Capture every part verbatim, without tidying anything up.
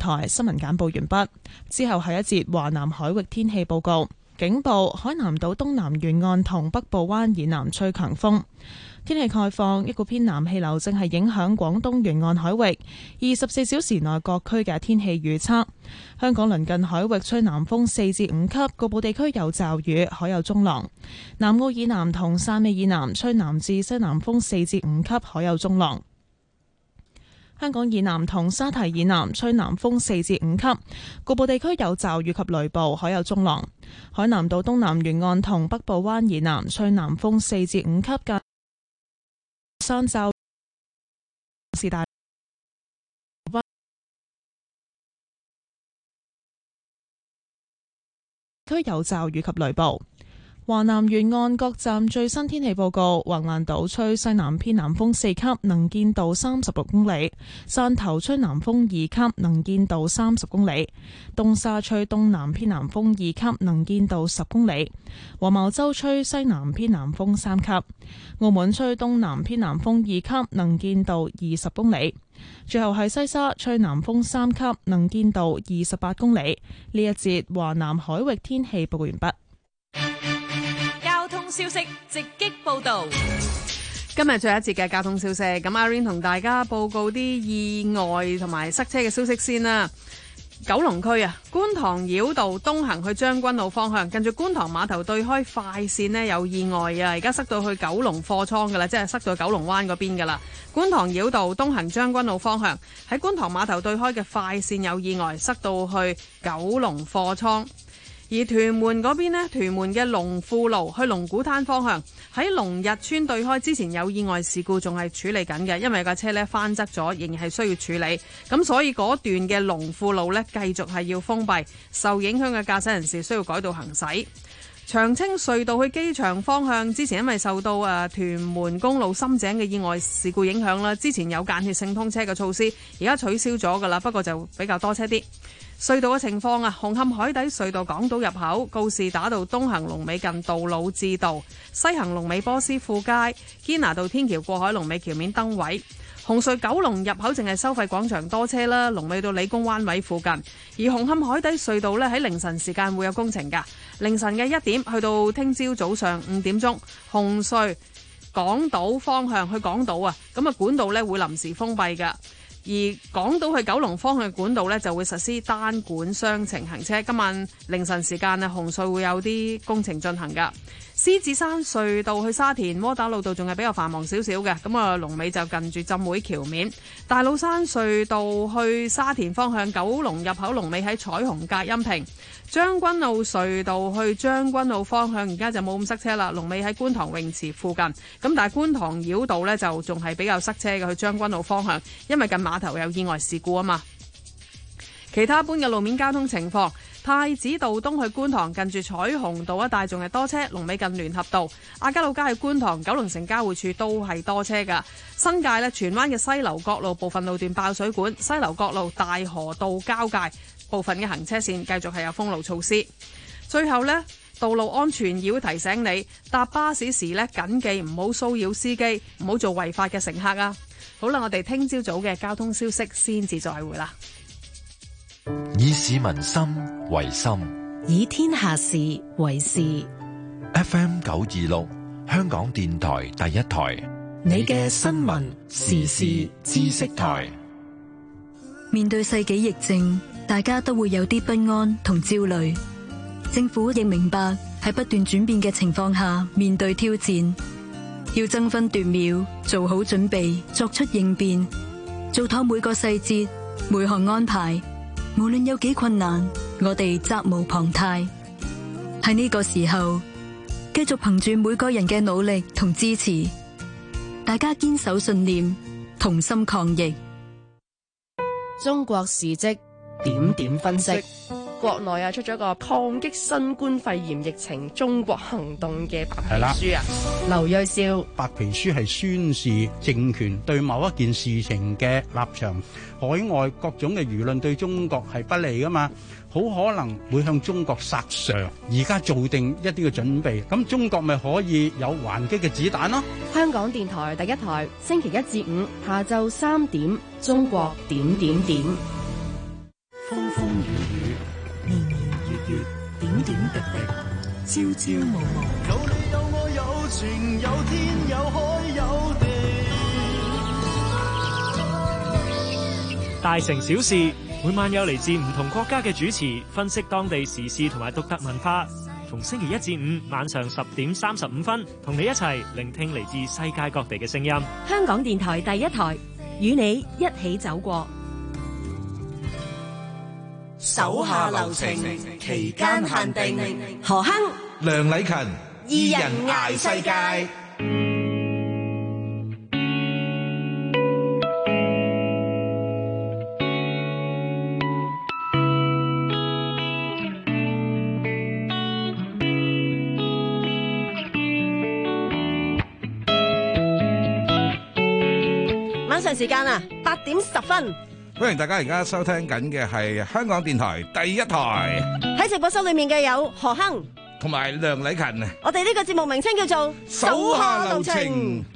台新聞簡報完畢，之後係一節華南海域天氣報告。警報：海南島東南沿岸同北部灣以南吹強風。天氣概況：一股偏南氣流正係影響廣東沿岸海域。二十四小時內各區嘅天氣預測：香港鄰近海域吹南風四至五級，局部地區有驟雨，海有中浪。南澳以南同汕尾以南吹南至西南風四至五級，海有中浪。香港以南同沙堤以南吹南風四至五級，局部地區有驟雨及雷暴，海有中浪。海南島東南沿岸同北部灣以南吹南風四至五級，間山驟是大區有驟雨及雷暴。華南沿岸各站最新天氣報告：橫瀾島吹西南偏南風四級，能見度三十六公里；汕頭吹南風二級，能見度三十公里；東沙吹東南偏南風二級，能見度十公里；黃茅洲吹西南偏南風三級；澳門吹東南偏南風二級，能見度二十公里；最後係西沙吹南風三級，能見度二十八公里。呢一節華南海域天氣報告完畢。 消息直擊報道， 今日最後一節嘅交通消息，咁阿 Rain 同大家報告啲意外同埋塞車嘅消息先啦。九龍區啊，觀塘繞道東行去將軍澳方向，近住觀塘碼頭對開快線呢有意外啊，而家塞到去九龍貨倉噶啦，即係塞到九龍灣嗰邊噶啦。觀塘繞道東行將軍澳方向，喺觀塘碼頭對開嘅快線有意外，塞到去九龍貨倉。而屯門嗰邊呢，屯門嘅龍富路去龍鼓灘方向，喺龍日村對開之前有意外事故，仲係處理緊嘅，因為架車呢翻側咗，仍然係需要處理。咁所以嗰段嘅龍富路呢，繼續係要封閉，受影響嘅駕駛人士需要改道行駛。長青隧道去機場方向，之前因為受到誒屯門公路深井嘅意外事故影響啦，之前有間歇性通車嘅措施，而家取消咗噶啦，不過就比較多車啲。隧道嘅情況啊，紅磡海底隧道港島入口告士打道東行龍尾近杜老誌道，西行龍尾波斯富街，堅拿道天橋過海龍尾橋面燈位。紅隧九龍入口淨係收費廣場多車啦，龍尾到理工灣位附近。而紅磡海底隧道呢，喺凌晨時間會有工程㗎，凌晨嘅一點去到聽朝早上五點鐘，紅隧港島方向去港島啊，咁啊管道呢會臨時封閉㗎。而港島去九龍方向嘅管道呢，就會實施單管雙程行車。今晚凌晨時間啊，紅隧會有啲工程進行㗎。獅子山隧道去沙田窩打老道仲係比較繁忙少少嘅，咁啊龍尾就近住浸會橋面。大老山隧道去沙田方向九龍入口龍尾喺彩虹隔音屏。將軍澳隧道去將軍澳方向而家就冇咁塞車啦，龍尾喺觀塘泳池附近。咁但係觀塘繞道呢，就仲係比較塞車嘅，去將軍澳方向，因為近碼頭有意外事故啊嘛。其他般嘅路面交通情況，太子道東去觀塘近住彩虹道一帶仲係多車，龍尾近聯合道。亞皆老街去觀塘九龍城交匯處都係多車噶。新界呢，荃灣嘅西樓角路部分路段爆水管，西樓角路大河道交界部分嘅行車線繼續係有封路措施。最後呢，道路安全要提醒你，搭巴士時呢，謹記唔好騷擾司機，唔好做違法嘅乘客啊。好啦，我哋聽朝早嘅交通消息先至再會啦。 以市民心為心， 以天下事為事。 F M 九二六，香港電台第一台， 你嘅新聞時事知識台。面對世紀疫症，大家都會有啲不安同焦慮。政府亦明白喺不斷轉變嘅情況下面對挑戰，要爭分奪秒做好準備，作出應變，做妥每個細節每項安排。無論有幾困難，我哋責無旁貸。喺呢個時候，繼續憑住每個人嘅努力同支持，大家堅守信念，同心抗疫。 中國時績點點分析。國內啊出咗個抗擊新冠肺炎疫情中國行動嘅白皮書啊，劉銳紹。 白皮書係宣示政權對某一件事情嘅立場，海外各種嘅輿論對中國係不利噶嘛，好可能會向中國殺上。而家做定一啲嘅準備，咁中國咪可以有還擊嘅子彈咯。 香港電台第一台，星期一至五下晝三點，中國點點點。 風風雨雨，年年月月，點點滴滴，朝朝暮暮。 有你有我有情有天有海有地。 大城小事，每晚有嚟自唔同國家嘅主持分析當地時事同埋獨特文化。逢星期一至五晚上十點三十五分，同你一齊聆聽嚟自世界各地嘅聲音。 香港電台第一台，與你一起走過。 手下留情，期間限定。 何亨、 梁禮勤，二人捱世界。 晚上時間啊，八點十分。 歡迎大家而家收聽緊嘅係香港電台第一台。 喺直播室裏面嘅有何亨同埋梁禮勤。 我哋呢個節目名稱叫做手下留情。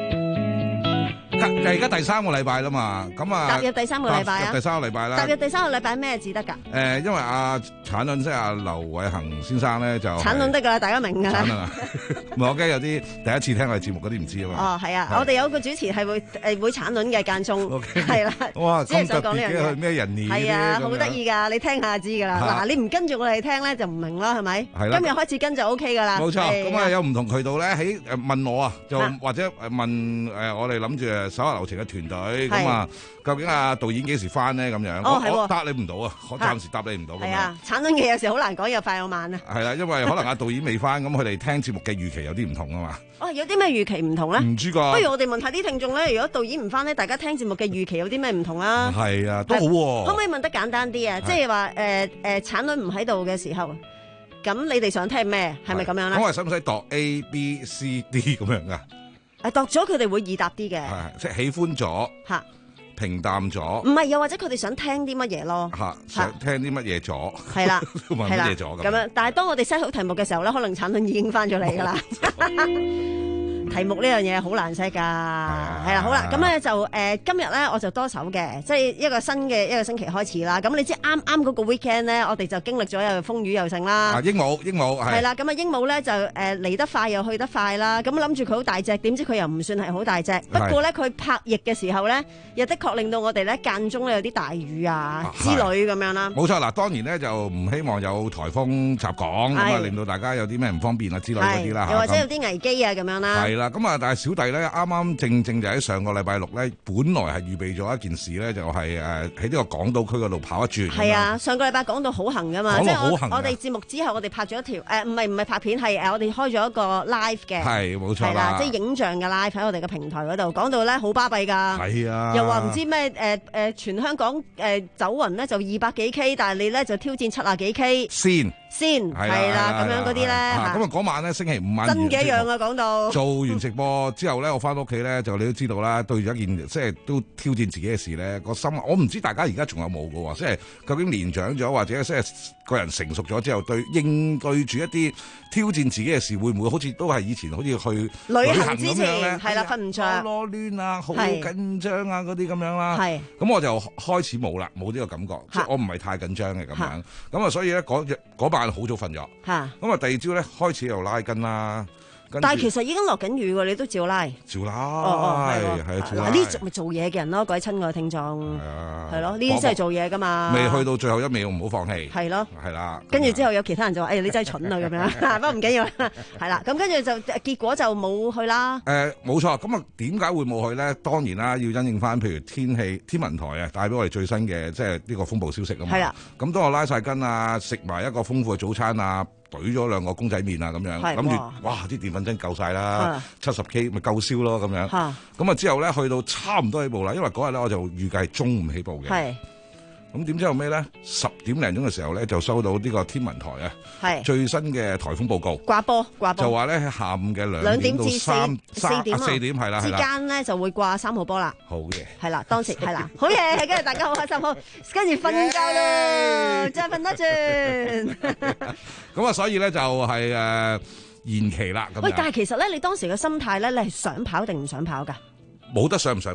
而家第三個禮拜啦嘛，咁啊， 踏入第三個禮拜啊， 第三個禮拜啦。 踏入第三個禮拜咩字得㗎？ 誒，因為阿產卵即係阿劉偉恒先生咧就產卵得㗎啦，大家明㗎啦。 產卵啊！唔係我驚有啲第一次聽我哋節目嗰啲唔知啊嘛。 哦，係啊，我哋有個主持係會誒會產卵嘅間中，係啦。 哇， 只係想講呢樣嘢。 咩人年？ 係啊，好得意㗎，你聽下就知㗎啦。嗱，你唔跟住我哋聽咧就唔明啦，係咪？係啦。今日開始跟就 OK 㗎啦。 冇錯，咁啊有唔同渠道咧喺誒問我啊，就或者誒問誒我哋諗住誒手下留情嘅團隊咁啊，究竟阿導演幾時翻呢？咁樣我我答你唔到啊，我暫時答你唔到。 係啊，產卵嘅有時好難講，又快又慢啊。 係啦，因為可能阿導演未翻，咁佢哋聽節目嘅預期有啲唔同啊嘛。 哦，有啲咩預期唔同咧？ 唔知㗎。 不如我哋問下啲聽眾咧，如果導演唔翻咧，大家聽節目嘅預期有啲咩唔同啊？ 係啊，都好喎。 可唔可以問得簡單啲啊？即係話誒誒產卵唔喺度嘅時候，咁你哋想聽咩？係咪咁樣咧？ 咁我哋使唔使度 A、B、C、D 咁樣㗎？ 誒，度咗佢哋會易答啲嘅。 係，即係喜歡咗。嚇。平淡咗， 唔係，又或者佢哋想聽啲乜嘢咯？ 嚇，想聽啲乜嘢咗？ 係啦， 問乜嘢咗咁樣。但係當我哋 set 好題目嘅時候咧，可能產卵已經翻咗嚟㗎啦。題目呢樣嘢好難 set 㗎，係啦，好啦，咁咧就誒今日咧我就多手嘅，即係一個新嘅一個星期開始啦。咁你知啱啱嗰個 weekend 咧，我哋就經歷咗有風雨又盛啦。 啊，鸚鵡，鸚鵡係。係啦， 咁啊鸚鵡咧就誒嚟得快又去得快啦。咁諗住佢好大隻，點知佢又唔算係好大隻。不過咧佢拍翼嘅時候咧，又的確令到我哋咧間中咧有啲大雨啊之類咁樣啦。 冇錯，嗱當然咧就唔希望有颱風襲港，咁啊令到大家有啲咩唔方便啊之類嗰啲啦。 又或者有啲危機啊咁樣啦。 係啦，咁啊但係小弟咧啱啱正正就喺上個禮拜六咧，本來係預備咗一件事咧，就係誒喺呢個港島區嗰度跑一轉。 係啊，上個禮拜講到好行噶嘛，即係我我哋節目之後，我哋拍咗一條誒，唔係唔係拍片，係誒我哋開咗一個 live 嘅。 係冇錯啦， 即係影像嘅 live 喺我哋嘅平台嗰度，講到咧好巴閉㗎。 係啊， 又話唔知咩誒誒，全香港誒走勻咧就二百幾 K， 但係你咧就挑戰七啊幾 K 先。 先係啦，咁樣嗰啲咧，咁啊嗰晚咧星期五晚真嘅一樣啊！講到做完直播之後咧，我翻到屋企咧，就你都知道啦，對住一件即係都挑戰自己嘅事咧，個心我唔知大家而家仲有冇㗎喎，即係究竟年長咗或者即係個人成熟咗之後，對應對住一啲挑戰自己嘅事，會唔會好似都係以前好似去旅行之前係啦，瞓唔着， 囉攣啊，好緊張啊嗰啲咁樣啦，係咁我就開始冇啦，冇呢個感覺，即係我唔係太緊張嘅咁樣，咁啊所以咧嗰日嗰晚好早瞓咗，咁啊第二朝咧開始又拉筋啦。 但係其實已經落緊雨喎，你都照拉？ 照拉，係係照拉。 呢啲咪做嘢嘅人咯，各位親愛嘅聽眾，係咯，呢啲真係做嘢噶嘛。 未去到最後一秒，唔好放棄。 係咯， 係啦。 跟住之後有其他人就話：誒，你真係蠢啊咁樣。不過唔緊要，係啦。咁跟住就結果就冇去啦。誒， 冇錯。咁啊，點解會冇去咧？當然啦，要因應翻，譬如天氣天文台啊，帶俾我哋最新嘅即係呢個風暴消息啊嘛。係啦。咁當我拉晒筋啊，食埋一個豐富嘅早餐啊。懟咗兩個公仔麵啊，咁樣諗住，哇！啲澱粉質夠晒啦，七十 K 咪夠燒咯，咁樣。咁啊之後咧，去到差唔多起步啦，因為嗰日咧我就預計中午起步嘅。咁點知後尾咧，十點零鐘嘅時候咧，就收到呢個天文台啊，係最新嘅颱風報告，掛波掛波，就話咧喺下午嘅兩點到三四點四點係啦，之間咧就會掛三號波啦。好嘢，係啦，當時係啦，好嘢，跟住大家好開心，好，跟住瞓覺啦，真係瞓得轉。 咁啊，所以咧就係誒延期啦。喂， 但係其實咧，你當時嘅心態咧，你係想跑定唔想跑㗎？ 冇得上唔上跑。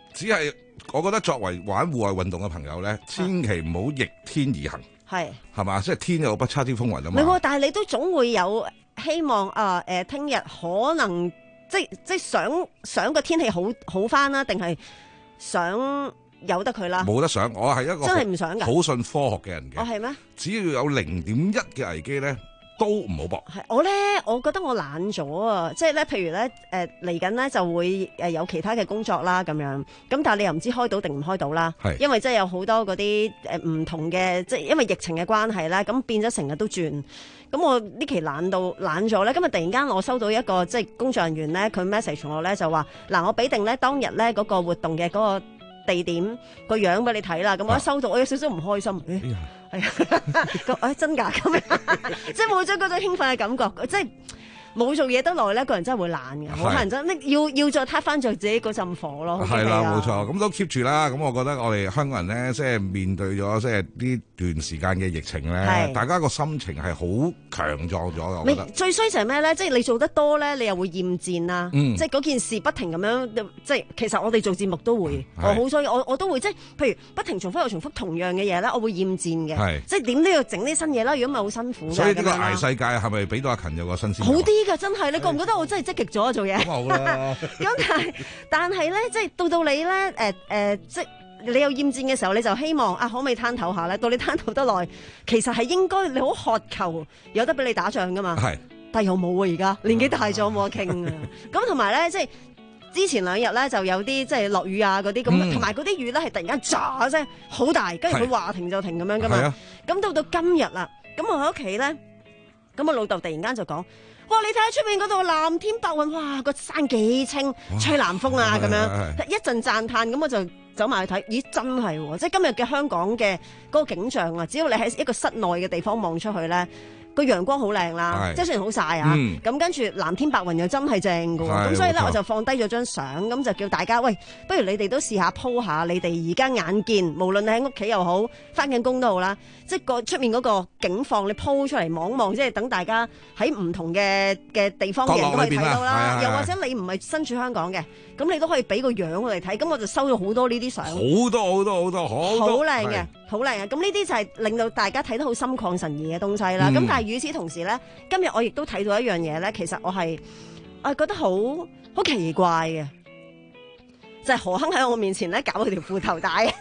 只係我覺得作為玩戶外運動嘅朋友咧，千祈唔好逆天而行。 係係嘛，即係天有不測之風雲啊嘛。 唔係，但係你都總會有希望啊！誒，聽日可能即即想想個天氣好好翻啦，定係想由得佢啦？ 冇得想，我係一個真係唔想㗎， 好信科學嘅人嘅。 我係咩？ 只要有零點一嘅危機咧，都唔好搏。 係我咧，我覺得我懶咗啊！即係咧，譬如咧，誒嚟緊咧就會誒有其他嘅工作啦，咁樣咁，但係你又唔知開到定唔開到啦。係因為即係有好多嗰啲誒唔同嘅，即係因為疫情嘅關係啦，咁變咗成日都轉。咁我呢期懶到懶咗咧，今日突然間我收到一個即係工作人員咧，佢 message 我咧就話嗱，我俾定咧當日咧嗰個活動嘅嗰個地點個樣俾你睇啦。咁我一收到，我有少少唔開心。係、哎、啊，誒、哎、真㗎咁樣，即係冇咗嗰種興奮嘅感覺，即係。冇做嘢得耐咧，個人真係會懶嘅，好乞人憎。要要再撻翻著自己嗰陣火咯。 係啦，冇錯，咁都 keep 住啦。咁我覺得我哋香港人咧，即係面對咗即係呢段時間嘅疫情咧，大家個心情係好強壯咗。我覺得最衰就係咩咧？即係你做得多咧，你又會厭戰啦。嗯、即係嗰件事不停咁樣，即係其實我哋做節目都會，我好所以我我都會即係，譬如不停重複又重複同樣嘅嘢咧，我會厭戰嘅。即係點都要整啲新嘢啦。如果唔係好辛苦。 所以呢個捱世界係咪俾到阿勤有個新鮮？ 好啲㗎，真係你覺唔覺得我真係積極咗啊？做嘢好啦。 咁但係但係咧，即係到到你咧，誒、呃、誒、呃，即係你有厭戰嘅時候，你就希望啊，可唔可以攤唞下咧？到你攤唞得耐，其實係應該你好渴求有得俾你打仗噶嘛。係，但係又冇啊！而家年紀大咗冇得傾啊。咁同埋咧，即係之前兩日咧就有啲即係落雨啊嗰啲咁，同埋嗰啲雨咧係突然間喳一聲好大，跟住佢話停就停咁樣噶嘛。咁到到今日啦，咁我喺屋企咧，咁我老豆突然間就講。哇！你睇下出面嗰度藍天白雲，哇個山幾清，吹南風啊咁樣，一陣讚嘆，咁我就走埋去睇，咦真係喎！即係今日嘅香港嘅嗰個景象啊，只要你喺一個室內嘅地方望出去咧，個陽光好靚啦，即係雖然好曬啊，咁、嗯、跟住藍天白雲又真係正㗎喎，咁所以咧我就放低咗張相，咁就叫大家喂，不如你哋都試下 po 下你哋而家眼見，無論你喺屋企又好，返緊工都好啦，即係個出面嗰個景況，你 po 出嚟望望，即係等大家喺唔同嘅嘅地方嘅人都可以睇到啦。又或者你唔係身處香港嘅，咁你都可以俾個樣我哋睇。咁我就收咗好多呢啲相，好多好多好多好靚嘅，好靚嘅。咁呢啲就係令到大家睇得好心曠神怡嘅東西啦。咁、嗯、但係與此同時咧，今日我亦都睇到一樣嘢咧，其實我係我係覺得好好奇怪嘅，就係、是、何鏗喺我面前咧搞佢條褲頭帶。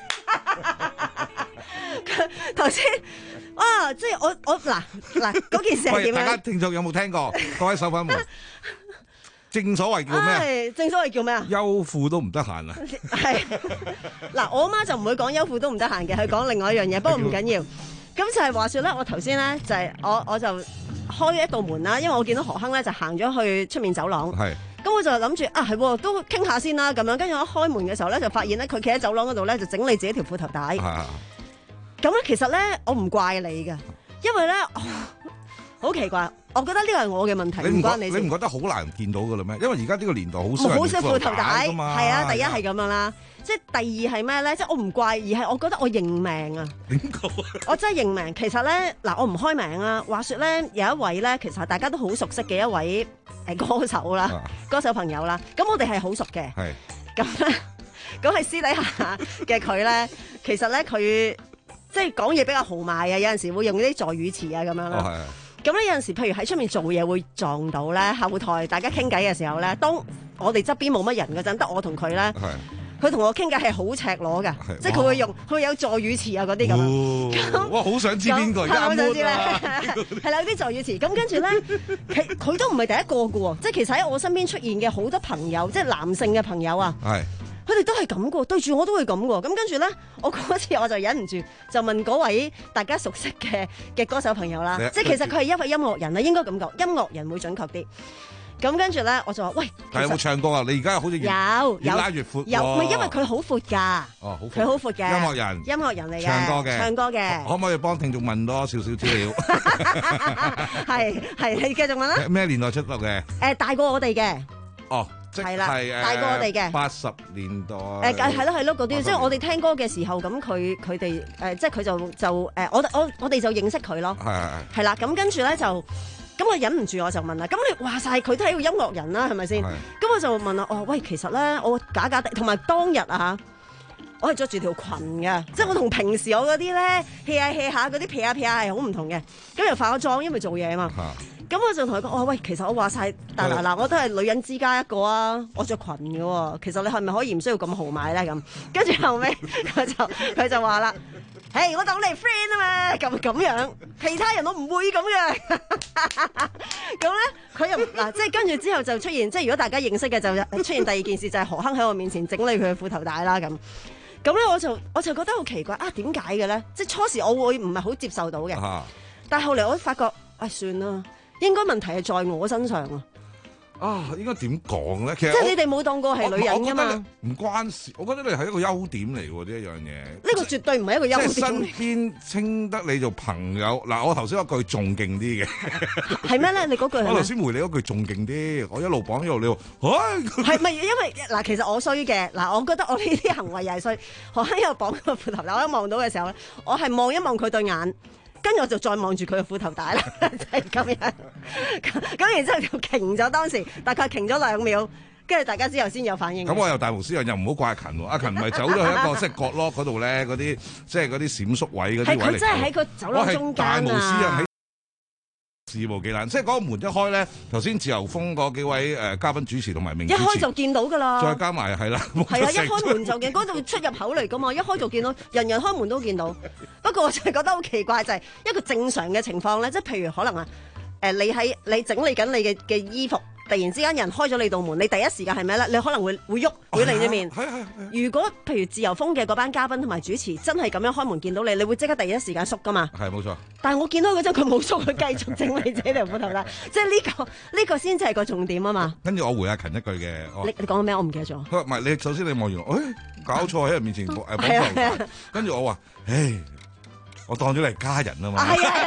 頭先哇，即係我我嗱嗱嗰件事係點樣？ 大家聽眾有冇聽過？各位手粉們，正所謂叫咩？ 正所謂叫咩啊？ 休褲都唔得閒啊！ 係嗱，我阿媽就唔會講休褲都唔得閒嘅，佢講另外一樣嘢。不過唔緊要。咁就係話說咧，我頭先咧就係、是、我我就開一道門啦，因為我見到何鏗咧就行咗去出面走廊。係。咁我就諗住啊，係都傾下先啦，咁樣。跟住我一開門嘅時候咧，就發現咧佢企喺走廊嗰度咧，就整理自己條褲頭帶。係。咁咧，其實咧，我唔怪你㗎，因為咧，好奇怪，我覺得呢個係我嘅問題，唔關你事。 你唔覺得好難見到㗎啦咩？因為而家呢個年代好少人着褲頭帶㗎嘛。 係啊，第一係咁樣啦，即係第二係咩咧？即係我唔怪，而係我覺得我認命啊。 點講？ 我真係認命。其實咧，嗱，我唔開名啦。話說咧，有一位咧，其實大家都好熟悉嘅一位誒歌手啦，啊、歌手朋友啦。咁我哋係好熟嘅。係。咁咧，咁喺私底下嘅佢咧，其實咧佢。即係講嘢比較豪邁啊，有陣時會用啲助語詞啊咁樣啦。咁咧、哦、有陣時，譬如喺出面做嘢會撞到咧，後台大家傾偈嘅時候咧，當我哋側邊冇乜人嗰陣，得我同佢咧，佢同我傾偈係好赤裸㗎，即係佢會用佢會有助語詞啊嗰啲咁。 哇！好想知邊個？ 好想知咧，係啦，有啲助語詞。咁跟住咧，佢佢都唔係第一個㗎喎，即係其實喺我身邊出現嘅好多朋友，即係男性嘅朋友啊。係。佢哋都係咁噶，對住我都會咁噶。咁跟住咧，我嗰次我就忍唔住，就問嗰位大家熟悉嘅嘅歌手朋友啦，即係其實佢係一位音樂人啦，應該咁講，音樂人會準確啲。咁跟住咧，我就話：喂， 但係有冇唱歌啊？你而家好似有越拉越闊， 有唔係因為佢好闊㗎？ 哦， 佢好闊嘅音樂人， 音樂人嚟嘅， 唱歌嘅， 唱歌嘅。 可唔可以幫聽眾問多少少資料？ 係係，你繼續問啦。 咩年代出道嘅？ 誒，大過我哋嘅。 哦。 係啦，大過我哋嘅八十年代。誒係咯係咯嗰啲，即係我哋聽歌嘅時候，咁佢佢哋誒，即係佢就就誒，我我我哋就認識佢咯。係係係。係啦，咁跟住咧就咁我忍唔住我就問啦，咁你話晒佢都係一個音樂人啦，係咪先？咁我就問啦，哦喂，其實咧我假假地，同埋當日啊我係着住條裙嘅，即係我同平時我嗰啲咧 hea 下 hea 下嗰啲撇下撇下係好唔同嘅。咁又化咗妝，因為做嘢啊嘛。咁我就同佢講，哦喂，其實我話晒，但嗱嗱，我都係女人之家一個啊，我着裙嘅喎。其實你係咪可以唔需要咁豪邁咧？咁跟住後尾，佢就佢就話啦，誒，我當你係 friend 啊嘛，咁咁樣，其他人都唔會咁嘅。咁咧，佢又嗱，即係跟住之後就出現，即係如果大家認識嘅就出現第二件事，就係何鏗喺我面前整理佢嘅褲頭帶啦咁。咁咧我就我就覺得好奇怪啊，點解嘅咧？即係初時我會唔係好接受到嘅，啊、但係後嚟我發覺，唉、哎，算啦。應該問題係在我身上啊！ 啊，應該點講咧？其實即係你哋冇當過係女人㗎嘛？ 唔關事，我覺得你係一個優點嚟喎，呢一樣嘢。 呢個絕對唔係一個優點。 即係身邊稱得你做朋友嗱，我頭先嗰句仲勁啲嘅。係咩咧？你嗰句係咩？ 我頭先回你嗰句仲勁啲，我一路講一路你話，唉， 係咪因為嗱？其實我衰嘅嗱，我覺得我呢啲行為又係衰。何喺又綁個褲頭帶，我一望到嘅時候咧，我係望一望佢對眼。跟住我就再望住佢嘅褲頭帶啦，就係咁樣。咁然之後就停咗，當時大概停咗兩秒，跟住大家之後先有反應。 咁我又大無私樣，又唔好怪阿勤喎。阿勤唔係走咗去一個即係角落嗰度咧，嗰啲即係嗰啲閃縮位嗰啲位嚟。係佢真係喺個走廊中間啊！ 大無私樣喺事無忌難，即係嗰個門一開咧，頭先自由風嗰幾位誒嘉賓主持同埋名主持一開就見到㗎啦。 再加埋係啦， 係啊，一開門就見嗰度出入口嚟㗎嘛，一開就見到，人人開門都見到。不過我就係覺得好奇怪，就係、是、一個正常嘅情況咧，即係譬如可能啊，誒、呃、你喺你整理緊你嘅嘅衣服，突然之間人開咗你道門，你第一時間係咩咧？你可能會會喐，會另一面。如果譬如自由風嘅嗰班嘉賓同埋主持真係咁樣開門見到你，你會即刻第一時間縮㗎嘛？ 係冇錯。但係我見到嗰陣佢冇縮，佢繼續整理自己條褲頭帶，即係呢、這個呢、這個先至係個重點啊嘛。 跟住我回阿勤一句嘅， 你你講咩？我唔記得咗。唔係你首先你望完，誒、哎、搞錯喺人面前誒綁褲頭帶，跟住我話，誒。我當咗你係家人啊嘛，係啊，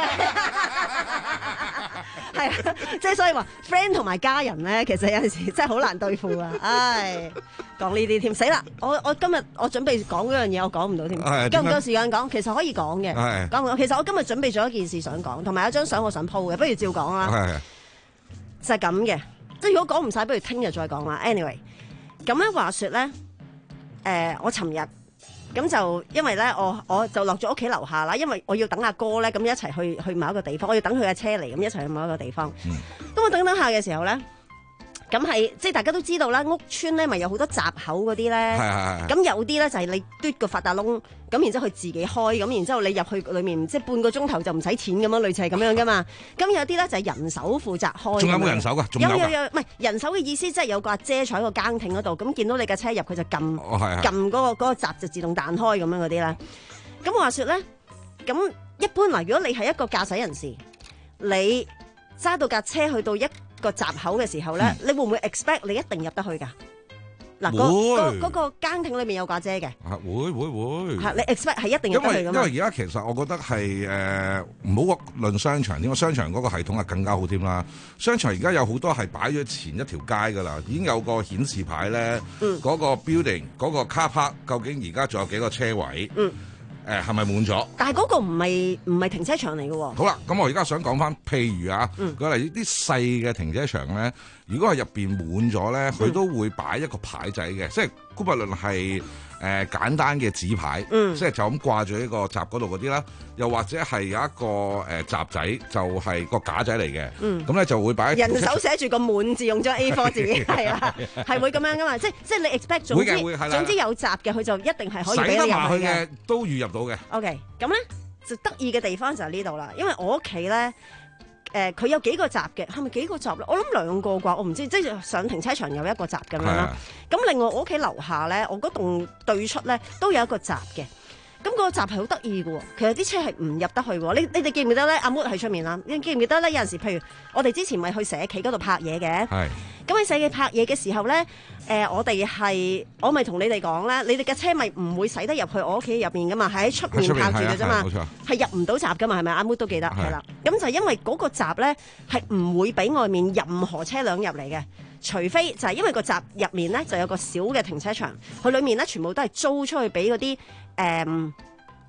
係啊，即係所以話 friend 同埋家人咧，其實有陣時真係好難對付啊！唉，講呢啲添，死啦！我我今日我準備講嗰樣嘢，我講唔到添，夠唔夠時間講？其實可以講嘅，講唔講？其實我今日準備咗一件事想講，同埋有張相我想 po 嘅，不如照講啦。就係咁嘅，即係如果講唔晒，不如聽日再講啦。Anyway， 咁樣話說咧，誒、呃，我尋日。咁就因為咧，我我就落咗屋企樓下啦，因為我要等阿哥咧，咁一齊去去某一個地方，我要等佢嘅車嚟，咁一齊去某一個地方。咁、嗯、我等等下嘅時候咧，咁係即係大家都知道啦，屋村咧咪有好多閘口嗰啲咧，咁有啲咧就係你嘟個發達窿，咁然之後佢自己開，咁然之後你入去裏面即係半個鐘頭就唔使錢咁樣，類似係咁樣噶嘛。咁有啲咧就係人手負責開。仲有冇人手噶？有有有，唔係人手嘅意思，即係有個阿姐坐喺個更亭嗰度，咁見到你架車入，佢就撳撳嗰個嗰個閘就自動彈開咁樣嗰啲咧。咁話說咧，咁一般嗱，如果你係一個駕駛人士，你揸到架車去到一個閘口嘅時候咧，嗯、你會唔會 expect 你一定入得去㗎？嗱，嗰嗰個更亭裏面有架遮嘅， 會會會。 嚇，你 expect 係一定入得去㗎嘛？ 因為因為而家其實我覺得係誒唔好論商場，因為商場嗰個系統係更加好添啦。商場而家有好多係擺咗前一條街㗎啦，已經有個顯示牌咧，嗰、嗯、個 building 嗰個 car park 究竟而家仲有幾個車位？嗯誒係咪滿咗？但係嗰個唔係唔係停車場嚟嘅喎。好啦，咁我而家想講翻，譬如啊，舉例啲細嘅停車場咧，如果係入邊滿咗咧，佢、嗯、都會擺一個牌仔嘅，即係姑勿論係誒簡單嘅紙牌，嗯、即係就咁掛住喺個閘嗰度嗰啲啦。又或者係有一個誒閘仔，就係、是、個架仔嚟嘅。咁咧、嗯、就會擺人手寫住個滿字，用咗 A 四 紙，係啊，係會咁樣噶嘛？即即係你 expect 總之總之有閘嘅，佢就一定係可以俾你入去嘅，都預入到嘅。OK， 咁咧就得意嘅地方就係呢度啦，因為我屋企咧誒佢有幾個閘嘅，係咪幾個閘咧？我諗兩個啩，我唔知，即係上停車場有一個閘咁樣啦。咁另外我屋企樓下咧，我嗰棟對出咧都有一個閘嘅。咁個閘係好得意嘅喎，其實啲車係唔入得去喎。你你哋記唔記得咧？阿 Mood 喺出面啦，你記唔記得咧？有陣時，譬如我哋之前咪去社企嗰度拍嘢嘅，咁喺社企拍嘢嘅時候咧，誒、呃、我哋係我咪同你哋講咧，你哋嘅車咪唔會駛得入去我屋企入邊噶嘛，係喺出面拍住嘅啫嘛，係入唔到閘噶嘛，係咪？阿 Mood 都記得係啦。咁就因為嗰個閘咧係唔會俾外面任何車輛入嚟嘅。除非就係因為個閘入面咧就有個小嘅停車場，佢裏面咧全部都係租出去俾嗰啲誒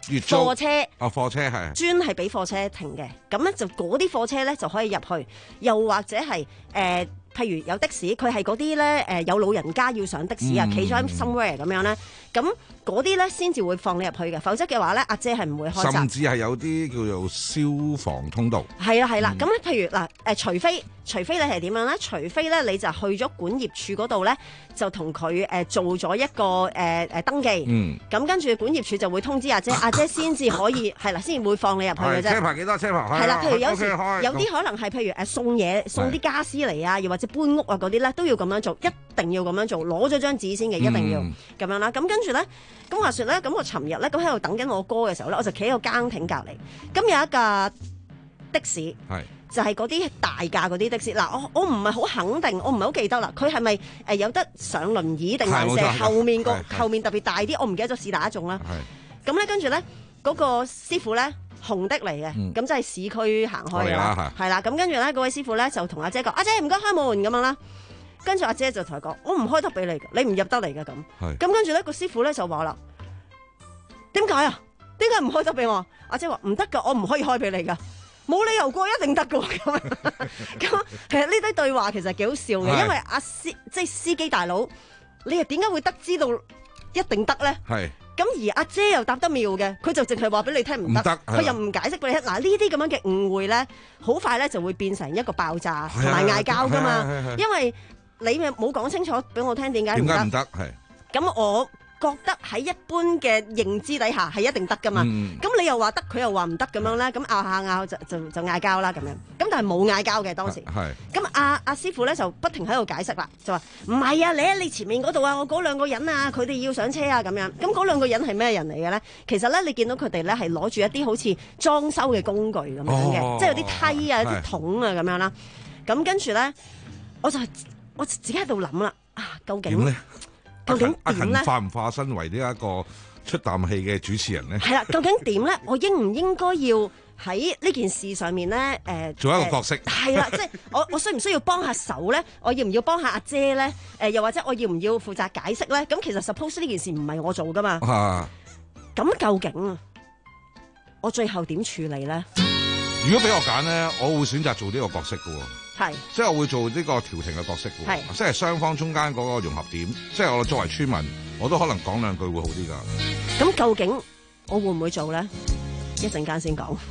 月租貨車， 啊貨車係專係俾貨車停嘅，咁咧就嗰啲貨車咧就可以入去，又或者係誒。呃譬如有的士，佢係嗰啲咧誒有老人家要上的士啊，企咗喺 somewhere 咁樣咧，咁嗰啲咧先至會放你入去嘅，否則嘅話咧，阿姐係唔會開閘。 甚至係有啲叫做消防通道。 係啦係啦，咁咧、嗯、譬如嗱誒，除非除非你係點樣咧？除非咧你就去咗管業處嗰度咧，就同佢誒做咗一個誒誒、呃、登記。嗯。咁跟住管業處就會通知阿姐，阿姐先至可以係啦，先至會放你入去嘅啫。 車牌幾多？車牌開。係啦， 譬如有時 okay， 有啲可能係譬如誒送嘢送啲家私嚟啊，又或者搬屋啊嗰啲咧，都要咁樣做，一定要咁樣做，攞咗張紙先嘅，一定要咁、嗯、樣啦。咁跟住咧，咁話說咧，咁我尋日咧，咁喺度等緊我哥嘅時候咧，我就企喺個更亭隔離，咁有一架的士，係就係嗰啲大架嗰啲的士。嗱，我我唔係好肯定，我唔係好記得啦。佢係咪誒有得上輪椅定還是後面個後面特別大啲？我唔記得咗是哪一種啦。咁咧跟住咧，嗰、嗰個師傅咧。紅的嚟嘅，咁即係市區行開嘅啦，係啦。咁跟住咧，嗰位師傅咧就同阿姐講：阿姐唔該開門咁樣啦。跟住阿姐就同佢講：我唔開得俾你嘅，你唔入得嚟嘅咁。咁跟住咧，個師傅咧就話啦：點解啊？點解唔開得俾我？阿姐話唔得㗎，我唔可以開俾你㗎，冇理由過一定得㗎咁樣。咁其實呢啲對話其實幾好笑嘅，因為阿司即係司機大佬，你又點解會得知道一定得咧？係。咁而阿姐又答得妙嘅，佢就淨係話俾你聽唔得，佢又唔解釋俾你聽。嗱，呢啲咁樣嘅誤會咧，好快咧就會變成一個爆炸同埋嗌交噶嘛。因為你咪冇講清楚俾我聽點解唔得。點解唔得？係。咁我覺得喺一般嘅認知底下係一定得噶嘛。咁、嗯、你又話得，佢又話唔得咁樣咧，咁拗下拗就就就嗌交啦咁樣。咁但係冇嗌交嘅當時。係。咁阿阿師傅咧就不停喺度解釋啦，就話唔係啊，你喺你前面嗰度啊，我嗰兩個人啊，佢哋要上車啊咁樣。咁嗰兩個人係咩人嚟嘅咧？其實咧，你見到佢哋咧係攞住一啲好似裝修嘅工具咁樣嘅，哦、即係有啲梯啊、有啲桶啊咁樣啦。咁跟住咧，我就我自己喺度諗啦，啊，究竟咧？究竟點咧？ 化唔化身為呢一個出啖氣嘅主持人咧？ 係啦，究竟點咧？我應唔應該要喺呢件事上面咧？誒、呃， 做一個角色係啦，即係我我需唔需要幫下手咧？我要唔要幫下阿姐咧？誒、呃，又或者我要唔要負責解釋咧？咁其實 suppose 呢件事唔係我做噶嘛。啊，咁究竟啊，我最後點處理咧？ 如果俾我揀咧，我會選擇做呢個角色噶。 係， 即係我會做呢個調停嘅角色嘅，即係雙方中間嗰個融合點，即係我作為村民，我都可能講兩句會好啲噶。 咁究竟我會唔會做咧？一陣間先講。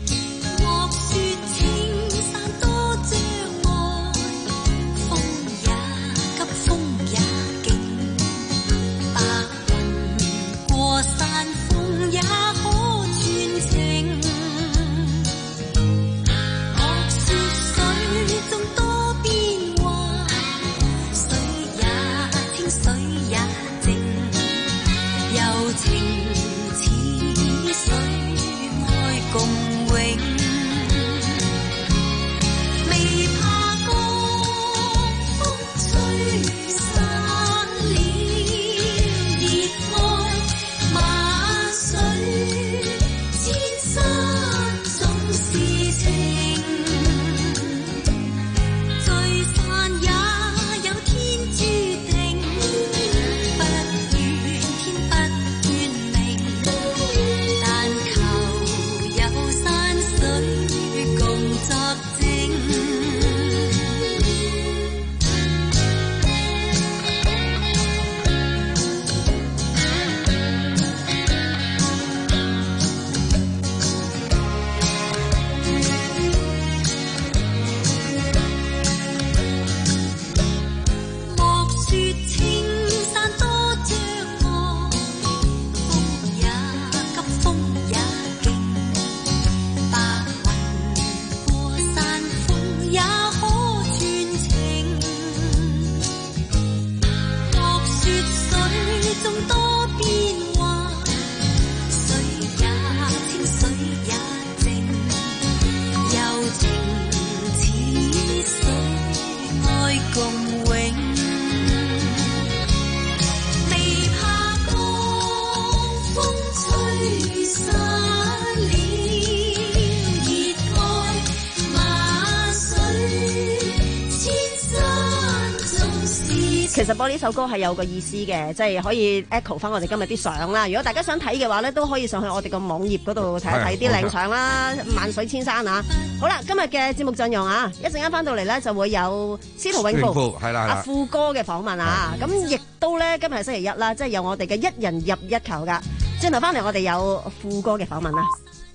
其實播呢首歌係有個意思嘅，即係可以 echo 翻我哋今日啲相啦。如果大家想睇嘅話咧，都可以上去我哋個網頁嗰度睇一睇啲靚相啦，萬水千山啊！好啦，今日嘅節目陣容啊，一陣間翻到嚟咧就會有司徒永富係啦， 阿富哥嘅訪問啊，咁亦都咧今日係星期一啦，即係有我哋嘅一人入一球噶。轉頭翻嚟，我哋有富哥嘅訪問啦。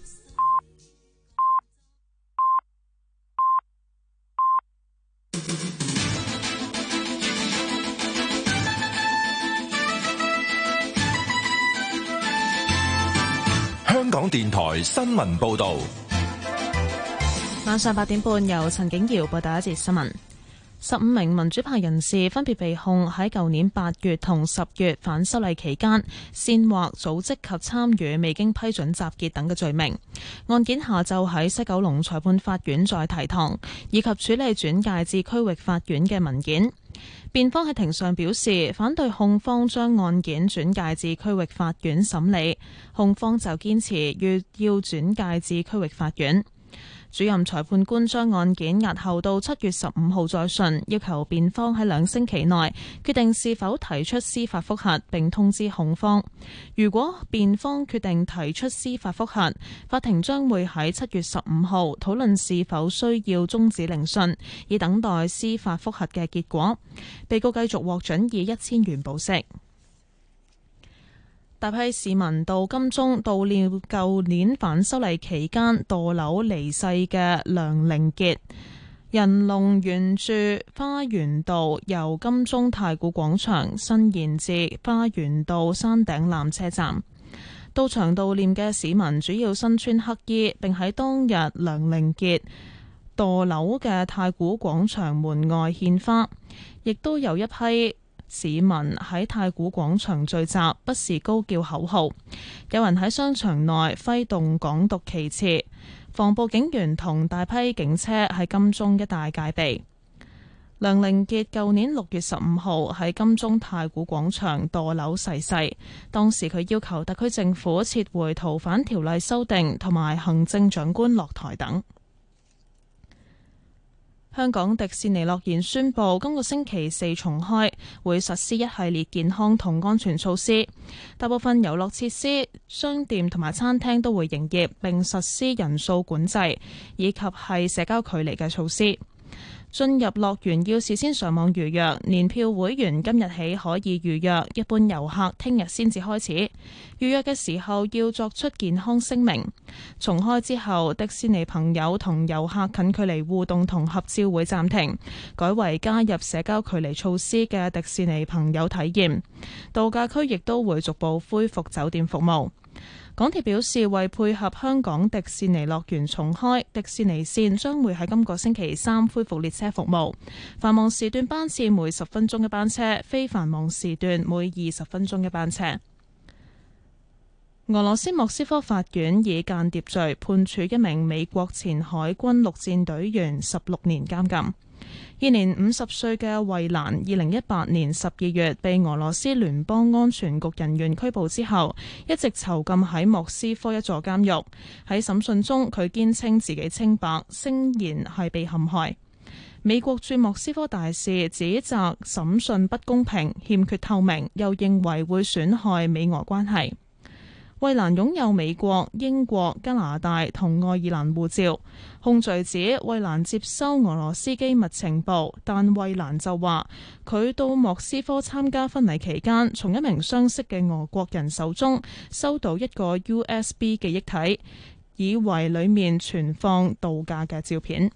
香港電台新聞報道， 晚上八點半由陳景瑤報道一節新聞。十五名民主派人士分別被控喺舊年八月同十月反修例期間煽惑、組織及參與未經批准集結等嘅罪名。案件下晝喺西九龍裁判法院再提堂，以及處理轉介至區域法院嘅文件。辯方喺庭上表示反對控方將案件轉介至區域法院審理，控方就堅持要要轉介至區域法院。主任裁判官將案件押後到七月十五號再訊，要求辯方喺兩星期內決定是否提出司法覆核，並通知控方。如果辯方決定提出司法覆核，法庭將會喺七月十五號討論是否需要終止聆訊，以等待司法覆核嘅結果。被告繼續獲准以一千元保釋。大批市民到金鐘悼念舊年反修例期間墮樓離世嘅梁凌傑。人龍沿住花園道由金鐘太古廣場伸延至花園道山頂纜車站。到場悼念嘅市民主要身穿黑衣，並喺當日梁凌傑墮樓嘅太古廣場門外獻花，亦都有一批市民喺太古廣場聚集，不時高叫口號。有人喺商場內揮動港獨旗幟，防暴警員同大批警車喺金鐘一帶戒備。梁凌傑舊年六月十五號喺金鐘太古廣場墮樓逝世，當時佢要求特區政府撤回逃犯條例修訂同埋行政長官落台等。香港迪士尼樂園宣布，今個星期四重開，會實施一系列健康同安全措施。大部分遊樂設施、商店同埋餐廳都會營業，並實施人數管制，以及係社交距離嘅措施。進入樂園要事先上網預約，年票會員今日起可以預約，一般遊客聽日先至開始。預約嘅時候要作出健康聲明。重開之後，迪士尼朋友同遊客近距離互動同合照會暫停，改為加入社交距離措施嘅迪士尼朋友體驗。度假區亦都會逐步恢復酒店服務。港鐵表示，為配合香港迪士尼樂園重開，迪士尼線將會喺今個星期三恢復列車服務。繁忙時段班次每十分鐘一班車，非繁忙時段每二十分鐘一班車。俄羅斯莫斯科法院以間諜罪判處一名美國前海軍陸戰隊員十六年監禁。現年五十歲嘅惠蘭，二零一八年十二月被俄羅斯聯邦安全局人員拘捕之後，一直囚禁喺莫斯科一座監獄。喺審訊中，佢堅稱自己清白，聲言係被陷害。美國駐莫斯科大使指責審訊不公平、欠缺透明，又認為會損害美俄關係。惠蘭擁有美國、英國、加拿大同愛爾蘭護照。控罪指惠蘭接收俄羅斯機密情報，但惠蘭就話佢到莫斯科參加婚禮期間，從一名相識嘅俄國人手中收到一個 U S B 記憶體，以為裡面存放度假嘅照片。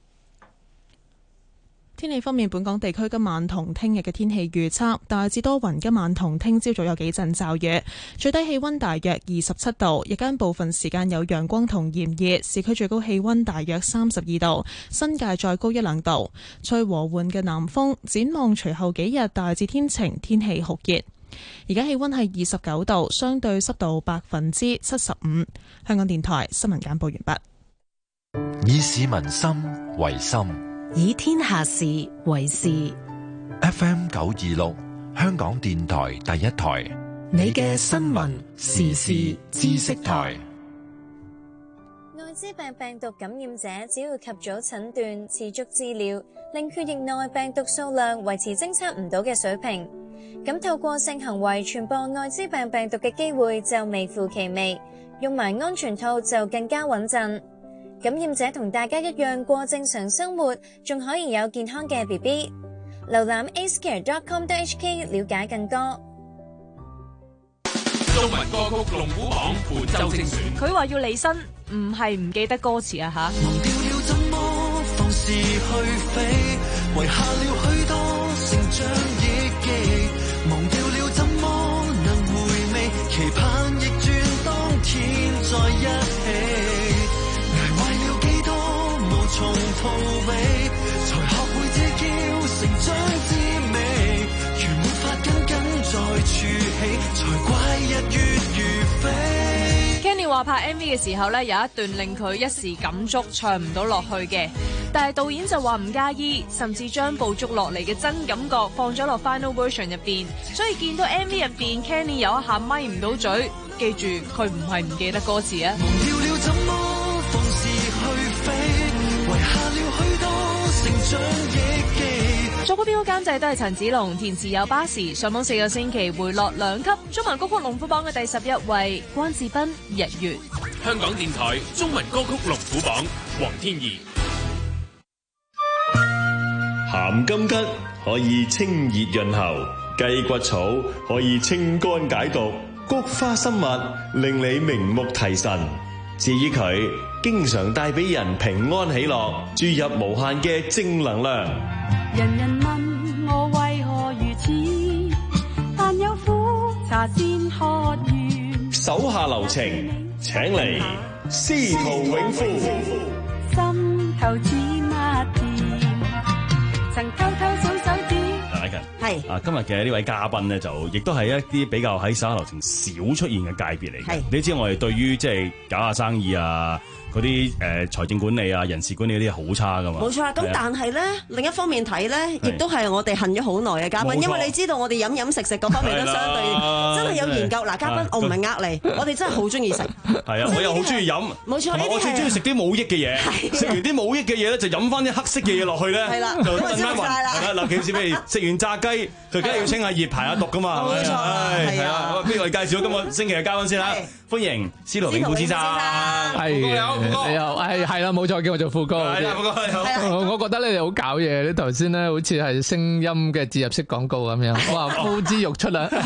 天氣方面，本港地區今晚同聽日嘅天氣預測大致多雲，今晚同聽朝早有幾陣驟雨，最低氣溫大約二十七度，日間部分時間有陽光同炎熱，市區最高氣溫大約三十二度，新界再高一兩度，吹和緩嘅南風。展望隨後幾日大致天晴，天氣酷熱。而家氣溫係二十九度，相對濕度百分之七十五。香港電台新聞簡報完畢。以市民心為心， 以天下事為事。 F M 九二六，香港電台第一台， 你嘅新聞時事知識台。 愛滋病病毒感染者只要及早診斷、持續治療，令血液內病毒數量維持偵測唔到嘅水平，咁透過性行為傳播愛滋病病毒嘅機會就微乎其微。用埋安全套就更加穩陣。感染者同大家一樣過正常生活，仲可以有健康嘅 B B。瀏覽 a c e c a r e dot com dot h k 了解更多。 中文歌曲龍虎榜本周精選。 佢話要離身，唔係唔記得歌詞啊吓。忘掉了怎麼放肆去飛，遺下了許多成長憶記，忘掉了怎麼能回味，期盼逆轉當天在一起，捱壞了幾多無從逃避，才學會這叫成長之美，如沒法緊緊再儲起，才怪日月如飛。Kenny 話拍 M V 嘅時候咧，有一段令佢一時感觸唱唔到落去嘅，但係導演就話唔介意，甚至將捕捉落嚟嘅真感覺放咗落 Final Version 入邊，所以見到 M V 入邊 Kenny 有一下咪唔到嘴，記住佢唔係唔記得歌詞啊。忘掉了怎麼放肆去飛，遺下了許多成長憶記。作曲編曲監製都係陳子龍，填詞有巴士，上網四個星期回落兩級，中文歌曲龍虎榜嘅第十一位，關智斌日月。 香港電台中文歌曲龍虎榜，黃天怡。 鹹金桔可以清熱潤喉，雞骨草可以清肝解毒，菊花生物令你明目提神。至於佢，經常帶俾人平安喜樂，注入無限嘅正能量。 人人問我為何如此，但有苦茶先可願。 手下留情，請嚟司徒永富。 心頭似蜜甜，曾偷偷數手指。 係啊，今日嘅呢位嘉賓咧，就亦都係一啲比較喺手下留情少出現嘅界別嚟嘅。你知我哋對於即係搞下生意啊，嗰啲誒財政管理啊、人事管理嗰啲係好差噶嘛。 冇錯啊，咁但係咧另一方面睇咧，亦都係我哋恨咗好耐嘅嘉賓，因為你知道我哋飲飲食食各方面都相對真係有研究。嗱，嘉賓我唔係呃你，我哋真係好中意食。係啊， 我又好中意飲。冇錯， 我最中意食啲冇益嘅嘢。食完啲冇益嘅嘢咧，就飲翻啲黑色嘅嘢落去咧。係啦，就更加暈。係啦，嗱，其實譬如食完炸雞，就梗係要清下熱排下毒噶嘛。冇錯，係啊。不如我哋介紹今個星期嘅嘉賓先啦。歡迎司徒永富先生。 係，你好，係係啦，冇錯，叫我做富哥。係啊，富哥，我我覺得你哋好搞嘢，你頭先咧好似係聲音嘅植入式廣告咁樣，哇，呼之欲出啦。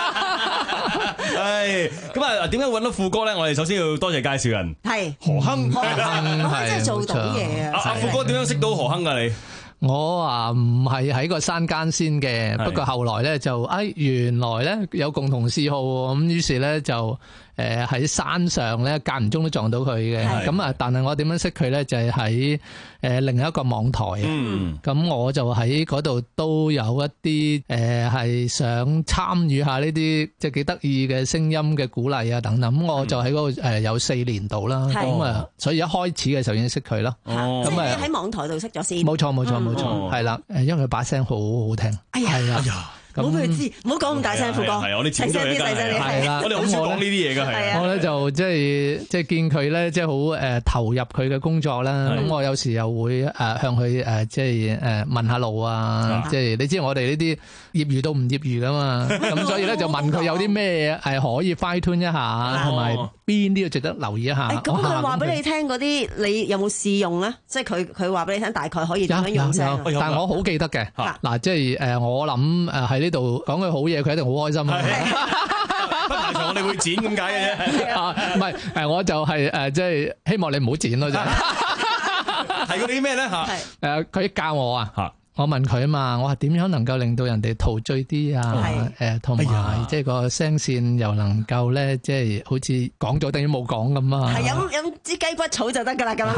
係，咁啊，點解揾到富哥咧？我哋首先要多謝介紹人，係何亨， 何亨真係做到嘢啊！ 阿富哥點樣識到何亨噶你？ 我啊唔係喺個山間先嘅，不過後來咧就，哎，原來咧有共同嗜好，咁於是咧就誒喺山上咧間唔中都撞到佢嘅，咁啊，但係我點樣識佢咧就係喺誒另一個網台，咁、嗯、我就喺嗰度都有一啲誒係想參與下呢啲即係幾得意嘅聲音嘅鼓勵啊等等，咁我就喺嗰度誒有四年度啦，咁啊，所以一開始嘅時候已經識佢啦， 咁啊喺網台度識咗先， 冇錯冇錯冇錯，係啦，誒因為佢把聲好好聽，係啊。 唔好俾佢知，唔好講咁大聲，富哥。 係我哋淺咗佢㗎，係啦，我哋好少講呢啲嘢㗎，係。 我咧就即係即係見佢咧，即係好誒投入佢嘅工作啦。咁我有時又會誒向佢誒即係誒問下路啊。即係你知我哋呢啲業餘到唔業餘㗎嘛。咁所以咧就問佢有啲咩係可以 fine tune 一下，同埋邊啲要值得留意一下。 咁佢話俾你聽嗰啲，你有冇試用咧？即係佢佢話俾你聽，大概可以點樣用聲？ 但係我好記得嘅。嗱，即係誒我諗誒喺呢度講句好嘢，佢一定好開心啊！ 不排除我哋會剪咁解嘅啫。 唔係誒，我就係誒，即係希望你唔好剪咯，就係嗰啲咩咧嚇？ 誒，佢教我啊，我問佢啊嘛，我話點樣能夠令到人哋陶醉啲啊？誒，同埋即係個聲線又能夠咧，即係好似講咗等於冇講咁啊！ 係飲飲支雞骨草就得㗎啦，咁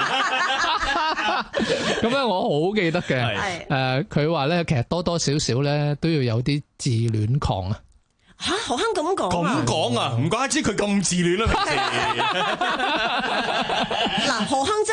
咁咧，我好記得嘅。誒，佢話咧，其實多多少少咧都要有啲自戀狂啊。 嚇，何亨咁講啊？ 咁講啊，唔怪之佢咁自戀啦。平時嗱， 何亨真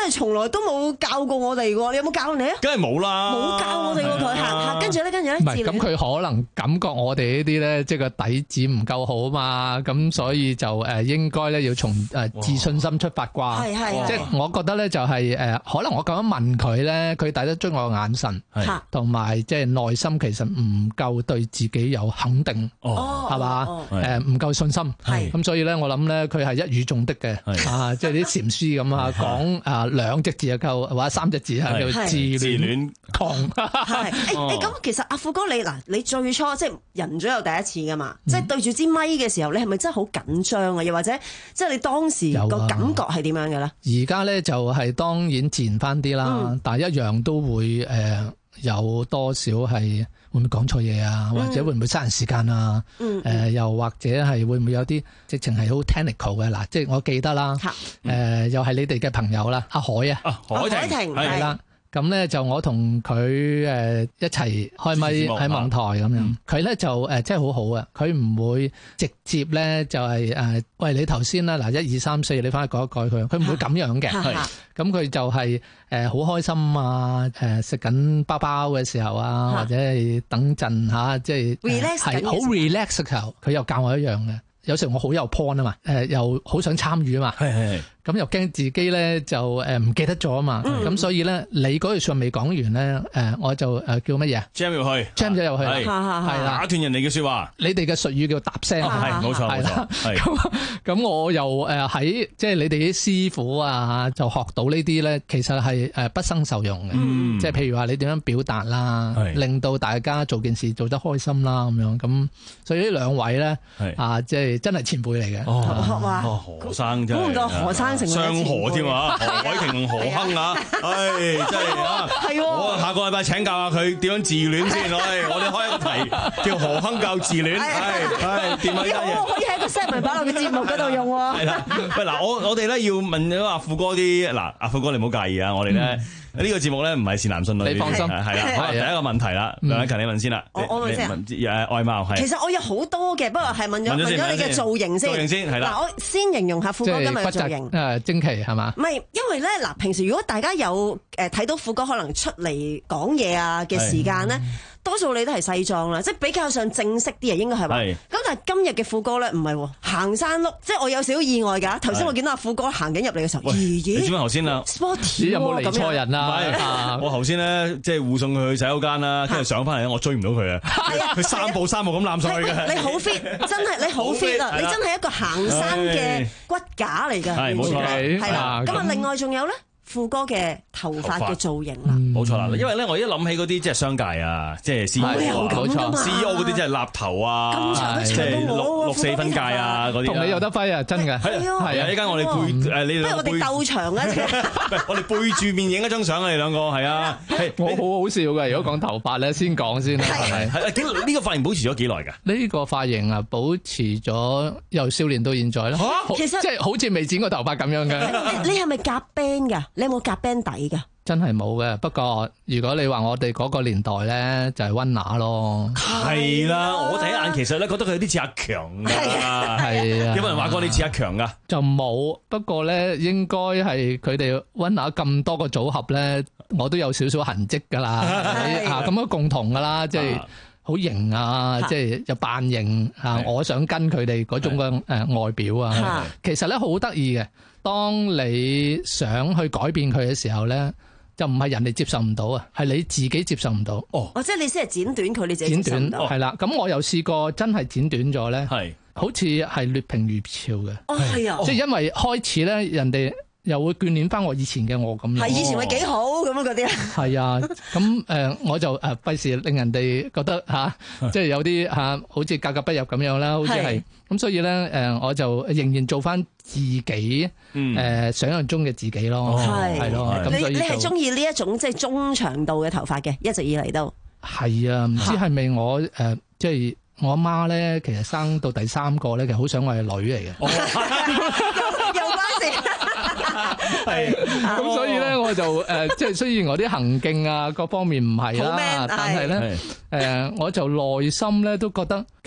真係從來都冇教過我哋喎，你有冇教你啊？ 梗係冇啦， 冇教我哋喎，佢嚇，跟住咧，跟住咧， 唔係咁佢可能感覺我哋呢啲咧，即係個底子唔夠好嘛，咁所以就誒應該咧要從誒自信心出發啩， 係係， 即係我覺得咧就係誒，可能我咁樣問佢咧，佢睇得出我嘅眼神，同埋即係內心其實唔夠對自己有肯定，係嘛？誒唔夠信心，咁所以咧我諗咧佢係一語中的嘅，啊即係啲禪師咁啊講啊兩隻字就夠，或者三隻字係叫自戀狂。 係誒誒咁，其實阿富哥你嗱，你最初即係人總有第一次噶嘛，即係對住支咪嘅時候，你係咪真係好緊張啊？又或者即係你當時個感覺係點樣嘅咧？ 而家咧就係當然自然翻啲啦，但係一樣都會誒有多少係會唔會講錯嘢啊？或者會唔會嘥人時間啊？誒又或者係會唔會有啲直情係好 technical 嘅嗱？即係我記得啦，誒又係你哋嘅朋友啦，阿海啊， 海婷係啦。咁咧就我同佢誒一齊開咪喺網台咁樣，佢咧就誒真係好好啊！佢唔會直接咧就係誒，喂你頭先啦，嗱一二三四，你翻去改一改佢，佢唔會咁樣嘅。咁佢就係誒好開心啊！誒食緊包包嘅時候啊，或者係等陣嚇，即係係好 relax 嘅時候，佢又教我一樣嘅。有時我好有 point 啊嘛，誒又好想參與啊嘛，係係，咁又驚自己咧就誒唔記得咗啊嘛，咁、嗯、所以咧你嗰句說話未講完咧，誒我就誒叫乜嘢 jam 入去 jam 咗入去，係係啦，打斷人哋嘅說話， 你哋嘅術語叫搭聲， 係冇錯冇錯，係咁咁我又誒喺即係你哋啲師傅啊就學到呢啲咧，其實係誒不生受用嘅，嗯、即係譬如話你點樣表達啦，令到大家做件事做得開心啦咁樣，咁所以呢兩位咧啊即係。真係前輩嚟嘅， 哦，何生真係，估唔到何生成雙何添啊！何海婷同何亨啊，唉，真係啊，係喎，我下個禮拜請教下佢點樣自戀先，唉，我哋開一個題叫何亨教自戀，係係點啊？ 可以喺個 set 文擺落個節目嗰度用喎。係啦， 喂嗱，我我哋咧要問咗阿富哥啲嗱，阿富哥你唔好介意啊，我哋咧。呢個節目咧唔係善男信女， 你放心係啦。好，第一個問題啦，梁禮勤你問先啦。 我我問先啊。 誒外貌係。 其實我有好多嘅，不過係問咗問咗你嘅造型先。 造型先係啦。 嗱，我先形容下富哥今日嘅造型。 誒精奇係嘛？ 唔係，因為咧嗱，平時如果大家有誒睇到富哥可能出嚟講嘢啊嘅時間咧。多數你都係西裝啦，即係比較上正式啲啊，應該係嘛？咁但係今日嘅富哥咧，唔係行山碌，即係我有少少意外㗎。頭先我見到阿富哥行緊入嚟嘅時候，咦咦？ 你知唔知頭先啊 ？Sporty 有冇嚟錯人啊？ 我頭先咧即係護送佢去洗手間啦，跟住上翻嚟我追唔到佢啊！佢三步三步咁攬上去嘅。 你好 fit，真係你好 fit 啊！你真係一個行山嘅骨架嚟㗎。 係冇錯啦， 係啦。咁啊，另外仲有咧。富哥嘅頭髮嘅造型啦， 冇錯啦，因為咧我一諗起嗰啲即係商界啊，即係 C E O 啊，冇錯 C E O 嗰啲即係立頭啊，即係六六四分界啊嗰啲， 同你有得揮啊，真嘅係啊，依家我哋背誒你不如我哋鬥長啊， 我哋背住面影一張相啊，你兩個係啊， 我好好笑嘅。如果講頭髮咧，先講先啦，係咪？ 係點呢個髮型保持咗幾耐㗎？ 呢個髮型啊，保持咗由少年到現在啦。 其實即係好似未剪過頭髮咁樣嘅。 你係咪夾 band 㗎？你有冇夾 band 底㗎？ 真係冇嘅，不過如果你話我哋嗰個年代咧，就係溫拿咯。 係啦，我第一眼其實咧覺得佢有啲似阿強㗎。係啊，有冇人話過你似阿強㗎？ 就冇，不過咧應該係佢哋溫拿咁多個組合咧，我都有少少痕跡㗎啦。嚇咁樣共同㗎啦，即係好型啊，即係又扮型啊！我想跟佢哋嗰種嘅誒外表啊，其實咧好得意嘅。當你想去改變佢嘅時候咧，就唔係人哋接受唔到啊，係你自己接受唔到。 哦，哦，即係你先係剪短佢，你自己接受唔到。 剪短係啦，咁我又試過真係剪短咗咧，係好似係劣評如潮嘅。 哦，係啊， 即係因為開始咧，人哋又會眷戀翻我以前嘅我咁樣。 係以前咪幾好咁樣嗰啲啊。係啊，咁誒我就誒費事令人哋覺得嚇，即係有啲嚇好似格格不入咁樣啦，好似係。咁所以咧，誒我就仍然做翻自己，誒想象中嘅自己咯，係咯。咁所以你你係中意呢一種即係中長度嘅頭髮嘅，一直以嚟都係啊。唔知係咪我誒即係我阿媽咧，其實生到第三個咧，其實好想我係女嚟嘅。 有關事。 係，咁所以咧我就誒，即係雖然我啲行徑啊各方面唔係啦，但係咧誒，我就內心咧都覺得其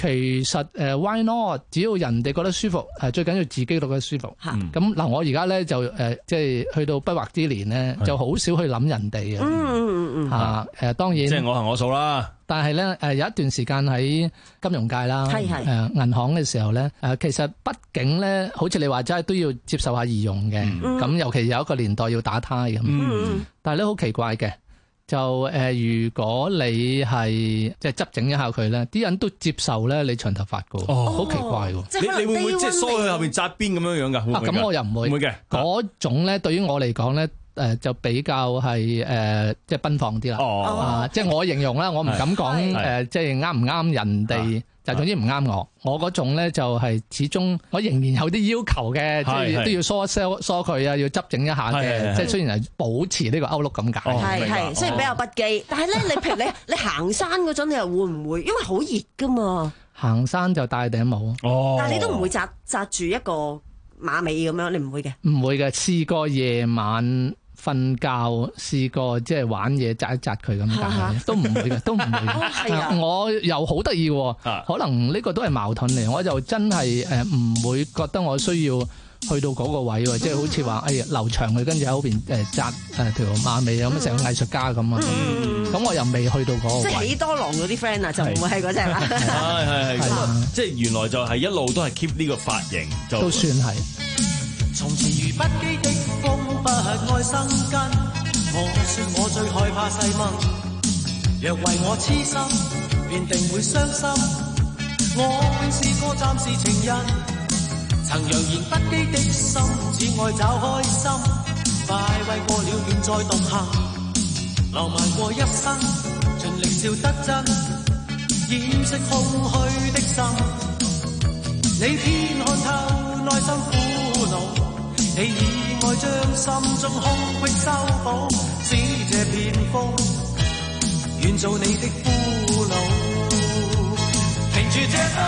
其實誒、呃、why not？只要人哋覺得舒服，誒最緊要自己覺得舒服。咁嗱、嗯，我而家咧就誒、呃、即係去到筆畫之年咧，就好少去諗人哋嘅。嗯嗯嗯嚇誒，當然即係我行我素啦。 但係咧誒有一段時間喺金融界啦，誒銀、呃、行嘅時候咧誒、呃，其實畢竟咧，好似你話齋都要接受下儀容嘅。咁、嗯、尤其有一個年代要打呔咁。嗯、但係咧好奇怪嘅。就誒、呃，如果你係即係執整一下佢咧，啲人都接受咧你長頭髮噶，好、哦、奇怪喎！ 你你會唔會即係梳去後邊紮辮咁樣樣噶？ 啊，咁我又唔會， 唔會嘅。 嗰種咧，對於我嚟講咧，誒、呃、就比較係誒、呃、即係奔放啲啦。哦，啊、即係我形容啦，我唔敢講誒、呃，即係啱唔啱人哋。就總之唔啱我，我嗰種咧就係始終我仍然有啲要求嘅，即係都要梳一梳梳佢啊，要執整一下嘅，即係雖然係保持呢個歐陸咁解。 係係，雖然比較不羈，但係咧，你譬如你你行山嗰陣，你又會唔會？因為好熱噶嘛。 行山就戴頂帽。 哦。但係你都唔會紮紮住一個馬尾咁樣，你唔會嘅。 唔會嘅，試過夜晚瞓覺試過即係玩嘢紮一紮佢咁解，都唔會嘅，都唔會嘅。啊、我又好得意喎，可能呢個都係矛盾嚟，我就真係誒唔會覺得我需要去到嗰個位喎，即係好似話哎呀留長佢，跟住喺後邊誒紮誒條馬尾咁，成個藝術家咁啊。咁、嗯、我又未去到嗰個位。 即係喜多郎嗰啲 friend 啊，就唔會係嗰隻啦。 係係係，即係原來就係一路都係 keep 呢個髮型，就都算係。 從前如不羈的風，不愛生根。我說我最害怕細蚊，若為我痴心，便定會傷心。我永是個暫時情人，曾揚言不羈的心，只愛找開心。快慰過了便再獨行，浪漫過一生，盡力笑得真，掩飾空虛的心。你偏看透內心苦惱。你以愛將心中空隙修補，使這片風願做你的俘虜。停住這風，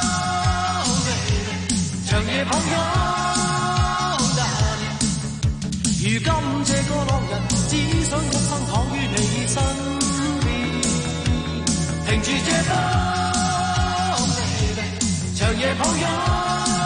長夜抱擁，如今這個浪人只想一生躺於你身邊。停住這風，長夜抱擁。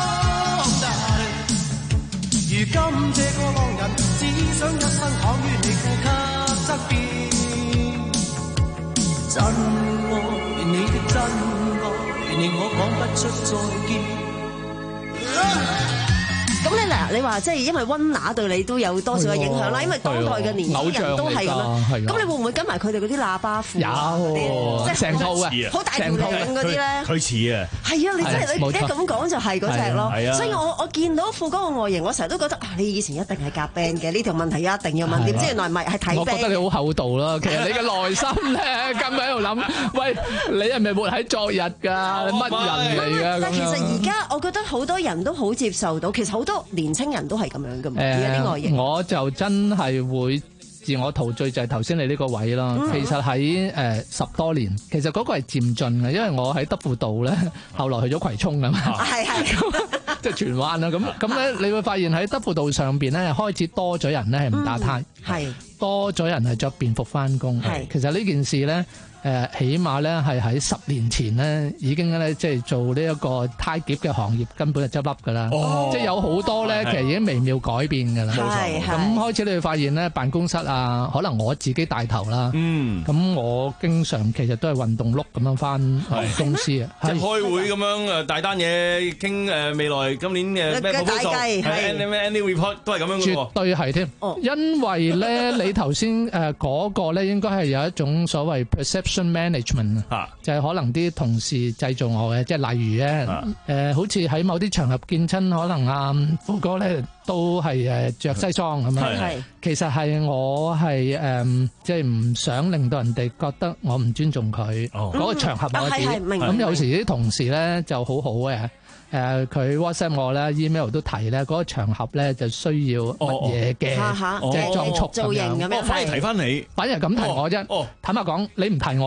如今這個浪人只想一生躺於你呼吸側邊，真愛願你的真愛，願令我講不出再見。 咁你嗱，你話即係因為溫拿對你都有多少嘅影響啦？因為當代嘅年輕人都係咁樣。咁你會唔會跟埋佢哋嗰啲喇叭褲啊？ 有，即係成套啊， 好大條領嗰啲咧。 佢似啊。 係啊，你真係你一咁講就係嗰隻咯。所以我我見到副嗰個外形，我成日都覺得啊，你以前一定係夾 band 嘅，呢條問題一定要問。點知原來唔係，係睇 band。 我覺得你好厚道啦。其實你嘅內心咧，根本喺度諗，喂，你係咪活喺昨日㗎？乜人嚟㗎？ 但其實而家我覺得好多人都好接受到，其實好多年青人都係咁樣噶嘛，而家啲外形。 我就真係會自我陶醉，就係頭先你呢個位啦。嗯、其實喺誒、呃、十多年，其實嗰個係漸進嘅，因為我喺德輔道咧，後來去咗葵涌㗎嘛，係係，即係荃灣啦。咁咁咧，你會發現喺德輔道上邊咧，開始多咗人咧係唔打呔，係、嗯、多咗人係着便服翻工。係，其實呢件事咧。誒、呃，起碼咧係喺十年前咧，已經咧即係做呢一個呔夾嘅行業根本就執笠噶啦，哦、即係有好多咧，其實已經微妙改變噶啦。係咁開始你會發現咧，辦公室啊，可能我自己帶頭啦。嗯，咁我經常其實都係運動碌咁樣翻公司啊， 即係開會咁樣誒，大單嘢傾誒，未來今年嘅咩 proposal 係咩 annual report 都係咁樣嘅喎。 絕對係添，哦、因為咧你頭先誒嗰個咧，應該係有一種所謂 perception management 啊，就係可能啲同事製造我嘅，即係例如咧，誒、啊呃，好似喺某啲場合見親，可能阿富哥咧都係誒着西裝咁樣，係，其實係我係誒，即係唔想令到人哋覺得我唔尊重佢，嗰、哦、個場合我自己，咁有時啲同事咧就好好嘅。誒佢 WhatsApp 我咧 email 都提咧，嗰個場合咧就需要乜嘢嘅，即係裝束咁樣。 造型咁樣， 反而提翻你， 反而咁提我啫。坦白講，你唔提我咧，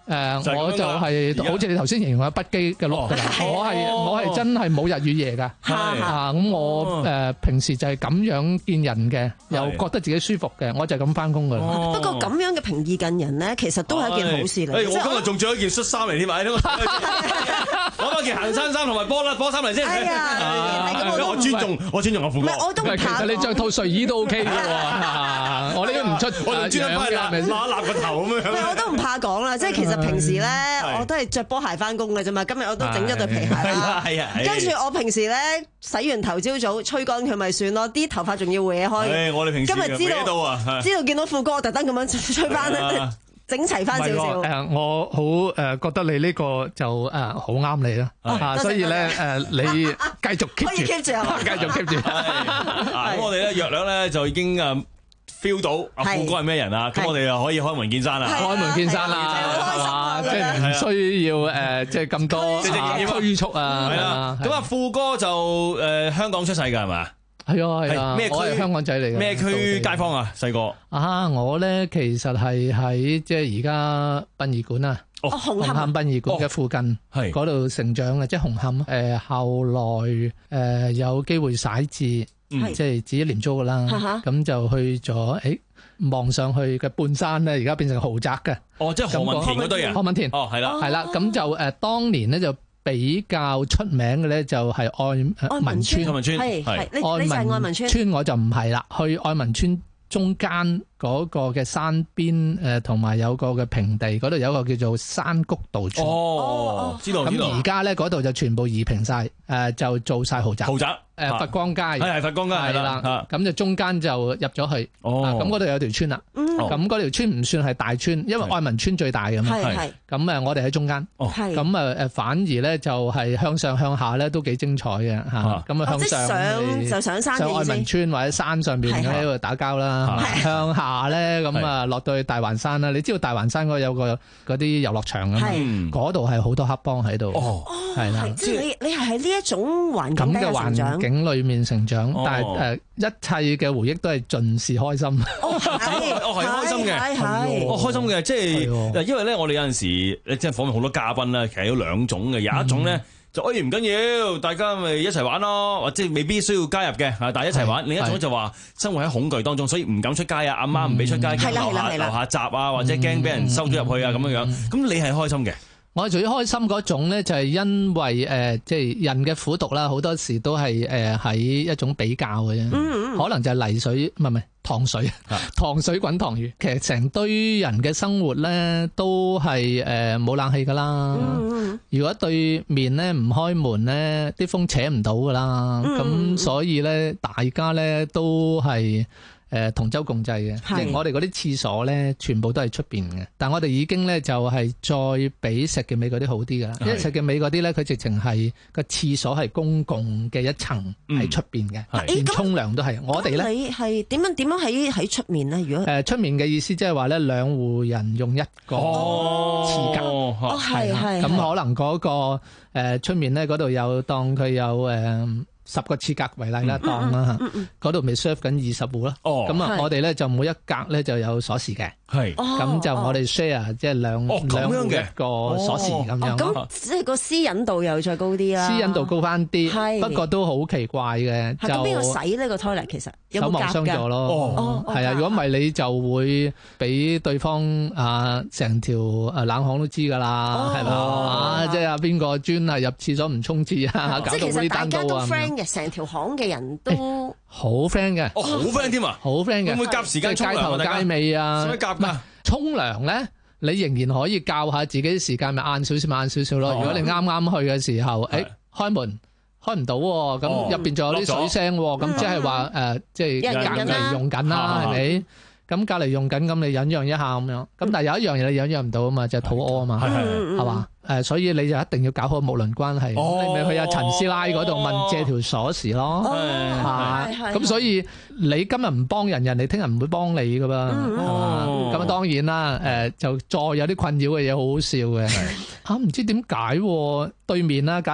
誒，我就係好似你頭先形容嘅不羈嘅碌㗎啦。我係我係真係冇日與夜㗎。啊，咁我誒平時就係咁樣見人嘅，又覺得自己舒服嘅，我就係咁翻工㗎啦。 不過咁樣嘅平易近人咧，其實都係一件好事嚟。 誒，我今日仲着一件恤衫嚟添啊！攞多件行山衫同埋波啦波衫嚟先。係啊，我尊重我尊重我父母。 我都唔怕。 其實你着套睡衣都 OK 嘅喎。我呢都唔出， 我仲專登翻嚟揦揦個頭咁樣。 我都唔怕講啦，即係其實平時咧，我都係着波鞋翻工嘅啫嘛。今日我都整咗對皮鞋啦。係啊，跟住我平時咧洗完頭朝早吹乾佢咪算咯，啲頭髮仲要搲開。 我哋平時今日知道啊，知道見到富哥，我特登咁樣吹翻整齊翻少少。 誒，我好誒覺得你呢個就誒好啱你啦。啊，所以咧誒，你繼續 keep 住，繼續 keep 住。 咁我哋咧約兩咧就已經誒 feel 到阿富哥係咩人啦。咁我哋又可以開門見山啦， 開門見山啦，係嘛？即係唔需要誒，即係咁多催促啊。 係啦。咁啊，富哥就誒香港出世㗎係嘛？ 係啊係啊， 咩區？ 我係香港仔嚟嘅。 咩區街坊啊？細個啊，我咧其實係喺即係而家殯儀館啊，紅磡殯儀館嘅附近，係嗰度成長嘅，即係紅磡。誒後來誒有機會徙置，即係自己廉租噶啦，咁就去咗誒望上去嘅半山咧，而家變成豪宅嘅。 哦，即係何文田嗰堆啊？ 何文田哦，係啦， 係啦，咁就誒當年咧就比較出名嘅咧就係愛民村， 愛民村係係，你你就係愛民村， 村我就唔係啦，去愛民村中間嗰個嘅山邊誒，同埋有個嘅平地，嗰度有一個叫做山谷道村。 哦，知道知道。 咁而家咧嗰度就全部移平晒，誒就做晒豪宅。 豪宅誒佛光街係係佛光街係啦， 咁就中間就入咗去。哦，咁嗰度有條村啦。咁嗰條村唔算係大村，因為愛民村最大嘅嘛。係係。咁誒，我哋喺中間。哦。咁誒誒，反而咧就係向上向下咧都幾精彩嘅嚇。咁啊向上上就上山， 上愛民村或者山上邊喺度打交啦。向下咧咁啊落到去大環山啦。你知道大環山嗰有個嗰啲遊樂場啊嘛？嗰度係好多黑幫喺度。哦。係啦。 即係你你係喺呢一種環境嘅成長。 境裏面成長，但係誒一切嘅回憶都係盡是開心。 哦，係，哦係開心嘅，係，哦開心嘅，即係，因為咧我哋有陣時，即係訪問好多嘉賓啦，其實有兩種嘅，有一種咧就誒唔緊要，大家咪一齊玩咯，或者未必需要加入嘅，但係一齊玩。另一種就話生活喺恐懼當中，所以唔敢出街啊，阿媽唔俾出街，驚樓下樓下閘啊，或者驚俾人收咗入去啊咁樣樣。咁你係開心嘅？ 我最開心嗰種咧，就係因為誒，即係人嘅苦毒啦，好多時都係誒喺一種比較嘅啫。嗯嗯，可能就係泥水，唔係唔係糖水，糖水滾糖魚。其實成堆人嘅生活咧，都係誒冇冷氣噶啦。嗯嗯，如果對面咧唔開門咧，啲風扯唔到噶啦。咁、嗯、所以咧，大家咧都係。誒同舟共濟嘅，即係我哋嗰啲廁所咧，全部都係出邊嘅。但係我哋已經咧就係再比石硤尾嗰啲好啲㗎啦。因為石硤尾嗰啲咧，佢直情係個廁所係公共嘅一層喺出邊嘅，連沖涼都係。我哋咧， 你係點樣點樣喺喺出面咧？如果誒出面嘅意思即係話咧，兩戶人用一個廁格， 哦係係。 咁可能嗰個誒出面咧嗰度有當佢有誒。十個廁格為例啦，當啦嚇，嗰度咪 serve 緊二十戶啦。哦，咁啊，我哋咧就每一格咧就有鎖匙嘅。係，咁就我哋 share 即係兩兩戶一個鎖匙咁樣。 咁即係個私隱度又再高啲啦。 私隱度高翻啲，不過都好奇怪嘅。 就邊個洗呢個 toilet 其實有冇夾㗎？ 手忙相助咯。哦，係啊，如果唔係你就會俾對方啊成條誒冷巷都知㗎啦，係咪啊？即係啊邊個專係入廁所唔沖廁啊，搞到呢單刀啊！ 成條巷嘅人都好 friend 嘅， 哦好 friend 添啊， 好 friend 嘅， 會唔會夾時間沖涼啊？ 街頭街尾啊， 使乜夾㗎？ 沖涼咧，你仍然可以教下自己時間，咪晏少少，咪晏少少咯。如果你啱啱去嘅時候，誒開門開唔到，咁入邊仲有啲水聲，咁即係話誒，即係隔離用緊啦，係咪？咁隔離用緊，咁你忍讓一下咁樣。咁但係有一樣嘢你忍讓唔到啊嘛，就係肚屙啊嘛，係嘛？誒，所以你就一定要搞好睦鄰關係，你咪去阿陳師奶嗰度問借條鎖匙咯，係咁所以你今日唔幫人，人哋聽日唔會幫你噶噃，係嘛？咁啊當然啦，誒就再有啲困擾嘅嘢好好笑嘅，嚇唔知點解對面啦，假設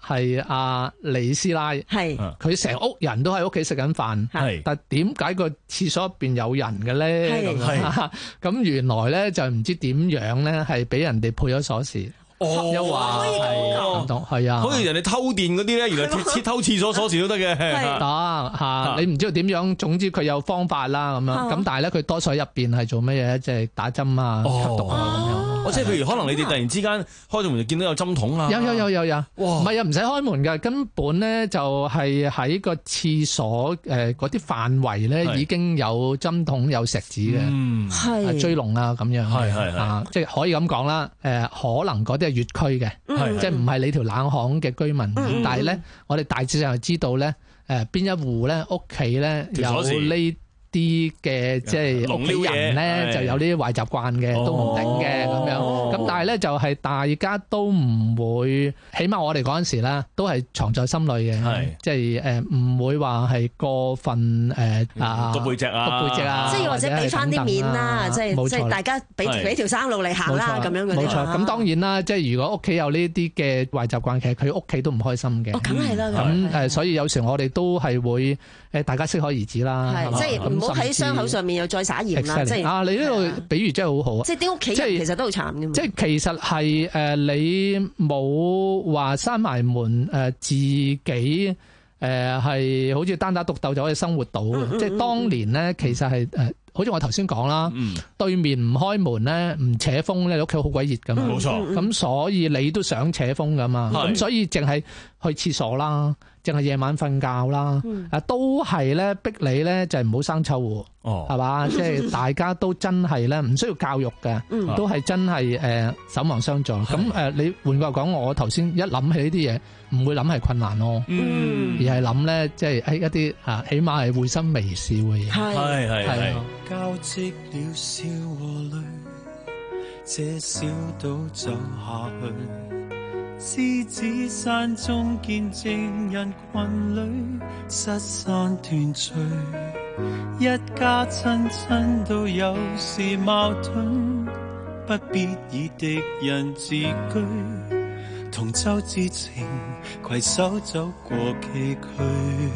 係阿李師奶， 係佢成屋人都喺屋企食緊飯， 係但點解個廁所入邊有人嘅咧？咁咁原來咧就唔知點樣咧，係俾人哋配咗鎖匙。 哦， 又話係係啊， 好似人哋偷電嗰啲咧，原來偷偷廁所鎖匙都得嘅， 得嚇，你唔知道點樣，總之佢有方法啦咁樣，咁但係咧佢多數喺入邊係做乜嘢？即係打針啊、吸毒啊咁樣。 哦，即係譬如可能你哋突然之間開咗門就見到有針筒啊， 有有有有有， 哇！ 唔係啊，唔使開門㗎，根本咧就係喺個廁所誒嗰啲範圍咧已經有針筒有石子嘅， 嗯， 係追龍啊咁樣， 係係啊，即係可以咁講啦。誒，可能嗰啲係粵區嘅，即係唔係你條冷巷嘅居民，但係咧我哋大致上係知道咧，誒邊一戶咧屋企咧有呢啲嘅即係屋企人咧就有呢啲壞習慣嘅，都唔定嘅咁樣。咁但係咧就係大家都唔會，起碼我哋嗰陣時咧都係藏在心裏嘅，即係誒唔會話係過分誒啊個背脊啊， 個背脊啊， 即係或者俾翻啲面啦，即係即係大家俾俾條生路嚟行啦咁樣嘅。 冇錯，咁當然啦，即係如果屋企有呢啲嘅壞習慣，其實佢屋企都唔開心嘅。 哦，梗係啦。 咁誒，所以有時我哋都係會誒大家適可而止啦。 係，即係唔好喺傷口上面又再撒鹽啦。即係啊，你呢個比喻真係好好啊！ 即係啲屋企人其實都好慘嘅。 即係其實係誒你冇話閂埋門誒自己誒係好似單打獨鬥就可以生活到嘅。即係當年咧，其實係誒。好似我頭先講啦，嗯、對面唔開門咧，唔扯風咧，你屋企好鬼熱噶嘛。冇錯。咁所以你都想扯風噶嘛。咁所以淨係去廁所啦，淨係夜晚瞓覺啦，嗯、啊都係咧逼你咧就係唔好生臭喎。哦，係嘛？即係大家都真係咧，唔需要教育嘅，嗯、都係真係誒守望相助。咁誒、呃，你換句話講，我頭先一諗起呢啲嘢，唔會諗係困難咯，嗯、而係諗咧，即係喺一啲啊，起碼係會心微笑嘅嘢。係係係。 交織了笑和淚，這小島走下去，獅子山中見證人群裏失散團聚，一家親親都有時矛盾，不必以敵人自居，同舟之情攜手走過崎嶇，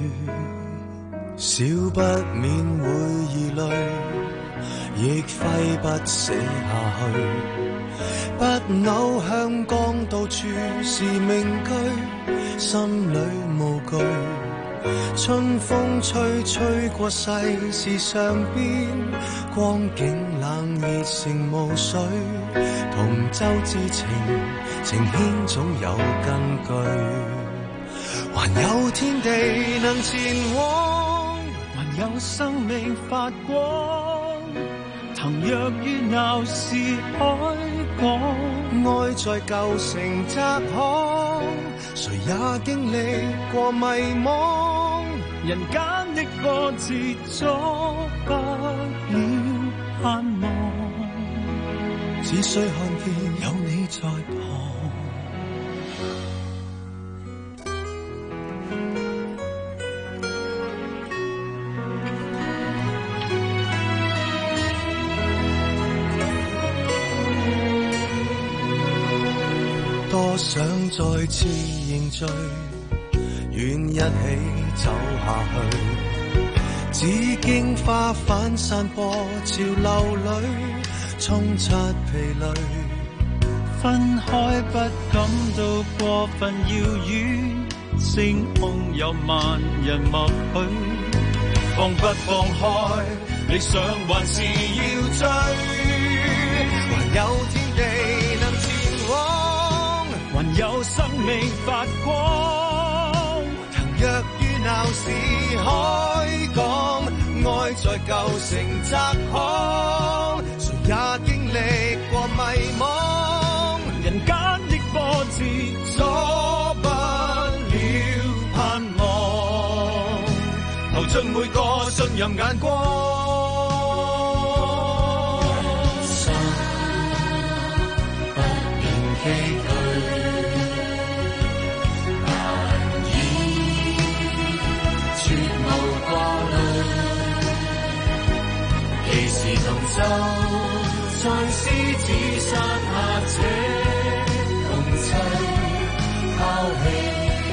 少不免會疑慮，亦揮不捨下去，不朽香港到處是名句，心裏無懼，春風吹吹過世事上邊，光景冷熱成霧水，同舟之情情牽總有根據，還有天地能前往，還有生命發光，騰躍於鬧市海港，愛在舊城窄巷，誰也經歷過迷惘，人間的波折阻不了盼望，只需看見有你在旁。多想再次凝聚，願一起走下去。只經花瓣散播潮流裏，衝出疲累。分開不感到過分遙遠，星空有萬人默許。放不放開，理想還是要追，還有天地能前往，還有生命發光，騰躍於鬧市海港，愛在舊城窄巷，誰也經歷過迷惘，人間的波折阻不了盼望，投盡每個信任眼光。就在獅子山下這共濟拋棄。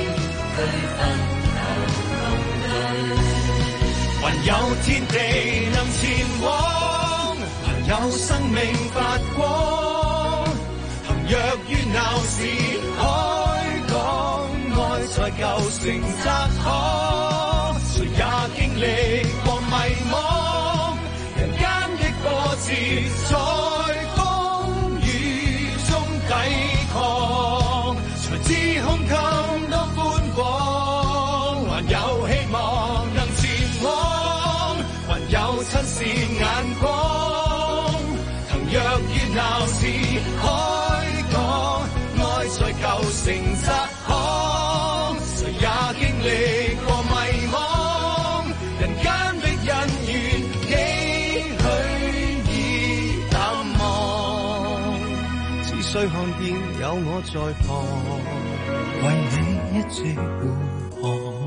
還有天地能前往，還有生命發光。行若於鬧市開講，愛在舊城窄巷，誰也經歷過迷惘，人間的波折在風雨中抵抗，才知胸襟多寬廣，還有希望能前往，還有親善眼光。騰若於鬧市開講，愛在舊城窄巷，誰也經歷過迷惘，人間的恩怨幾許已淡忘，只需看見有我在旁，為你一直護航。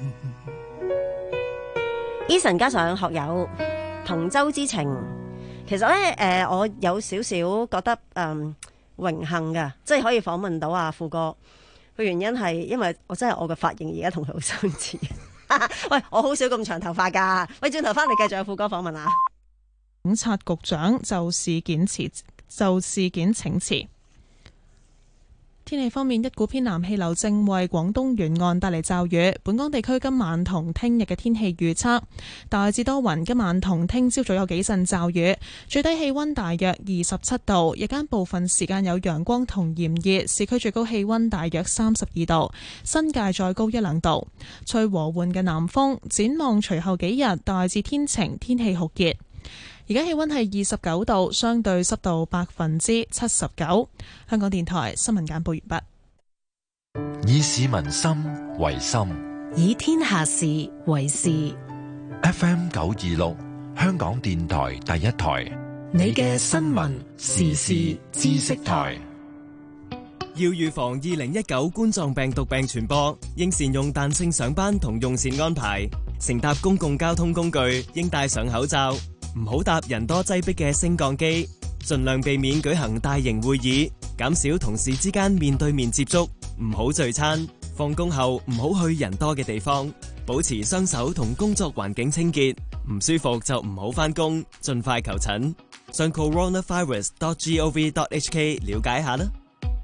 Eason 加上學友同舟之情，其實咧誒、呃，我有少少覺得誒、嗯、榮幸嘅，即係可以訪問到阿富哥。個原因係因為我真係我嘅髮型而家同佢好相似。喂，我好少咁長頭髮㗎。喂，轉頭翻嚟繼續有富哥訪問啊。 警察局長就事件辭就事件請辭。天氣方面，一股偏南氣流正為廣東沿岸帶嚟驟雨。本港地區今晚同聽日嘅天氣預測大致多雲，今晚同聽朝早有幾陣驟雨，最低氣溫大約二十七度，日間部分時間有陽光同炎熱，市區最高氣溫大約三十二度，新界再高一兩度，吹和緩嘅南風。展望隨後幾日大致天晴，天氣酷熱。而家氣溫係二十九度，相對濕度百分之七十九。香港電台新聞簡報完畢。 以市民心為心， 以天下事為事。 F M 九二六，香港電台第一台， 你嘅新聞時事知識台。 要預防二零一九冠狀病毒病傳播，應善用彈性上班同用膳安排。乘搭公共交通工具應戴上口罩，唔好搭人多擠迫嘅升降機，盡量避免舉行大型會議，減少同事之間面對面接觸，唔好聚餐。放工後唔好去人多嘅地方，保持雙手同工作環境清潔。唔舒服就唔好返工，盡快求診。上 coronavirus dot gov dot hk 了解下啦。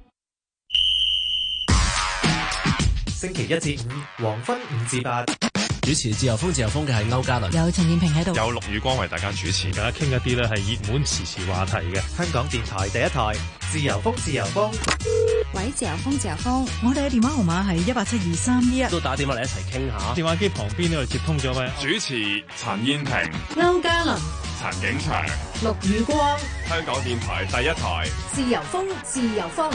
星期一至五黃昏五至八， 主持自由風自由風嘅係歐嘉倫， 有陳燕平喺度， 有陸宇光為大家主持，大家傾一啲咧係熱門時事話題嘅。 香港電台第一台自由風自由風。 喂，自由風自由風，我哋嘅電話號碼係一八七二三一， 都打電話嚟一齊傾下。 電話機旁邊呢度接通咗咩？ 主持陳燕平、 歐嘉倫、 陳景祥、 陸宇光， 香港電台第一台自由風自由風。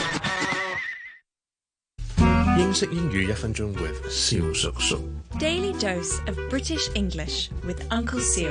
英式英語一分鐘 with 蕭叔叔。 Daily dose of British English with Uncle Seal。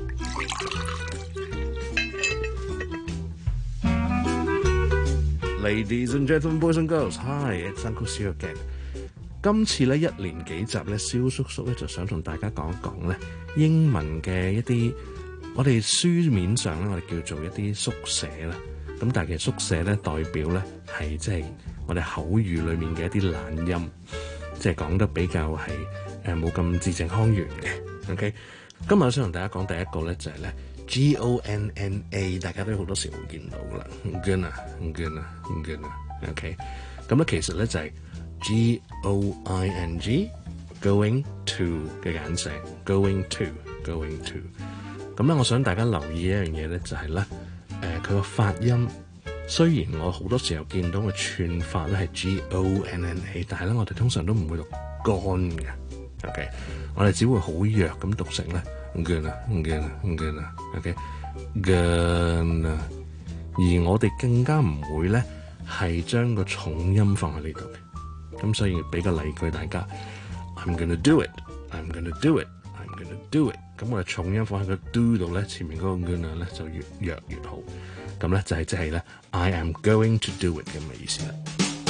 Ladies and gentlemen, boys and girls, hi, it's Uncle Seal again。今次咧一連幾集咧，蕭叔叔咧就想同大家講一講咧英文嘅一啲我哋書面上咧，我哋叫做一啲縮寫啦。咁但係其實縮寫咧代表咧係即係我哋口語裏面嘅一啲懶音，即係講得比較係誒冇咁字正腔圓嘅。OK， 今日我想同大家講第一個咧就係咧 G O N N A， 大家都好多時會見到噶啦，唔驚啊，唔驚啊，唔驚啊。OK， 咁咧其實咧就係 G O I N G going to 嘅簡寫 ，going to going to。咁咧，我想大家留意一樣嘢咧，就係咧。誒佢個發音，雖然我好多時候見到個串法咧係 G O N N A， 但係咧我哋通常都唔會讀乾嘅 ，OK， 我哋只會好弱咁讀成咧 gonna gonna gonna OK gonna， 而我哋更加唔會咧係將個重音放喺呢度嘅，咁所以俾個例句大家 ，I'm gonna do it，I'm gonna do it，I'm gonna do it。咁我哋重音放喺個 do 度咧，前面嗰個 gonna 咧就越弱越好。咁咧就係即係咧 I am going to do it 咁嘅意思啦。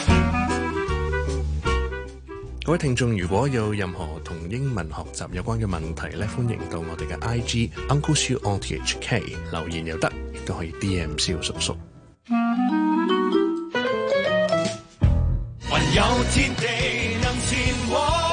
各位聽眾，如果有任何同英文學習有關嘅問題咧，歡迎到我哋嘅 I G Uncle Siu on T H K 留言又得，亦都可以 D M 蕭叔叔。 還有天地能前往。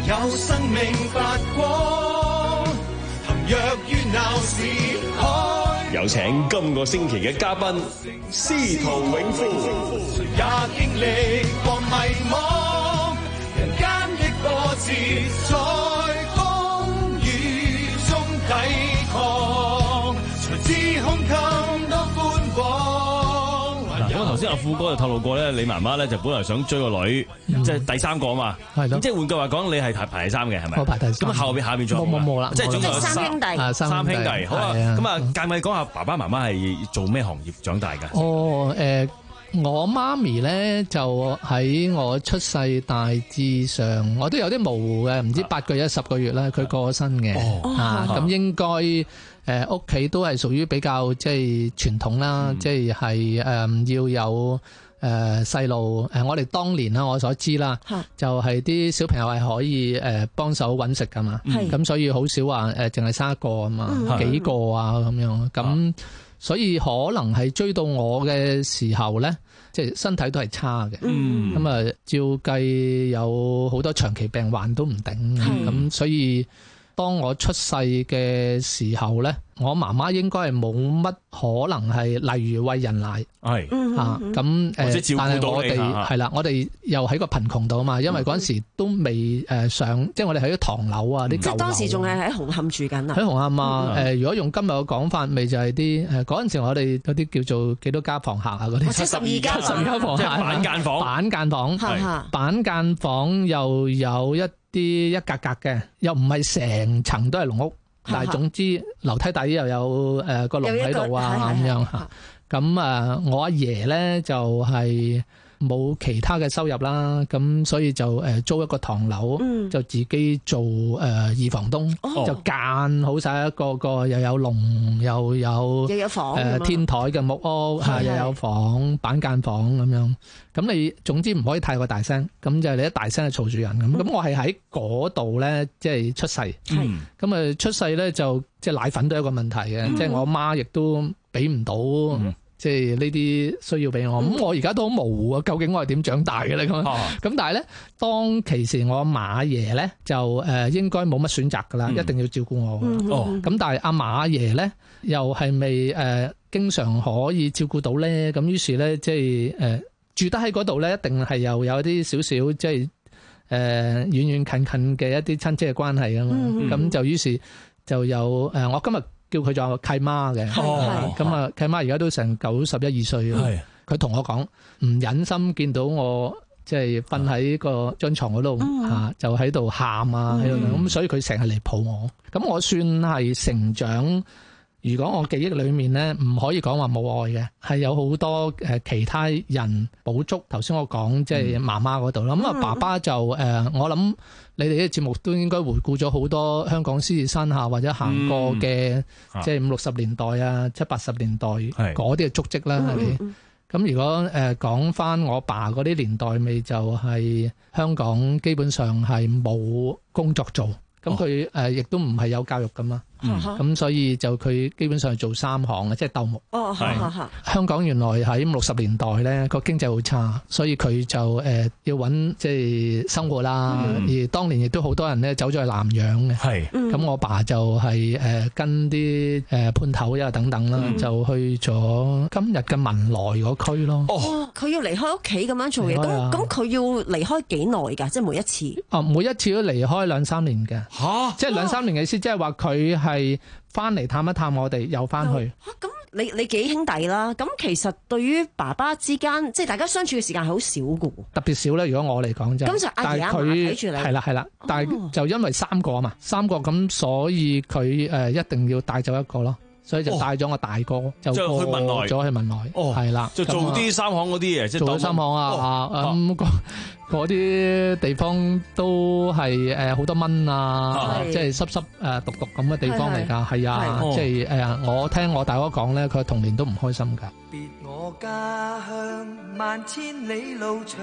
有生命發光，含若於鬧市海。 有請今個星期嘅嘉賓司徒永富。 誰也經歷過迷惘，人間的波折在風雨中抵抗，才知胸襟多寬廣。 嗱，咁頭先阿富哥就透露過咧，你媽媽咧就本來想追個女， 嗯、 即係第三個啊嘛。係咯。即係換句話講，你係排排第三嘅係咪？ 我排第三。 咁後邊下邊仲有冇冇冇啦， 即係總共有三兄弟。 三兄弟。好啊。咁啊，介唔介意講下爸爸媽媽係做咩行業長大㗎？ 哦，誒、呃。我媽咪咧就喺我出世大致上，我都有啲模糊嘅，唔知八個月、十個月啦，佢過咗身嘅。哦，啊，咁應該誒屋企都係屬於比較即係傳統啦，嗯、即係係誒要有誒細路誒。我哋當年啦，我所知啦，就係、是、啲小朋友係可以誒幫手揾食噶嘛。咁、嗯、所以好少話誒淨係生一個啊嘛，嗯、幾個啊咁樣咁。所以可能係追到我嘅時候咧，即係身體都係差嘅。嗯，咁啊，照計有好多長期病患都唔頂。咁所以當我出世嘅時候咧，我媽媽應該係冇乜可能係，例如餵人奶。係啊，咁誒，但係我哋係啦，我哋又喺個貧窮度啊嘛，因為嗰陣時都未誒上，即係我哋喺啲唐樓啊，啲舊樓。即係當時仲係喺紅磡住緊啊。喺紅磡啊，誒，如果用今日嘅講法，咪就係啲誒嗰陣時我哋嗰啲叫做幾多家房客啊嗰啲。七十二家，十二家房客。即係板間房。板間房。係。板間房又有一啲一格格嘅，又唔係成層都係籠屋。但係總之樓梯底又有誒個籠喺度啊咁樣嚇，咁啊我阿爺咧就係冇其他嘅收入啦，咁所以就誒租一個唐樓，嗯、就自己做誒二房東，哦、就間好晒一個個又有籠又有又有房誒天台嘅木屋嚇，又有房板間房咁樣。咁你總之唔可以太過大聲，咁就係你一大聲就嘈住人咁。咁、嗯、我係喺嗰度咧，即係出世。咁啊出世咧就即係奶粉都係一個問題嘅，即、嗯、係、就是、我媽亦都俾唔到，即係呢啲需要俾我。咁、嗯、我而家都好模糊啊，究竟我係點長大嘅咧？咁咁、啊、但係咧，當其時我馬爺咧就誒應該冇乜選擇噶啦，嗯、一定要照顧我。嗯、哦，咁但係阿馬爺咧又係咪誒經常可以照顧到咧？咁於是咧即係誒。呃住得喺嗰度咧，一定係又有啲少少即係誒遠遠近近嘅一啲親戚嘅關係㗎嘛。咁、嗯、就於是就有誒、呃，我今日叫佢做契媽嘅。咁啊，契媽而家都成九十一二歲啦。佢同我講唔忍心見到我即係瞓喺個張床嗰度嚇，就喺度喊啊，喺度咁，嗯、所以佢成日嚟抱我。咁我算係成長。如果我記憶裏面咧，唔可以講話冇愛嘅，係有好多誒其他人補足。頭先我講即係媽媽嗰度啦，咁啊、嗯、爸爸就誒、呃，我諗你哋呢個節目都應該回顧咗好多香港獅子山下或者行過嘅，嗯、即係五六十年代啊、七八十年代嗰啲嘅足跡啦，係咪？咁如果誒講翻我爸嗰啲年代，咪就係香港基本上係冇工作做，咁佢誒亦都唔係有教育噶嘛。咁、嗯、所以就佢基本上係做三行嘅，即係鬥木。哦，係。香港原來喺五六十年代咧個經濟好差，所以佢就誒、呃、要揾即係生活啦。嗯、而當年亦都好多人咧走咗去南洋嘅。係。咁、嗯、我爸就係、是、誒、呃、跟啲誒判頭啊等等啦，嗯、就去咗今日嘅文萊嗰區咯。哦，佢要離開屋企咁樣做嘢，咁咁佢要離開幾耐㗎？即係每一次。哦，每一次都離開兩三年嘅。嚇、啊！即係兩三年嘅意思，即係話佢係。係翻嚟探一探我哋，又翻去。咁、啊、你你幾兄弟啦？咁其實對於爸爸之間，即係大家相處嘅時間係好少㗎。特別少咧。如果我嚟講就，咁就阿爺阿嫲睇住你。係啦係啦，但係就因為三個啊嘛，三個咁，所以佢誒一定要帶走一個咯。所以就帶咗我大哥，哦、就過咗去文萊，係啦、哦，就做啲三行嗰啲嘢，即係做咗三行啊，咁嗰啲地方都係誒好多蚊啊，即係濕濕誒毒毒咁嘅地方嚟㗎，係啊，即係誒我聽我大哥講咧，佢童年都唔開心㗎。別我家鄉萬千里路長，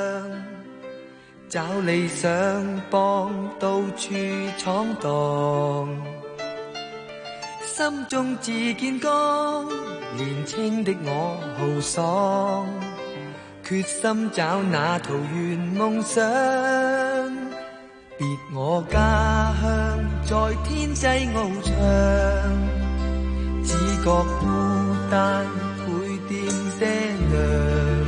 找理想幫到處闖蕩。心中自堅剛，年輕的我豪爽，決心找那桃源夢想。別我家鄉在天際翱翔，只覺孤單倍添些涼。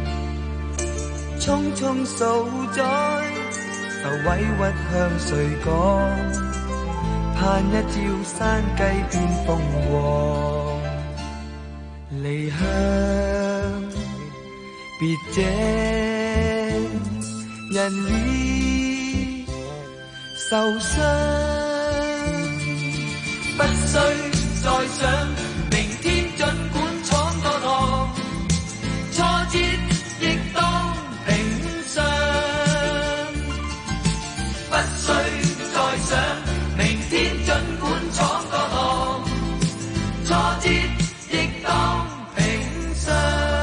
匆匆數載，受委屈向誰講？盼一朝山雞變鳳凰。離鄉別井人已受傷，不需再想明天，儘管闖多趟，挫折亦當平常。不需再想明天，儘管闖多趟，挫折亦當平常。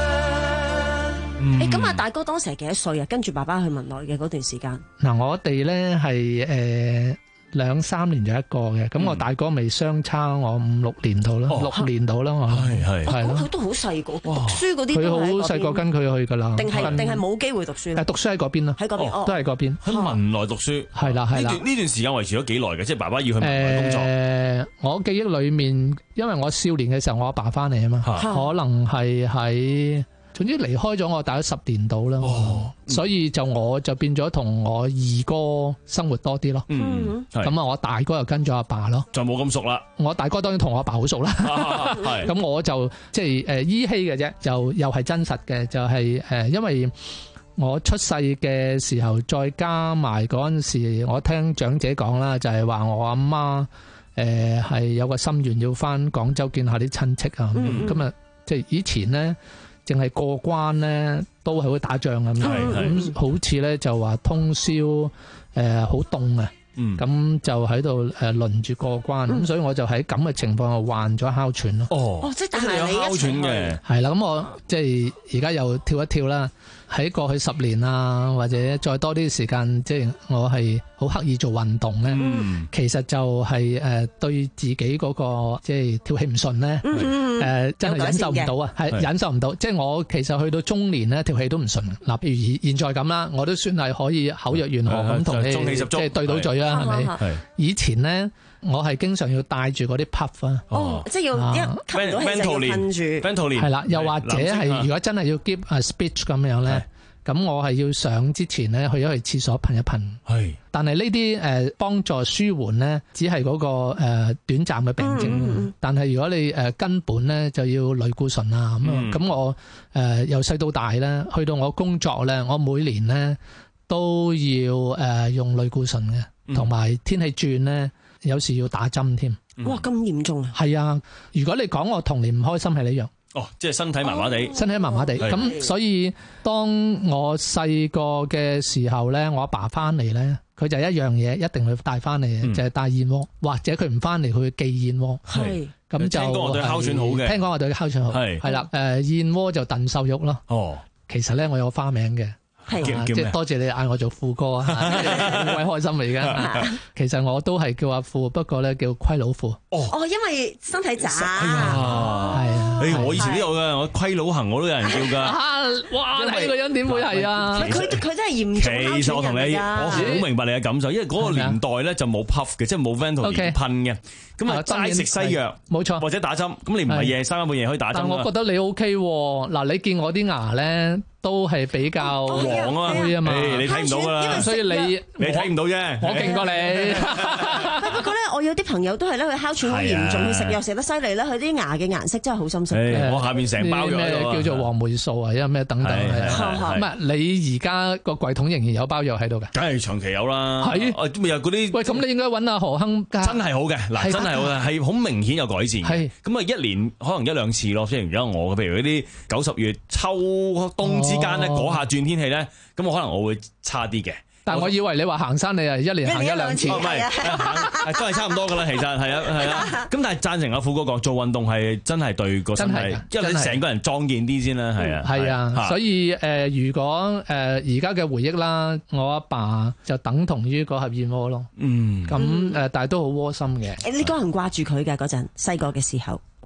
誒，咁啊，大哥當時係幾多歲啊？跟住爸爸去文萊嘅嗰段時間。 嗱，我哋咧係誒兩三年就一個嘅，咁我大哥未相差我五六年到啦，六年到啦，我係係係咯。 佢都好細個，讀書嗰啲佢好細個跟佢去噶啦， 定係定係冇機會讀書？ 誒，讀書喺嗰邊啦， 喺嗰邊都係嗰邊， 喺文萊讀書。 係啦係啦。 呢段呢段時間維持咗幾耐嘅？即係爸爸要去文萊工作。 誒，我記憶裏面，因為我少年嘅時候我阿爸翻嚟啊嘛，可能係喺。總之離開咗我大概十年到啦，哦、所以就我就變咗同我二哥生活多啲咯。嗯，咁啊，我大哥又跟咗阿爸咯， 就冇咁熟啦。 我大哥當然同我阿爸好熟啦，咁、啊、我就即係誒依稀嘅啫，就又係真實嘅，就係、是、誒因為我出世嘅時候，再加埋嗰陣時，我聽長者講啦，就係、是、話我阿媽誒係有個心願要翻廣州見下啲親戚啊。咁啊、嗯，即係以前咧。淨係過關咧，都係會打仗咁，咁好似咧就話通宵誒好凍啊，咁、嗯、就喺度誒輪住過關，咁、嗯、所以我就喺咁嘅情況下患咗哮喘咯。 哦，即係但係有哮喘嘅， 係啦，咁我即係而家又跳一跳啦。喺過去十年啊，或者再多啲時間，即係我係好刻意做運動咧。嗯、其實就係誒對自己嗰個即係跳氣唔順咧，誒真係忍受唔到啊，係忍受唔到。即係我其實去到中年咧，跳氣都唔順。嗱，譬如現在咁啦，我都算係可以口若懸河咁同你即係對到嘴啊，係咪？以前咧，我係經常要帶住嗰啲 puff 啊， 哦，即係要一吸到氣就噴住， 係啦，又或者係如果真係要 give a speech 咁樣咧。咁我係要上之前咧，去咗去廁所噴一噴。係，但係呢啲誒幫助舒緩咧，只係嗰個誒短暫嘅病症。嗯嗯、但係如果你誒根本咧，就要類固醇啊咁啊。咁、嗯、我誒由細到大咧，去到我工作咧，我每年咧都要誒用類固醇嘅，同埋、嗯、天氣轉咧，有時要打針添。 哇，咁嚴重啊！ 係啊，如果你講我童年唔開心係呢樣。 哦，即係身體麻麻地， 身體麻麻地，咁是所以當我細個嘅時候咧，我阿爸翻嚟咧，佢就一樣嘢一定會帶翻嚟嘅，嗯、就係帶燕窩，或者佢唔翻嚟，佢會寄燕哮。係咁是就聽講我對哮喘好嘅， 聽講我對哮喘好係係啦，誒燕窩就鄧秀玉咯。哦，其實咧我有個花名嘅。係，即係多謝你嗌我做富哥啊，好鬼開心嚟噶。其實我都係叫阿富，不過咧叫虧老富。 哦，哦，因為身體渣。 係啊，誒，我以前都有噶，我虧老行我都有人叫噶。 哇，你個人點會係啊？ 佢佢真係嚴重。 其實我同你，我好明白你嘅感受，因為嗰個年代咧就冇 puff 嘅，即係冇 Ventolin 噴嘅。咁啊，齋食西藥， 冇錯， 或者打針。咁你唔係夜三更半夜可以打針。 但我覺得你 OK 喎。嗱，你見我啲牙咧都係比較黃啊嘛， 你睇唔到噶啦， 所以你你睇唔到啫。 我勁過你。 不過咧，我有啲朋友都係咧，佢哮喘好嚴重，佢食藥食得犀利咧，佢啲牙嘅顏色真係好深色。 我下面成包藥咩叫做黃霉素啊，因為咩等等係啊。唔係你而家個櫃桶仍然有包藥喺度嘅， 梗係長期有啦。 係， 咁又嗰啲。 喂，咁你應該揾阿何亨家。 真係好嘅，嗱，真係好嘅，係好明顯有改善。係，咁啊，一年可能一兩次咯。雖然而家我嘅，譬如嗰啲九十月秋冬之間咧，嗰下轉天氣咧，咁我可能我會差啲嘅。 但我以為你話行山你係一年行一兩次， 唔係，都係差唔多噶啦。其實係啊係啊。咁但係贊成阿富哥講，做運動係真係對個身體，因為你成個人壯健啲先啦。係啊係啊。所以誒，如果誒而家嘅回憶啦，我阿爸就等同於嗰盒燕窩咯。嗯。咁誒，但係都好窩心嘅。 你個人掛住佢嘅嗰陣，細個嘅時候。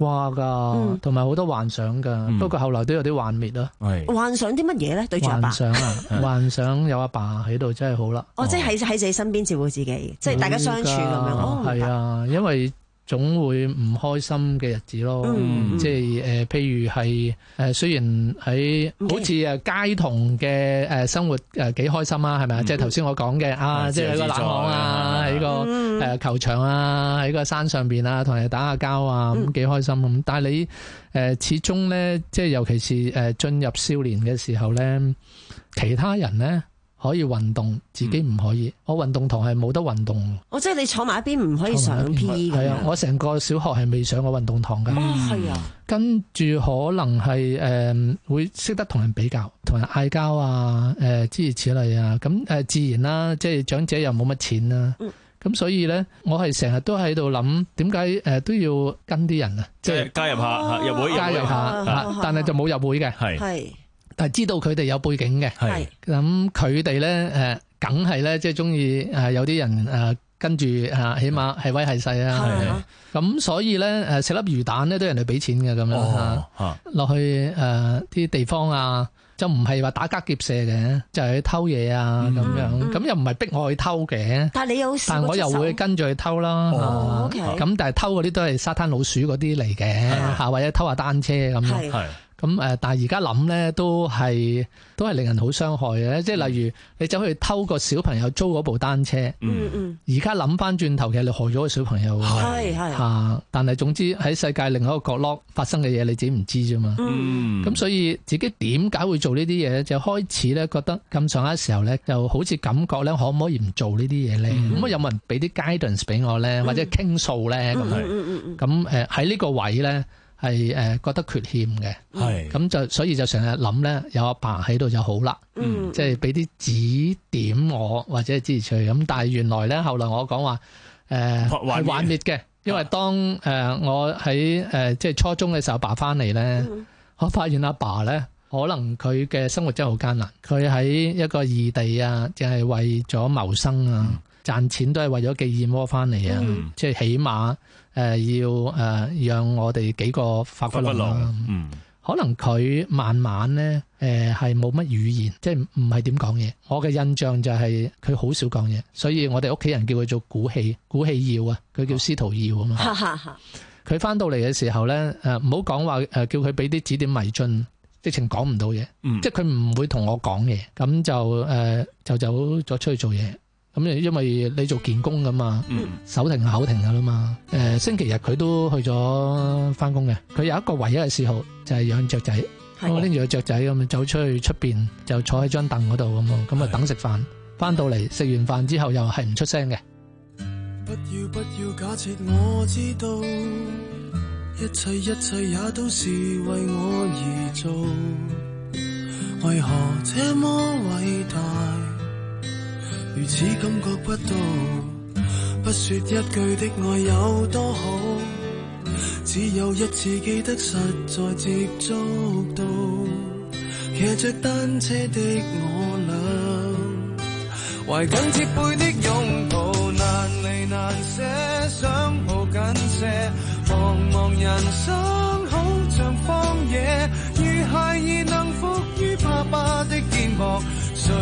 掛㗎，同埋好多幻想㗎。 嗯、 不過後來都有啲幻滅啦。 幻想啲乜嘢咧？對住阿爸。 幻想啊，幻想有阿爸喺度真係好啦。 哦，即係喺喺自己身邊照顧自己，即係大家相處咁樣。哦， 係啊，因為總會唔開心嘅日子咯。嗯、即係誒、呃，譬如係誒、呃，雖然喺好似誒街童嘅誒生活誒幾開心啊，係咪啊？即係頭先我講嘅啊，即係喺個冷巷啊，喺個誒球場啊，喺個山上邊啊，同人打下交啊，咁幾開心咁。但係你誒、呃、始終咧，即係尤其是誒進入少年嘅時候咧，其他人咧。可以運動，自己唔可以。嗯、我運動堂係冇得運動。 我、哦、即係你坐埋一邊唔可以上 P E 嘅。 係啊，我成個小學係未上過運動堂㗎。 哦，係啊。 跟住可能係誒、呃、會識得同人比較，同人嗌交啊，誒、呃、諸如此類啊。咁誒、呃、自然啦，即係長者又冇乜錢啦。咁、嗯、所以咧，我係成日都喺度諗，點解誒都要跟啲人啊？ 即係加入下， 哦、 入會， 加入下，啊、但係就冇入會嘅。 係。 但係知道佢哋有背景嘅，咁佢哋咧誒，梗係咧即係中意誒，有啲人誒跟住誒，起碼係威係勢啊。咁所以咧誒，食粒魚蛋咧都人哋俾錢嘅咁樣吓，落去誒啲地方啊，就唔係話打家劫舍嘅，就係去偷嘢啊咁樣。咁又唔係逼我去偷嘅， 但係你有， 但係我又會跟住去偷啦。咁但係偷嗰啲都係沙灘老鼠嗰啲嚟嘅吓，或者偷下單車咁樣。咁誒，但係而家諗咧，都係都係令人好傷害嘅。即係例如，你走去偷個小朋友租嗰部單車， 嗯嗯， 而家諗翻轉頭，其實你害咗個小朋友。 係係嚇，但係總之喺世界另一個角落發生嘅嘢，你自己唔知啫嘛。 嗯， 咁所以自己點解會做呢啲嘢？就開始咧覺得咁上下時候咧，就好似感覺咧，可唔可以唔做呢啲嘢咧？咁啊、嗯、有冇人俾啲 guidance 俾我咧，或者傾訴咧？咁係，咁誒喺呢個位咧。係誒覺得缺欠嘅，係咁就所以就成日諗咧，有阿爸喺度就好啦，嗯，即係俾啲指點我或者支持咁。但係原來咧，後來我講話誒係幻滅嘅，因為當誒、呃、我喺誒、呃、即係初中嘅時候，爸翻嚟咧，嗯、我發現阿爸咧可能佢嘅生活真係好艱難，佢喺一個異地啊，淨係為咗謀生啊。嗯賺錢都係為咗寄燕窩翻嚟啊！嗯、即係起碼誒、呃、要誒、呃、讓我哋幾個發骨龍啦。嗯，可能佢慢慢咧誒係冇乜語言，即係唔係點講嘢。我嘅印象就係佢好少講嘢，所以我哋屋企人叫佢做古氣古氣耀啊，佢叫司徒耀啊嘛。佢翻到嚟嘅時候咧誒唔好講話誒叫佢俾啲指點迷津，直情講唔到嘢。嗯、即係佢唔會同我講嘢，咁就誒、呃、就走咗出去做嘢。咁因為你做健工噶嘛，嗯、手停口停噶啦嘛。誒、呃，星期日佢都去咗翻工嘅。佢有一個唯一嘅嗜好就係、是、養雀仔。我拎住個雀仔咁走出去出邊，就坐喺張凳嗰度咁咯。咁啊等食飯，翻到嚟食完飯之後又係唔出聲嘅。 不要不要假設我知道，一切一切也都是為我而做，為何這麼偉大？如此感覺不到，不說一句的愛有多好，只有一次記得實在接觸到，騎着單車的我倆，懷緊貼背的擁抱，難離難捨，想抱緊些，茫茫人生好像荒野，如孩兒能伏於爸爸的肩膊，誰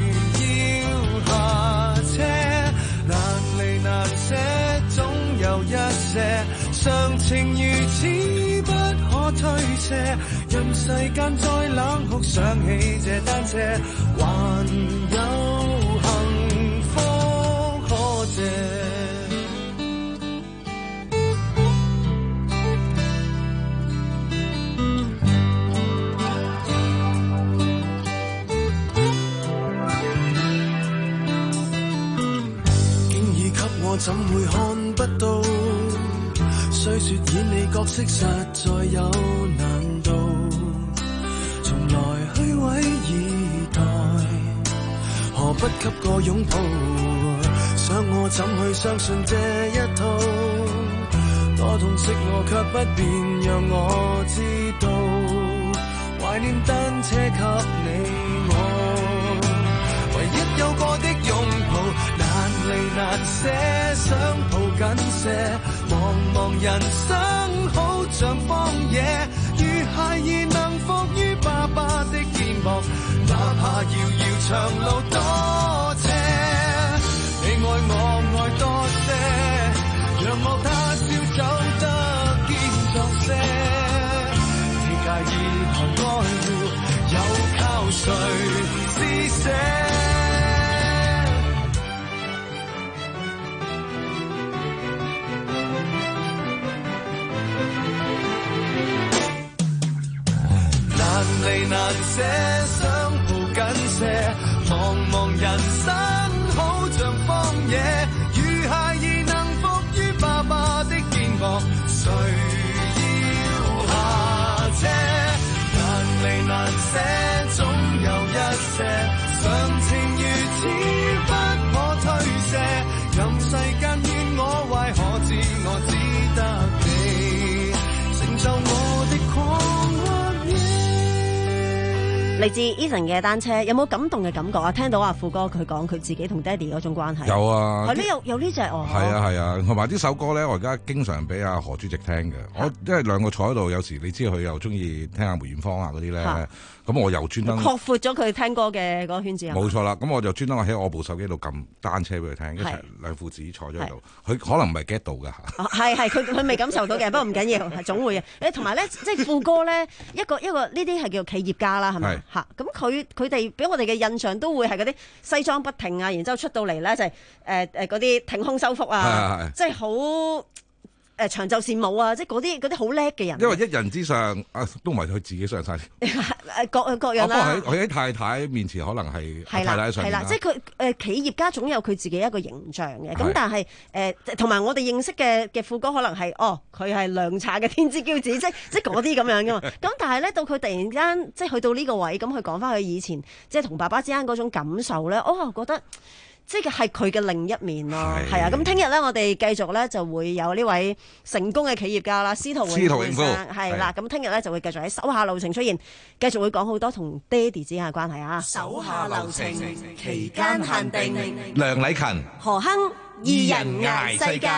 下車，難離難捨，總有一些常情如此不可推卸，任世間再冷酷，想起這單車，還有幸福可借。我怎會看不到？雖說演你角色實在有難度，從來虛偽以待，何不給個擁抱？想我怎去相信這一套？多痛惜我卻不便讓我知道，懷念單車給你我，唯一有過的擁抱。難離難捨，想抱緊些，茫茫人生好像荒野，如孩兒能伏於爸爸的肩膊，哪怕遙遙長路多斜，你愛我愛多些，讓我他朝走得堅壯些，你介意何愛護，又靠誰施捨？難離難捨，想抱緊些，茫茫人生好像荒野，如孩兒能伏於爸爸的肩膊，誰要下車？難離難捨，總有一些，常情如此不可推卸，任世間怨我壞，可知我只得你成就我的狂。 嚟自 Ethan 嘅單車，有冇感動嘅感覺啊？聽到阿富哥佢講佢自己同爹哋嗰種關係， 有啊， 係呢有有呢隻哦， 係啊係啊，同埋呢首歌咧，我而家經常俾阿何主席聽嘅，我因為兩個坐喺度，有時你知佢又中意聽下梅艷芳啊嗰啲咧，咁我又專登擴闊咗佢聽歌嘅嗰個圈子啊， 冇錯啦，咁我就專登喺我部手機度撳單車俾佢聽，一齊兩父子坐咗喺度，佢可能唔係 get 到㗎嚇， 係係佢佢未感受到嘅，不過唔緊要，係總會嘅。誒同埋咧，即係富哥咧，一個一個呢啲係叫企業家啦，係咪嚇？咁佢佢哋俾我哋嘅印象都會係嗰啲西裝不停啊，然之後出到嚟咧就係誒誒嗰啲挺胸收腹啊，即係好誒長袖善舞啊，即係嗰啲嗰啲好叻嘅人。 因為一人之上啊，都唔係佢自己上晒。 誒各各樣啦。 不過喺喺太太面前可能係太太上面啦。 係啦，即係佢誒企業家總有佢自己一個形象嘅。咁但係誒同埋我哋認識嘅嘅富哥可能係哦，佢係涼茶嘅天之驕子，即即係嗰啲咁樣噶嘛。咁但係咧到佢突然間即係去到呢個位，咁佢講翻佢以前即係同爸爸之間嗰種感受咧，哦覺得。即係佢嘅另一面咯，係啊！咁聽日咧，我哋繼續咧就會有呢位成功嘅企業家啦，司徒永富先生係啦。咁聽日咧就會繼續喺手下留情出現，繼續會講好多同爹哋之間嘅關係啊！ 手下留情，期間限定。 梁禮勤、 何亨二人捱世界。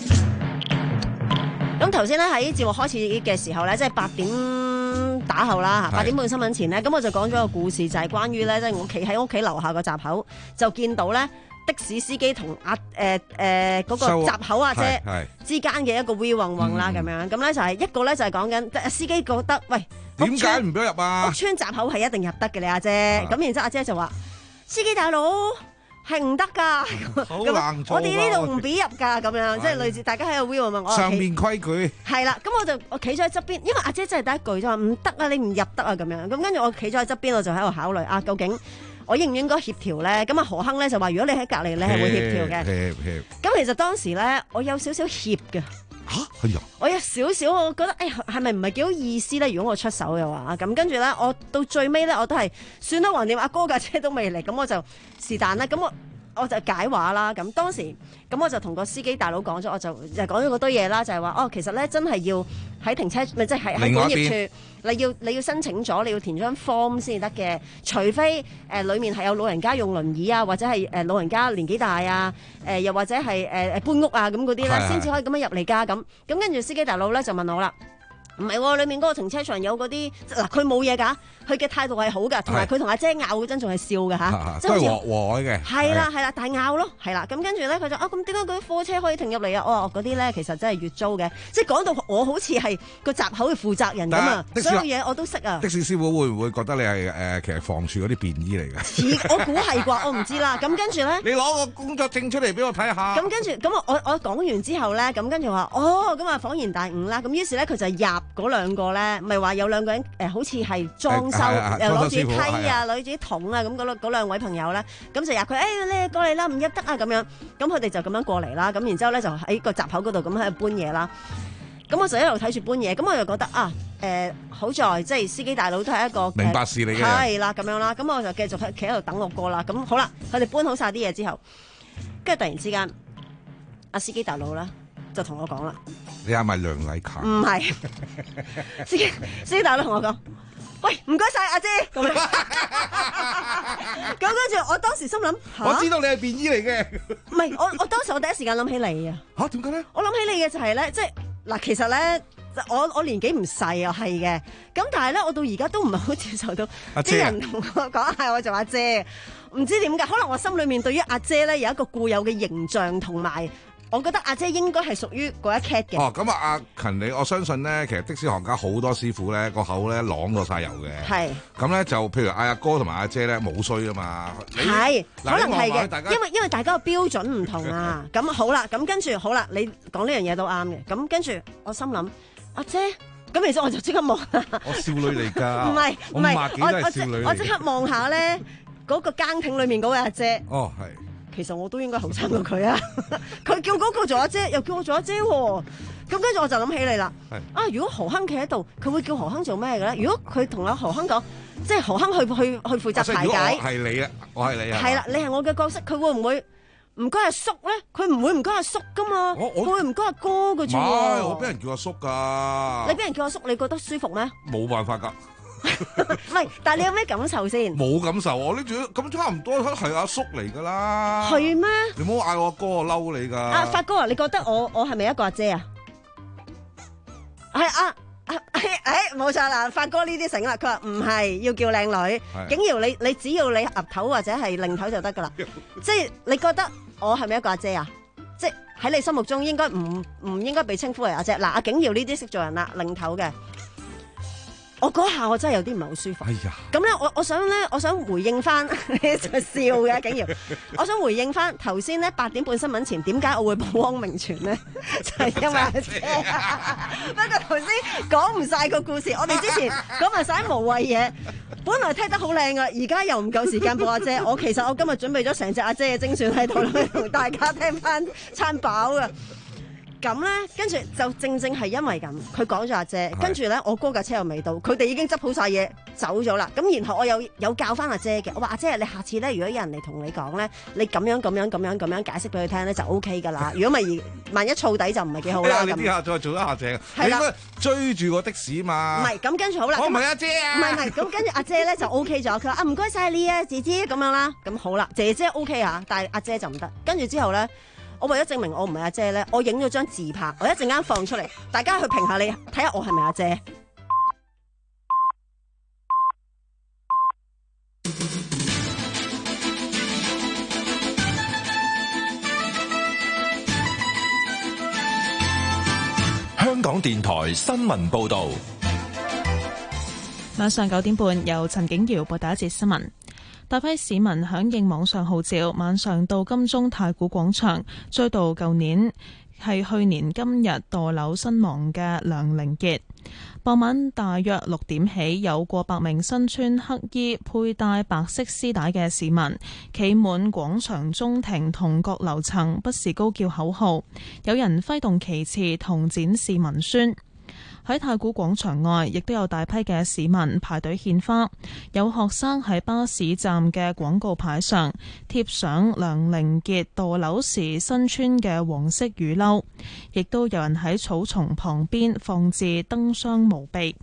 咁頭先咧喺節目開始嘅時候咧，即係八點打後啦，八點半新聞前咧，咁我就講咗個故事，就係關於咧，即係我企喺屋企樓下個閘口，就見到咧的士司機同阿誒誒嗰個閘口阿姐之間嘅一個 V 混混啦，咁樣咁咧就係一個咧就係講緊司機覺得喂， 點解唔俾入啊？ 屋村閘口係一定入得嘅，你阿姐。咁然之後阿姐就話：司機大佬。係唔得㗎，咁我哋呢度唔俾入㗎，咁樣即係類似大家喺度 will 問我上面規矩係啦，咁我就我企咗喺側邊，因為阿姐真係第一句就話唔得啊，你唔入得啊咁樣，咁跟住我企咗喺側邊，我就喺度考慮啊，究竟我應唔應該協調咧？咁啊何亨咧就話：如果你喺隔離，你係會協調嘅。咁其實當時咧，我有少少怯嘅。 嚇係啊！ 我有少少，我覺得誒係咪唔係幾好意思咧？如果我出手嘅話，咁跟住咧，我到最尾咧，我都係算啦，橫掂阿哥架車都未嚟，咁我就是但啦，咁我我就解話啦。咁當時咁我就同個司機大佬講咗，我就就講咗嗰堆嘢啦，就係話哦，其實咧真係要喺停車咪即係喺管業處，你要你要申請咗，你要填張 form 先得嘅，除非誒、呃、裡面係有老人家用輪椅啊，或者係誒、呃、老人家年紀大啊，誒、呃、又或者係誒誒搬屋啊咁嗰啲咧，先至可以咁樣入嚟㗎。咁咁跟住司機大佬咧就問我啦。唔係喎，裏面嗰個停車場有嗰啲嗱，佢冇嘢㗎，佢嘅態度係好㗎，同埋佢同阿姐拗嗰陣仲係笑㗎嚇， 都係和和嘅。 係啦係啦，但係拗咯，係啦，咁跟住咧佢就啊咁點解嗰啲貨車可以停入嚟啊？哦，嗰啲咧其實真係月租嘅，即係講到我好似係個閘口嘅負責人咁啊，所有嘢我都識啊。 的士師傅會唔會覺得你係誒其實房署嗰啲便衣嚟嘅？ 我估係啩，我唔知啦。咁跟住咧， 你攞個工作證出嚟俾我睇下。 咁跟住咁我我我講完之後咧，咁跟住話哦，咁啊恍然大悟啦。咁於是咧佢就入嗰兩個咧。唔係話有兩個人誒、呃，好似係裝修，又攞住梯啊，攞住啲桶啊，咁嗰嗰兩位朋友咧，咁就入佢，誒、哎、你過嚟啦，唔入得啊咁樣，咁佢哋就咁樣過嚟啦，咁然之後咧就喺個閘口嗰度咁喺度搬嘢啦，咁我就一路睇住搬嘢，咁我就覺得啊，誒、呃、好在即係司機大佬都係一個明白事嚟嘅， 係啦咁樣啦，咁我就繼續喺企喺度等我過啦，咁好啦，佢哋搬好晒啲嘢之後，跟住突然之間，阿司機大佬啦。就同我講啦， 你係咪梁禮勤？ 唔係，司機司機大佬同我講，喂，唔該晒阿姐咁樣。咁跟住我當時心諗， 我知道你係便衣嚟嘅。 唔係，我我當時我第一時間諗起你啊。 嚇點解咧？ 我諗起你嘅就係咧，即係嗱，其實咧我我年紀唔細啊，係嘅。咁但係咧，我到而家都唔係好接受到啲人同我講係我做阿姐，唔知點解，可能我心裏面對於阿姐咧有一個固有嘅形象，同埋我覺得阿姐應該係屬於嗰一 cat 嘅。 哦，咁啊，阿勤你，我相信咧，其實的士行家好多師傅咧個口咧啷過晒油嘅。係。咁咧就譬如嗌阿哥同埋阿姐咧冇衰啊嘛。 係，可能係嘅， 大家因為因為大家個標準唔同啊。咁好啦，咁跟住好啦，你講呢樣嘢都啱嘅。咁跟住我心諗，阿姐，咁其實我就即刻望。 我少女嚟㗎。 唔係唔係， 我我即我即刻望下咧嗰個更亭裏面嗰位阿姐。 哦，係。 其實我都應該後生過佢啊！佢叫嗰個做阿姐，又叫我做阿姐喎。咁跟住我就諗起你啦。啊，如果何亨企喺度，佢會叫何亨做咩嘅咧？如果佢同阿何亨講，即係何亨去去去負責排解。 係你啊，我係你啊。 係啦，你係我嘅角色，佢會唔會唔該阿叔咧？佢唔會唔該阿叔噶嘛？佢會唔該阿哥嘅啫。 唔係，我俾人叫阿叔㗎。 你俾人叫阿叔，你覺得舒服咩？ 冇辦法㗎。 唔係，但係你有咩感受先？ 冇感受，我呢住咁差唔多係阿叔嚟噶啦。 係咩？ 你唔好嗌我阿哥，我嬲你噶。 阿發哥啊，你覺得我我係咪一個阿姐啊？係啊，誒冇錯啦，發哥呢啲醒啦。佢話唔係要叫靚女，景瑤你你只要你岌頭或者係擰頭就得噶啦。即係你覺得我係咪一個阿姐啊？即係喺你心目中應該唔唔應該被稱呼為阿姐。嗱，阿景瑤呢啲識做人啦，擰頭嘅。我嗰下我真係有啲唔係好舒服。 哎呀！ 咁咧，我我想咧，我想回應翻你就笑嘅，景瑤。我想回應翻頭先咧八點半新聞前點解我會報汪明荃咧？就係、是、因為阿姐。不過頭先講唔晒個故事，我哋之前講埋晒無謂嘢，本來聽得好靚噶，而家又唔夠時間報阿姐。我其實我今日準備咗成隻阿姐嘅精選喺度，同大家聽翻餐飽噶。咁咧，跟住就正正係因為咁，佢講咗阿姐，跟住咧我哥架車又未到，佢哋已經執好晒嘢走咗啦。咁然後我有有教翻阿姐嘅，我話阿姐，你下次咧，如果有人嚟同你講咧，你咁樣咁樣咁樣咁樣解釋俾佢聽咧，就 O K 噶啦。如果咪萬一燥底就唔係幾好啦。 你啲下再做一下正，你應該追住個的士嘛。 唔係，咁跟住好啦。 我唔係阿姐啊。 唔係唔係，咁跟住阿姐咧就 O K 咗，佢話啊唔該晒你啊姐姐咁樣啦。咁好啦，姐姐 O K 啊，但係阿姐就唔得。跟住之後咧。我為咗證明我唔係阿姐咧，我影咗張自拍，我一陣間放出嚟，大家去評下你，睇下我係咪阿姐。 香港電台新聞報導， 晚上九點半由陳景瑤報第一節新聞。大批市民響應網上號召，晚上到金鐘太古廣場追悼舊年係去年今日墮樓身亡嘅梁凌傑。傍晚大約六點起，有過百名身穿黑衣、佩戴白色絲帶嘅市民企滿廣場中庭同各樓層，不時高叫口號，有人揮動旗幟同展示文宣。喺太古廣場外，亦都有大批嘅市民排隊獻花，有學生喺巴士站嘅廣告牌上貼上梁凌傑墮樓時身穿嘅黃色雨褸，亦都有人喺草叢旁邊放置燈箱墓碑。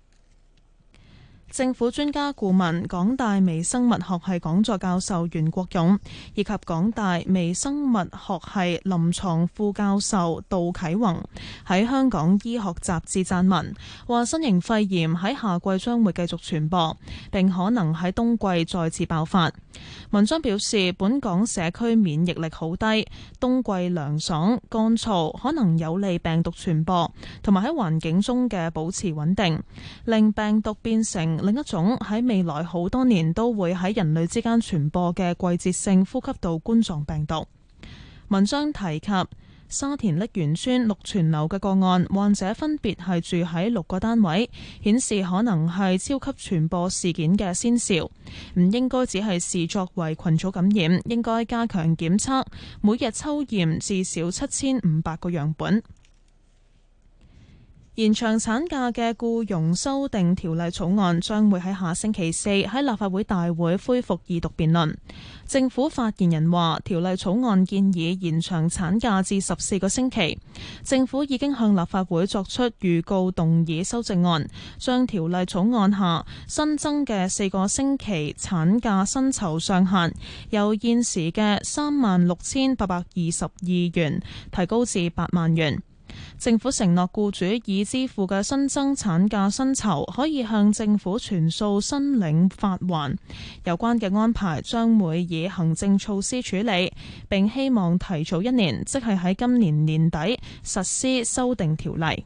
政府專家顧問、港大微生物學系講座教授袁國勇以及港大微生物學系臨床副教授杜啟宏喺香港醫學雜誌撰文，話新型肺炎喺夏季將會繼續傳播，並可能喺冬季再次爆發。文章表示，本港社區免疫力好低，冬季涼爽乾燥，可能有利病毒傳播，同埋喺環境中嘅保持穩定，令病毒變成另一種喺未來好多年都會喺人類之間傳播嘅季節性呼吸道冠狀病毒。文章提及沙田瀝源村祿泉樓嘅個案，患者分別係住喺六個單位，顯示可能係超級傳播事件嘅先兆，唔應該只係視作為群組感染，應該加強檢測，每日抽驗至少七千五百個樣本。延長產假嘅僱傭修訂條例草案將會喺下星期四喺立法會大會恢復二讀辯論。政府發言人話，條例草案建議延長產假至十四個星期。政府已經向立法會作出預告動議修正案，將條例草案下新增嘅四個星期產假薪酬上限由現時嘅三萬六千八百二十二元提高至八萬元。 政府承諾僱主已支付嘅新增產假薪酬可以向政府全數申領發還。有關嘅安排將會以行政措施處理，並希望提早一年，即係喺今年年底實施修訂條例。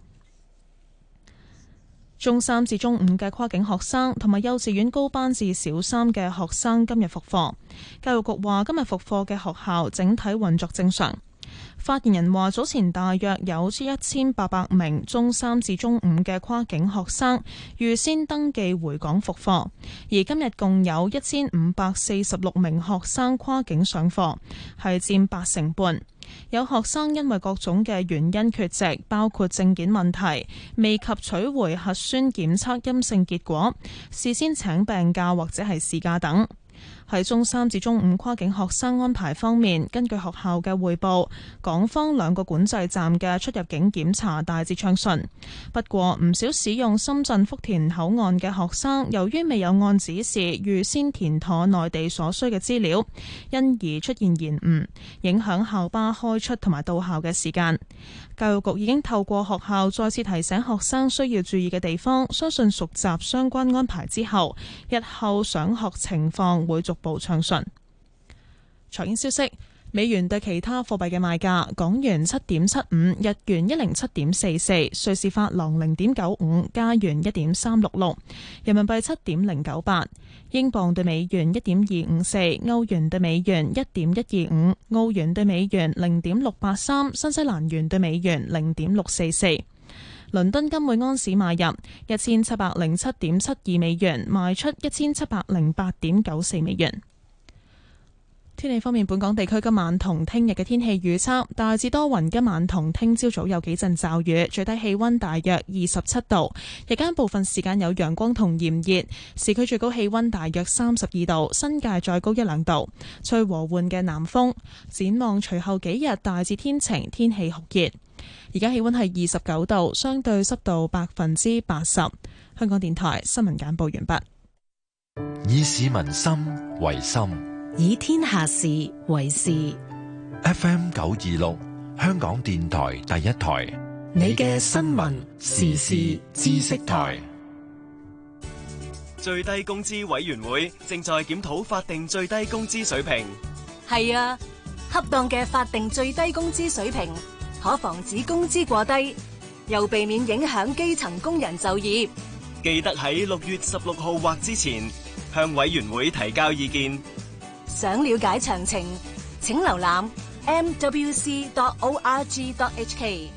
中三至中五嘅跨境學生同埋幼稚園高班至小三嘅學生今日復課。教育局話今日復課嘅學校整體運作正常。發言人話早前大約有一千八百名中三至中五嘅跨境學生預先登記回港復課，而今日共有一千五百四十六名學生跨境上課，係佔八成半。有學生因為各種嘅原因缺席，包括證件問題、未及取回核酸檢測陰性結果、事先請病假或者係事假等。喺中三至中五跨境學生安排方面，根據學校嘅匯報，港方兩個管制站嘅出入境檢查大致暢順。不過唔少使用深圳福田口岸嘅學生，由於未有按指示預先填妥內地所需嘅資料，因而出現延誤，影響校巴開出同埋到校嘅時間。教育局已經透過學校再次提醒學生需要注意嘅地方，相信熟習相關安排之後，日後上學情況會逐步暢順。財經消息，美元對其他貨幣嘅賣價：港元七點七五，日元一零七點四四，瑞士法郎零點九五，加元一點三六六，人民幣七點零九八，英鎊對美元一點二五四，歐元對美元一點一二五，澳元對美元零點六八三，新西蘭元對美元零點六四四。倫敦金每安士買入一千七百零七點七二美元，賣出一千七百零八點九四美元。天氣方面，本港地區今晚同聽日嘅天氣預測大致多雲，今晚同聽朝早有幾陣驟雨，最低氣溫大約二十七度，日間部分時間有陽光同炎熱，市區最高氣溫大約三十二度，新界再高一兩度，吹和緩嘅南風。展望隨後幾日大致天晴，天氣酷熱。而家氣溫係二十九度，相對濕度百分之八十。香港電台新聞簡報完畢。 以市民心為心， 以天下事為事。 F M 九二六，香港電台第一台， 你嘅新聞時事知識台。 最低工資委員會正在檢討法定最低工資水平。 係啊，恰當嘅法定最低工資水平，可防止工資過低，又避免影響基層工人就業。 記得喺六月十六號或之前向委員會提交意見。 想了解詳情，請瀏覽 m w c dot org dot h k。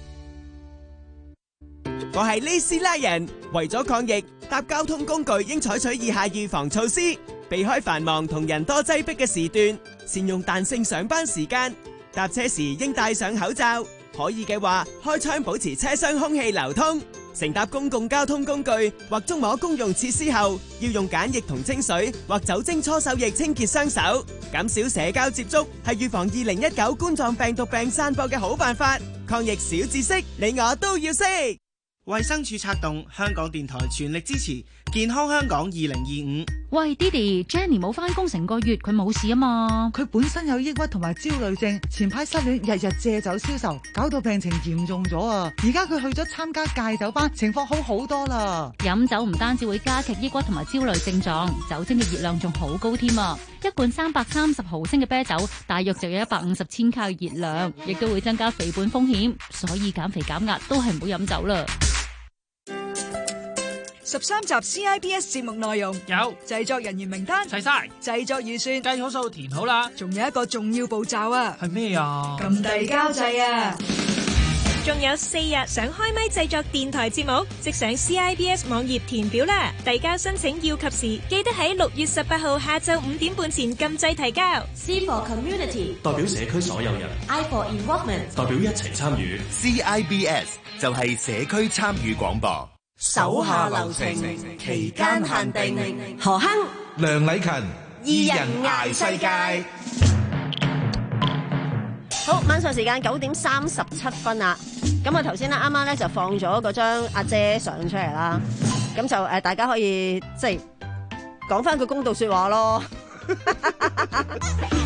我係呢斯拉人，為咗抗疫，搭交通工具應採取以下預防措施：避開繁忙同人多擠迫嘅時段，善用彈性上班時間，搭車時應戴上口罩，可以嘅話開窗保持車廂空氣流通。乘搭公共交通工具或觸摸公用設施後，要用梘液同清水或酒精搓手液清潔雙手，減少社交接觸，係預防二零一九冠狀病毒病散播嘅好辦法。抗疫小知識，你我都要識。 衛生署策動，香港電台全力支持健康香港二零二五。 喂 Diddy Jenny 冇返工成個月，佢冇事啊嘛？ 佢本身有抑鬱同埋焦慮症，前排失戀，日日借酒消愁，搞到病情嚴重咗啊！而家佢去咗參加戒酒班，情況好好多啦。 飲酒唔單止會加劇抑鬱同埋焦慮症狀，酒精嘅熱量仲好高添啊！一罐三百三十毫升嘅啤酒，大約就有一百五十千卡嘅熱量，亦都會增加肥胖風險，所以減肥減壓都係唔好飲酒啦。 十三集 C I B S 節目內容有製作人員名單齊晒， 製作預算計好數填好啦， 仲有一個重要步驟啊！ 係咩啊？ 撳遞交掣啊！ 仲有四日想開咪製作電台節目，即上 C I B S 網頁填表啦。遞交申請要及時，記得喺六月十八號下晝五點半前撳掣提交。 C for Community 代表社區所有人 ，I for Involvement 代表一齊參與。 C I B S 就係社區參與廣播。 手下留情，期間限定。何亨、 梁禮勤，二人捱世界。 好，晚上時間九點三十七分啦。咁啊，頭先咧，啱啱咧就放咗嗰張阿姐相出嚟啦。咁就誒，大家可以即係講翻句公道說話咯。喂。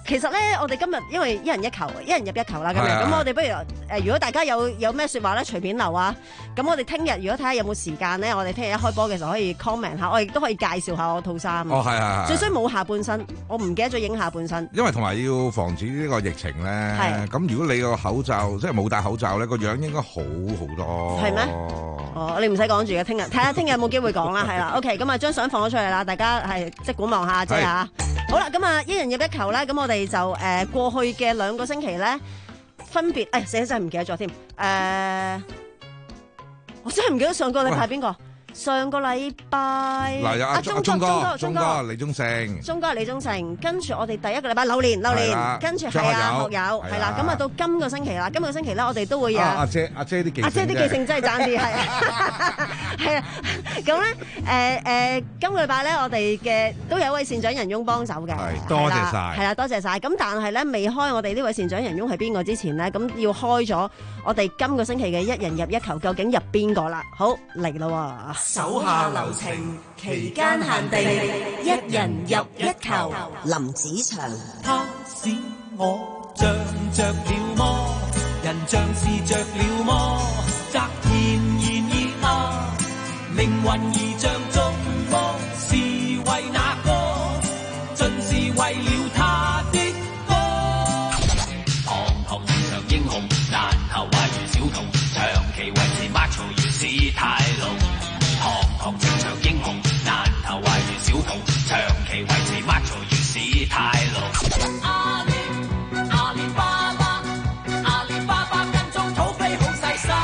其實咧，我哋今日因為一人一球，一人入一球啦，今日係啊咁我哋不如誒、呃，如果大家有有咩説話咧，隨便留啊。咁我哋聽日如果睇下有冇時間咧，我哋聽日一開波嘅時候可以 comment 下，我亦都可以介紹下我套衫。 哦，係係係。 最衰冇下半身，我唔記得咗影下半身。 因為同埋要防止呢個疫情咧，咁如果你個口罩即係冇戴口罩咧，個樣應該好好多。 係咩？哦，你唔使講住嘅，聽日睇下聽日有冇機會講啦，係啦。OK， 咁啊張相放咗出嚟啦，大家係即管望下啫嚇。好啦，咁啊一人入一球咧，咁我哋就誒、呃、過去嘅兩個星期咧，分別誒死真係唔記得咗添。誒、呃，我真係唔記得上個禮拜邊個。上個禮拜嗱有阿鐘鐘哥， 鐘鐘哥李宗盛， 鐘哥李宗盛，跟住我哋第一個禮拜榴蓮榴蓮，跟住係啊學友，係啦，咁啊到今個星期啦，今個星期咧我哋都會有阿姐阿姐啲記性， 阿姐啲記性真係爭啲係啊，係啊，咁咧誒誒今個禮拜咧我哋嘅都有一位善長仁翁幫手嘅， 多謝晒， 係啦多謝晒，咁但係咧未開我哋呢位善長仁翁係邊個之前咧，咁要開咗我哋今個星期嘅一人入一球，究竟入邊個啦？好嚟啦喎！ 手下留情，期間限定，一人入一球。林子祥， 他使我像着了魔，人像是着了魔，突然然而啊，命運而像中魔，是為那個，盡是為了他的歌。堂堂正常英雄，難逃壞如小童，長期維持 macho 如史泰龍。堂堂正常英雄，難逃壞如小童，長期維持 macho 如史泰龍。阿里阿里巴巴，阿里巴巴跟蹤土匪好細心。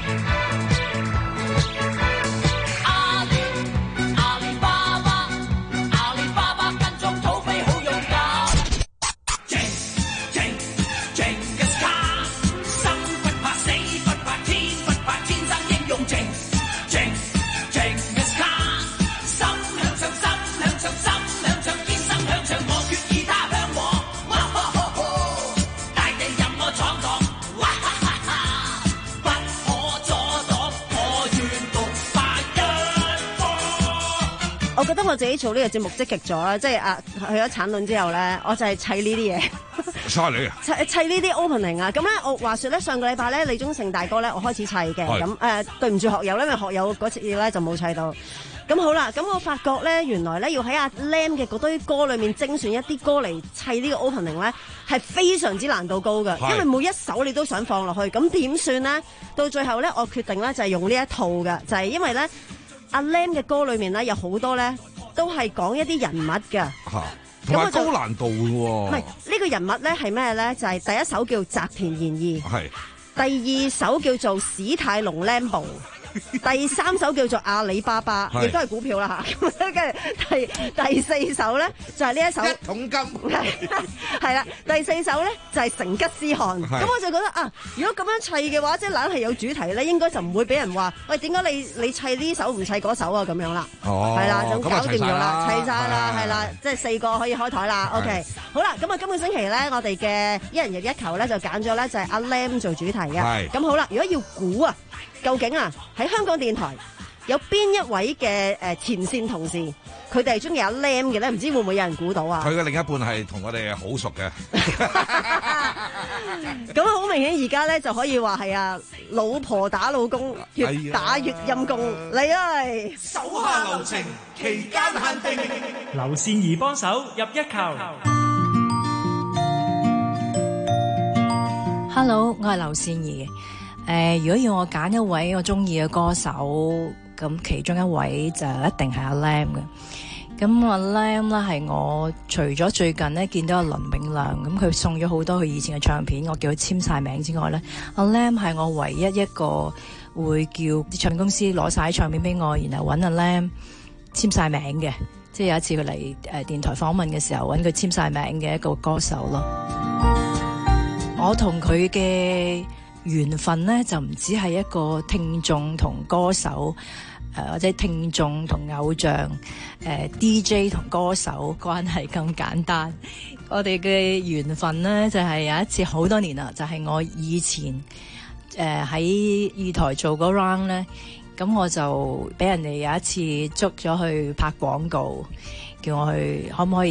阿里阿里巴巴，阿里巴巴跟蹤土匪好勇敢。正正正嘅卡，生不怕死不怕天不怕，天生英勇正正。 我覺得我自己做呢個節目積極咗啦，即係啊去咗產卵之後咧，我就係砌呢啲嘢。 嘥你啊！ 砌砌呢啲 opening 啊，咁咧我話説咧上個禮拜咧李宗盛大哥咧我開始砌嘅，咁誒、呃、對唔住學友咧，因為學友嗰次咧就冇砌到。咁好啦，咁我發覺咧原來咧要喺阿 Lam 嘅嗰堆歌裏面精選一啲歌嚟砌呢個 opening 咧係非常之難度高嘅，因為每一首你都想放落去，咁點算咧？到最後咧我決定咧就係用呢一套嘅，就係、是、因為咧。阿 Lam 嘅歌裏面咧有好多咧都係講一啲人物嘅， 嚇，同埋高難度嘅喎。唔係呢個人物咧係咩咧？就係、是、第一首叫澤田研二， 係第二首叫做史泰龍 Lambo。第三首叫做阿里巴巴，亦都係股票啦嚇。咁跟住第第四首咧就係、是、呢一首一桶金， 係啦。第四首咧就係、是、成吉思汗。咁我就覺得啊，如果咁樣砌嘅話，即係硬係有主題咧，應該就唔會俾人話喂，點解你你砌呢首唔砌嗰首啊咁樣啦。 哦， 係啦，就搞掂咗啦，砌晒啦，係啦，即係四個可以開台啦。OK，好啦，咁啊，今個星期咧，我哋嘅一人入一球咧就揀咗咧就係阿 Lam 做主題嘅。咁好啦，如果要估啊。究竟啊喺香港電台有邊一位嘅誒前線同事，佢哋係中意阿 Lam 嘅咧？唔知會唔會有人估到啊？ 佢嘅另一半係同我哋好熟嘅。 咁好明顯而家咧就可以話係啊老婆打老公，越打越陰公嚟啊！ 手下留情，期間限定。 劉善儀幫手入一球。 Hello， 我係劉善儀。誒、呃，如果要我揀一位我中意嘅歌手，咁其中一位就一定係阿 Lam 嘅。咁阿 Lam 咧係我除咗最近咧見到阿倫永亮，咁佢送咗好多佢以前嘅唱片，我叫佢簽晒名之外咧，阿 Lam 係我唯一一個會叫啲唱片公司攞晒啲唱片俾我，然後揾阿 Lam 簽晒名嘅。即係有一次佢嚟誒電台訪問嘅時候，揾佢簽晒名嘅一個歌手咯。我同佢嘅緣分咧就唔只係一個聽眾同歌手，誒、呃、或者聽眾同偶像，誒、呃、D J 同歌手關係咁簡單。我哋嘅緣分咧就係、是、有一次好多年啦，就係、是、我以前誒喺二台做嗰 round 咧，咁我就俾人哋有一次捉咗去拍廣告，叫我去可唔可以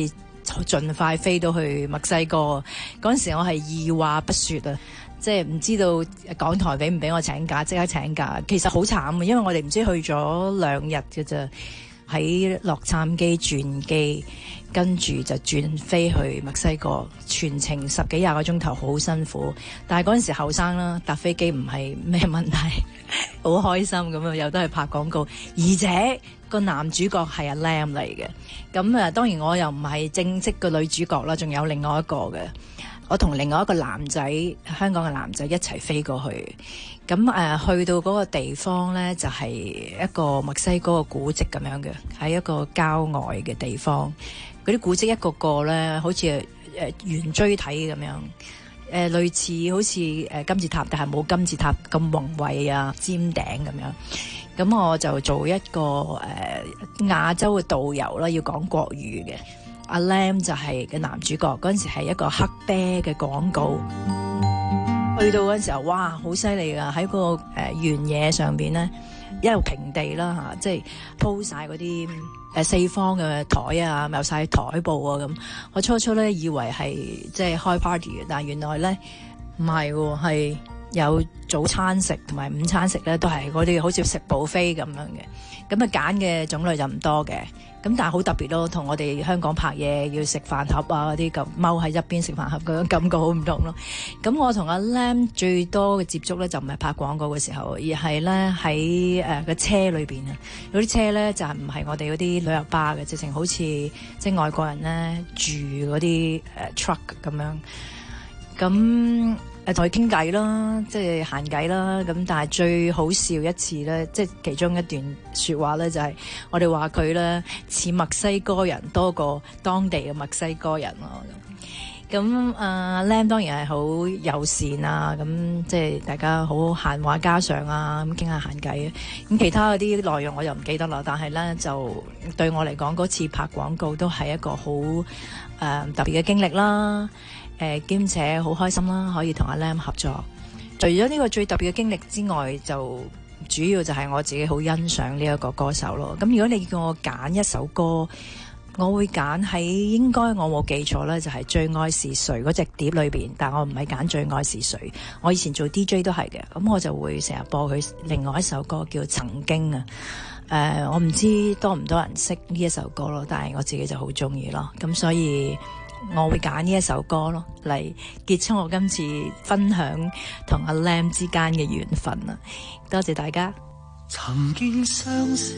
盡快飛到去墨西哥。嗰陣時我係二話不說啊，即係唔知道港台俾唔俾我請假，即刻請假。其實好慘啊，因為我哋唔知去咗兩日嘅啫，喺洛杉磯轉機，跟住就轉飛去墨西哥，全程十幾廿個鐘頭，好辛苦。但係嗰陣時後生啦，搭飛機唔係咩問題，好開心咁啊，又都係拍廣告，而且個男主角係阿 Lam 嚟嘅。咁啊，當然我又唔係正式嘅女主角啦，仲有另外一個嘅。我同另外一個男仔，香港嘅男仔一齊飛過去。咁誒、呃，去到嗰個地方呢，就係、是、一個墨西哥嘅古蹟咁樣嘅，喺一個郊外嘅地方。嗰啲古蹟一個個呢，好似誒圓錐體咁樣，誒、呃、類似好似誒金字塔，但係冇金字塔咁宏偉啊，尖頂咁樣。咁我就做一個誒、呃、亞洲嘅導遊啦，要講國語嘅。阿 Lam 就係個男主角，嗰陣時係一個黑啤嘅廣告。去到嗰陣時候，哇，好犀利噶！喺個誒原野上邊咧，一路平地啦嚇，即係鋪晒嗰啲誒四方嘅台啊，有晒台布啊咁。我初初咧以為係即係開 party 嘅，但係原來咧唔係喎，係有早餐食同埋午餐食咧，都係嗰啲好似食 buffet咁樣嘅。咁啊揀嘅種類就唔多嘅，咁但係好特別咯，同我哋香港拍嘢要食飯盒啊嗰啲咁踎喺一邊食飯盒嗰種感覺好唔同咯。咁我同阿 Lam 最多嘅接觸咧就唔係拍廣告嘅時候，而係咧喺誒個車裏邊啊。嗰啲車咧就係唔係我哋嗰啲旅遊巴嘅，直情好似即係外國人咧住嗰啲誒 truck 咁樣。咁誒同佢傾偈啦，即係閒偈啦。咁但係最好笑一次咧，即係其中一段説話咧，就係、是、我哋話佢咧似墨西哥人多過當地嘅墨西哥人咯。咁啊 Lam 當然係好友善啊，咁即係大家好閒話家常啊，咁傾下閒偈啊。咁其他嗰啲內容我就唔記得啦，但係咧就對我嚟講嗰次拍廣告都係一個好誒、呃、特別嘅經歷啦。誒兼且好開心啦，可以同阿 Lam 合作。除咗呢個最特別嘅經歷之外，就主要就係我自己好欣賞呢一個歌手咯。咁如果你叫我揀一首歌，我會揀喺應該我冇記錯咧，就係、是《最愛是誰》嗰隻碟裏邊。但我唔係揀《最愛是誰》，我以前做 D J 都係嘅。咁我就會成日播佢另外一首歌叫《曾經》啊。誒、呃，我唔知多唔多人識呢一首歌咯，但係我自己就好中意咯。咁所以我會揀呢一首歌咯，嚟結束我今次分享同阿 Lam 之間嘅緣分啊！多謝大家。 曾經相識，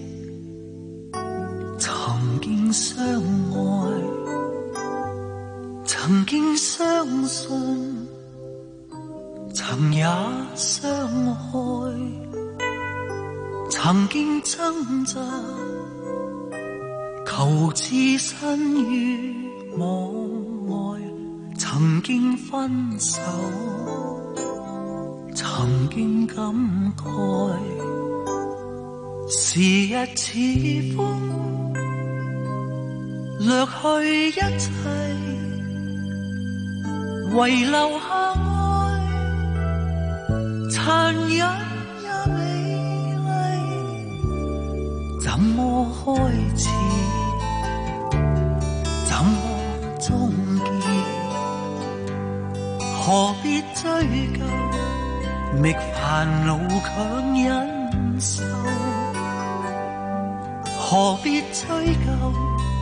曾經相愛，曾經相信，曾也相害，曾經掙扎，求置身於網外，曾經分手，曾經感慨，時日似風，掠去一切，遺留下愛，殘忍也美麗，怎麼開始，怎麼終結，何必追究，覓煩惱強忍受，何必追究，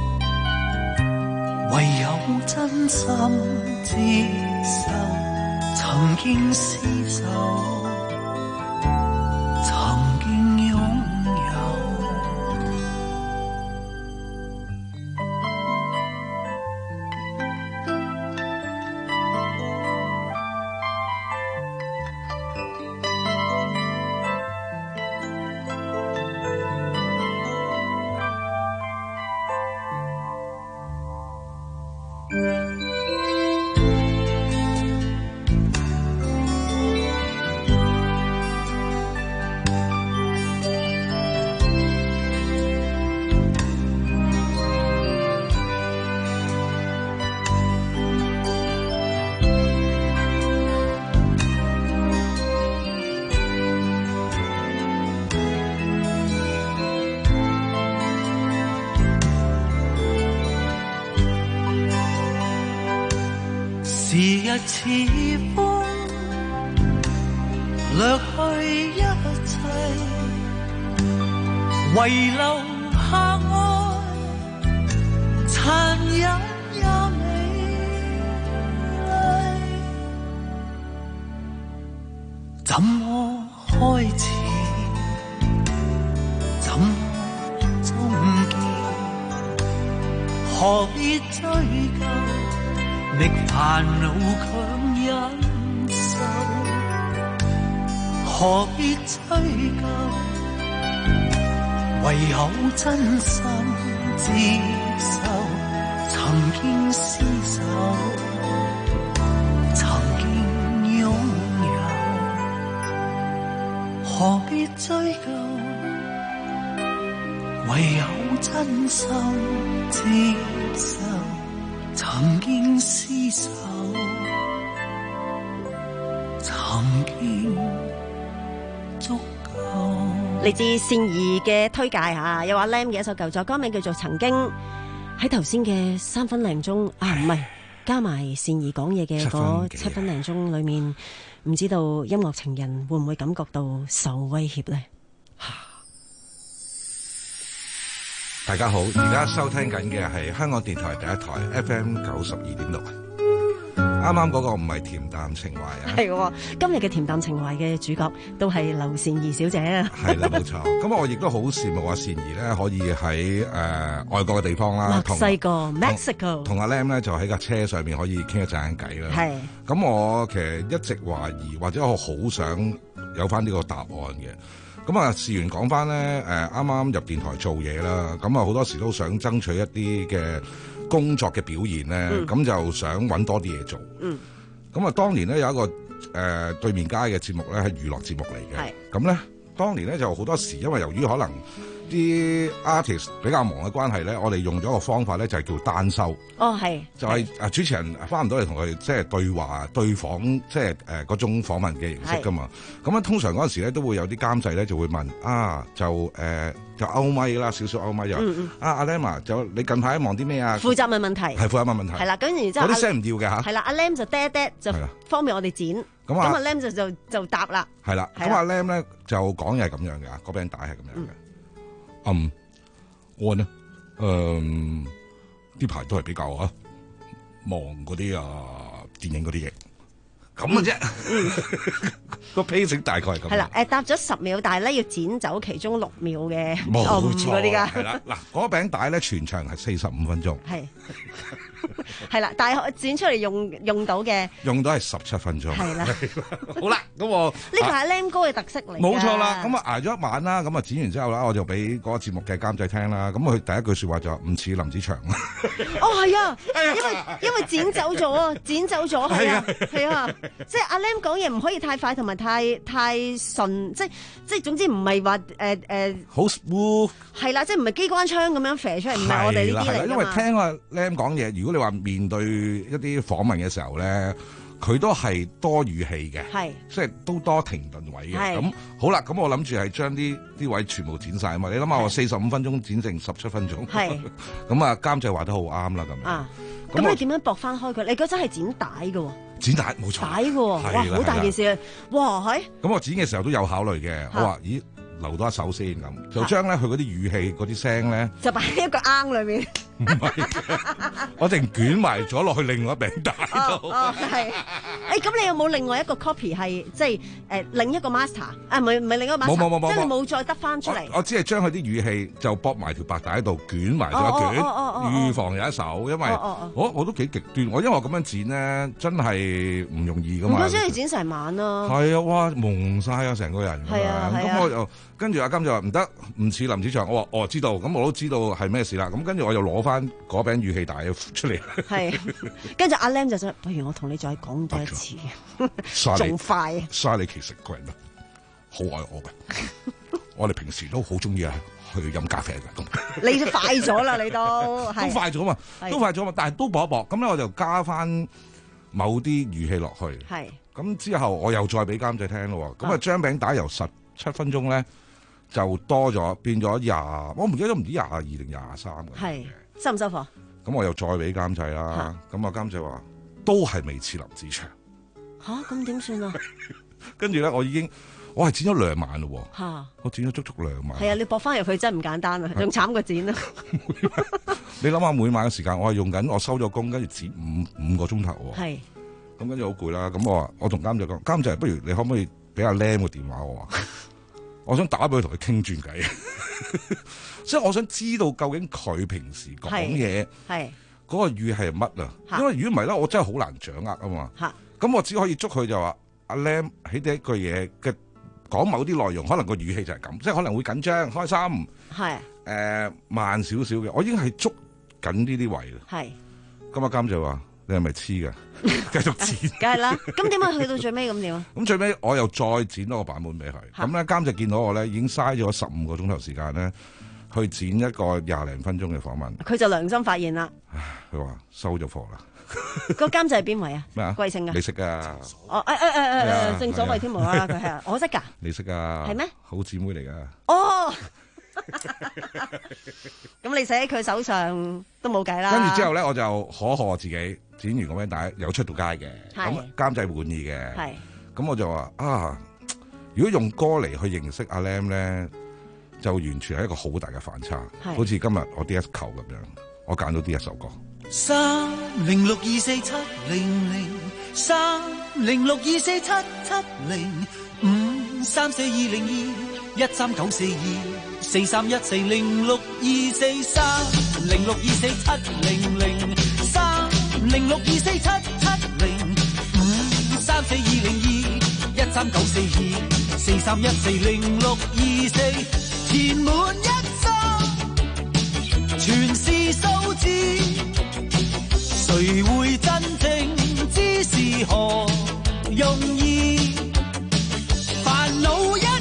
唯有真心接受，曾經廝守，曾經擁日似風，掠去一切，遺留下愛，殘忍也美麗。怎麼開始？怎麼終結？何必追究？歷煩惱強忍受，何必追究？唯有真心接受，曾經廝守，曾經擁有，何必追究？唯有真心接受，曾經廝守，曾經足夠。 嚟自善怡嘅推介嚇，有阿 Lam 嘅一首舊作，歌名叫做《曾經》。喺頭先嘅三分零鐘啊，唔係加埋善怡講嘢嘅嗰七分零鐘裏面，唔知道音樂情人會唔會感覺到受威脅呢？ 大家好，而家收聽緊嘅係香港電台第一台 F M 九十二點六。啱啱嗰個唔係甜淡情懷啊， 係喎，今日嘅甜淡情懷嘅主角都係劉善怡小姐啊。 係啦，冇錯。咁我亦都好羨慕阿善怡咧，可以喺誒、呃、外國嘅地方啦， 墨西哥 Mexico， 同阿 Lam 咧就喺架車上面可以傾一陣偈啦。係。咁我其實一直懷疑，或者我好想有翻呢個答案嘅。咁啊，事緣講翻咧，誒啱啱入電台做嘢啦，咁啊好多時都想爭取一啲嘅工作嘅表現咧，咁、嗯、就想揾多啲嘢做。嗯。咁啊，當年咧有一個誒、呃、對面街嘅節目咧係娛樂節目嚟嘅。係。咁咧，當年咧就好多時，因為由於可能啲 artist 比較忙嘅關係咧，我哋用咗個方法咧就係叫單收。哦，係。就係、是、啊，主持人翻唔到嚟同佢哋即係對話對訪，即係誒嗰種訪問嘅形式噶嘛。咁啊，通常嗰陣時咧都會有啲監製咧就會問啊，就誒、呃、就歐咪啦，少少歐咪又、嗯嗯、啊，阿 Lam 啊，就你近排忙啲咩啊？負責問問題。係負責問問題。係啦，跟住然之後。嗰啲聲唔要嘅嚇。係啦，阿 Lam 就嗲嗲就方便我哋剪。咁啊，咁阿 Lam 就就就答啦。係啦。咁阿 Lam 咧就講嘢係咁樣嘅，嗰餅帶係咁樣嘅。 嗯，我呢，誒呢排都係比較啊忙嗰啲啊電影嗰啲嘢，咁嘅啫。個 pacing 大概係咁。係啦， 誒答咗十秒，但係咧要剪走其中六秒嘅冇錯嗰啲㗎。 係啦，嗱嗰餅帶咧全場係四十五分鐘。係。 係啦，但係剪出嚟用用到嘅， 用到係十七分鐘。係啦，好啦，咁我呢個係 Lam 哥嘅特色嚟。 冇錯啦，咁啊捱咗一晚啦，咁啊剪完之後啦，我就俾嗰個節目嘅監製聽啦。咁佢第一句説話就唔似林子祥。 哦，係啊，因為因為剪走咗啊，剪走咗係啊，係啊，即係阿 Lam 講嘢唔可以太快同埋太太順，即係即係總之唔係話誒誒好 smooth。 係啦，即係唔係機關槍咁樣射出嚟，唔係我哋呢啲嚟㗎嘛。 因為聽阿 Lam 講嘢，如果你話面對一啲訪問嘅時候咧，佢都係多語氣嘅，係即係都多停頓位嘅。咁好啦，咁我諗住係將啲啲位全部剪晒啊嘛。你諗下，我四十五分鐘剪成十七分鐘，係咁啊，監製話得好啱啦咁。啊， 咁你點樣駁翻開佢？你嗰陣係剪帶嘅， 剪帶冇錯， 帶嘅，哇，好大件事啊！哇，係咁我剪嘅時候都有考慮嘅。我話咦，留多一手先咁，就將咧佢嗰啲語氣嗰啲聲咧， 就擺喺一個罌裏面。 唔係，我淨捲埋咗落去另外一餅帶度。 哦，係。誒，咁你有冇另外一個 copy 係即係誒另一個 master？啊，唔係唔係另一個 master。冇冇冇冇。即係你冇再得翻出嚟。 我只係將佢啲語氣就駁埋條白帶喺度，捲埋咗一卷，預防有一手。因為我我都幾極端，我因為我咁樣剪咧，真係唔容易噶嘛。 唔該，將你剪成晚咯。 係啊，哇，蒙晒啊，成個人。係啊，係啊。咁我就跟住阿金就話唔得，唔似林子祥。我話哦，知道，咁我都知道係咩事啦。咁跟住我又攞翻嗰餅語氣帶出嚟。係， 跟住阿 Lam 就想，不如我同你再講多一次，仲快。 沙利其實個人好愛我嘅，我哋平時都好中意啊去飲咖啡嘅。咁你快咗啦，你都都快咗嘛，都快咗嘛，但係都搏一搏。咁咧我就加翻某啲語氣落去。係。咁之後我又再俾監製聽咯。咁啊張餅帶由十七分鐘咧就多咗，變咗廿，我唔記得唔知廿二定廿三嘅。 係收唔收貨？ 咁我又再俾監製啦。咁啊監製話都係未似林子祥。 吓，咁點算啊？ 跟住咧，我已經我係剪咗兩晚咯。吓、啊，我剪咗足足兩晚。 係啊，你駁翻入去真係唔簡單啊，仲慘過剪啊！ 你諗下，每晚嘅時間，我係用緊，我收咗工，跟住剪五五個鐘頭。係。咁跟住好攰啦，咁我話我同監製講，監製不如你可唔可以俾阿 Lam 個電話我啊？我想打俾佢同佢傾轉偈，所以我想知道究竟佢平時講嘢係嗰個語係乜啊？因為如果唔係咧，我真係好難掌握啊嘛。咁我只可以捉佢就話阿 Lam 喺第一句嘢嘅講某啲內容，可能個語氣就係咁，即係可能會緊張、開心，係誒、呃、慢少少嘅。我已經係捉緊呢啲位啦。係咁阿監製話：你係咪黐㗎？繼續剪， 梗係啦。咁點解去到最尾咁點啊？ 咁最尾我又再剪多個版本俾佢。咁咧監製見到我咧，已經嘥咗十五個鐘頭時間咧，去剪一個廿零分鐘嘅訪問。 佢就良心發現啦。 佢話收咗貨啦。 個監製係邊位啊？咩啊？貴姓啊？ 你識噶？ 哦誒誒誒誒，正所謂天無啦啦，佢係啊，我識噶。 你識噶？係咩？好姊妹嚟噶。 哦。咁你寫喺佢手上都冇計啦。 跟住之後咧，我就可賀自己剪完咁樣，但係有出到街嘅，咁監製滿意嘅。係，咁我就話啊，如果用歌嚟去認識阿 Lam 咧，就完全係一個好大嘅反差。好似今日我 D S 球咁樣，我揀到呢一首歌。 三零六二四七零零，三零六二四七七零，五三四二零二一三九四二。四三一四零六二四三零六二四七零零三零六二四七七零五三四二零二一三九四二四三一四零六二四填滿一生全是數字，誰會真正知是何用意？煩惱一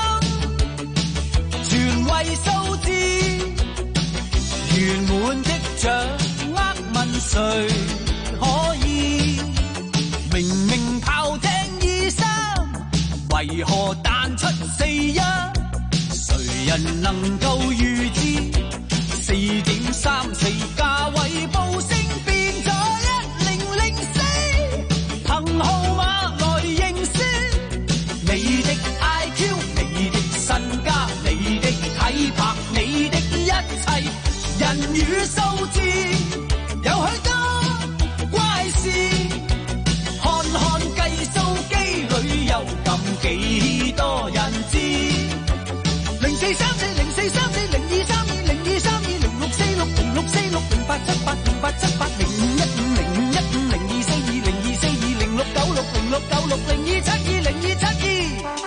為數字圓滿的掌握，問誰可以？明明炮艇二三，為何彈出四一？誰人能夠預知？四點三四價位報升變咗一零零四，憑號碼來認輸。你的 I Q， 你的身家，你的體魄，你的一切，人與數字有許多怪事，看看計數機裏有咁幾多人知？零四三四零四三四零二三二零二三二零六四六零六四六零八七八零八七八零五一五零五一五零二四二零二四二零六九六零六九六零二七二零二七二。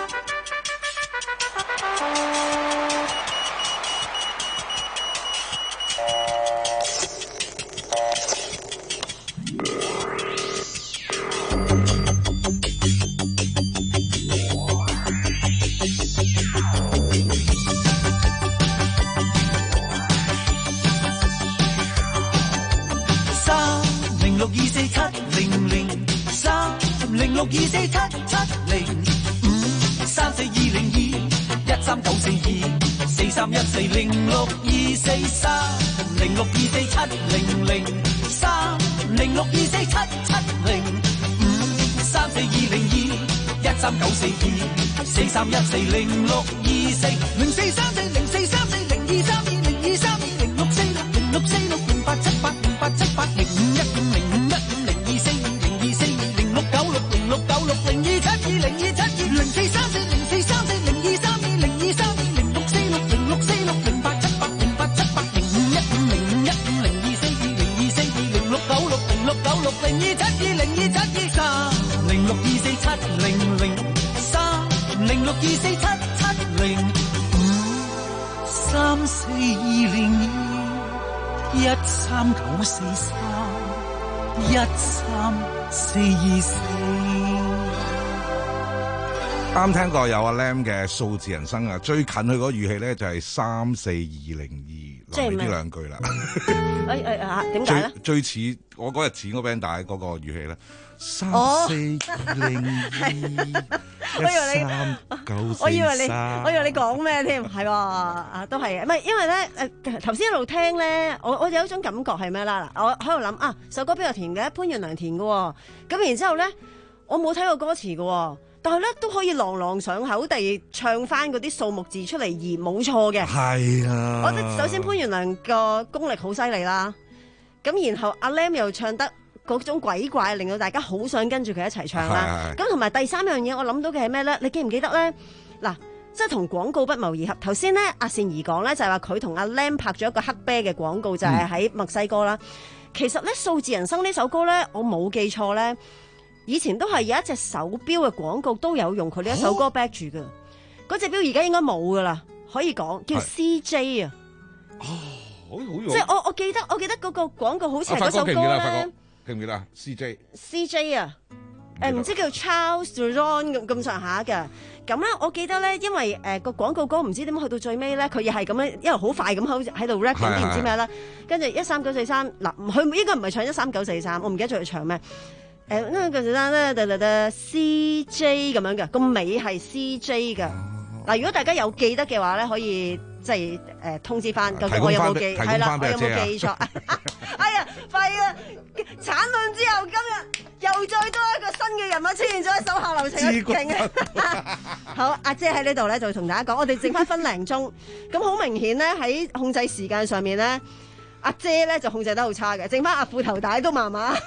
六二四七七零五三四二零二一三九四二四三一四零六二四三零六二四七零零三零六二四七七零五三四二零二一三九四二四三一四零六二四零四三四零四三四零二三二零二三二零六四六零六四六零八七八零八七八零五一五零五一五零二四二零二四二零六九六零六九六零二七二零二七二零四三四零四三四零二三二零二三二零六四六零六四六零八七八零八七八零五一五零五一五零二四二零二四二零六九六零六九六零二七二零二七二三零六二四七零零三零六二四七七零五三四二零二一三九四三一三四二四。 啱聽過有阿 Lam 嘅數字人生啊，最近佢嗰個語氣咧就係三四二零二， 即係呢兩句啦。 誒誒啊，點解咧？ 最似我嗰日剪嗰 band 帶嗰個語氣咧，三四二零二，一三九四三。 我以為你，我以為你講咩添？係喎，啊都係，唔係因為咧誒頭先一路聽咧，我我有一種感覺係咩啦？嗱，我喺度諗啊，首歌邊個填嘅？潘源良填嘅喎，咁然之後咧，我冇睇過歌詞嘅喎。但係咧都可以朗朗上口地唱翻嗰啲數目字出嚟而冇錯嘅。 係啊， 我覺得首先潘源良個功力好犀利啦，咁然後阿 Lam 又唱得嗰種鬼怪，令到大家好想跟住佢一齊唱啦。咁同埋第三樣嘢，我諗到嘅係咩咧？你記唔記得咧？嗱，即係同廣告不謀而合。頭先咧，阿善儀講咧就係話佢同阿 Lam 拍咗一個黑啤嘅廣告，就係喺墨西哥啦。嗯、其實咧，數字人生呢首歌咧，我冇記錯咧。以前都係有一隻手錶嘅廣告都有用佢呢一首歌 back 住嘅，嗰隻錶而家應該冇噶啦，可以講叫 C J 啊。 哦，好好用。 即係我我記得我記得嗰個廣告好似係嗰首歌咧。 記唔記得 C J C J 啊，誒唔知叫 Charles Theron 咁咁上下嘅。咁咧，我記得咧，因為誒個廣告歌唔知點樣去到最尾咧，佢又係咁樣，因為好快咁喺喺度 rap 緊啲唔知咩啦。跟住一三九四三嗱，佢應該唔係唱一三九四三，我唔記得咗佢唱咩。誒呢個就咧，得得得 C J 咁樣嘅，個尾係 C J 嘅。嗱，如果大家有記得嘅話咧，可以即係誒通知翻，究竟我有冇記係啦，我有冇記錯？哎呀，廢啦！產卵之後，今日又再多一個新嘅人物出現咗喺手下留情，勁啊！好，阿姐喺呢度咧，就同大家講，我哋剩翻分零鐘，咁好明顯咧喺控制時間上面咧。阿姐咧就控制得好差嘅，剩翻阿褲頭帶都麻麻，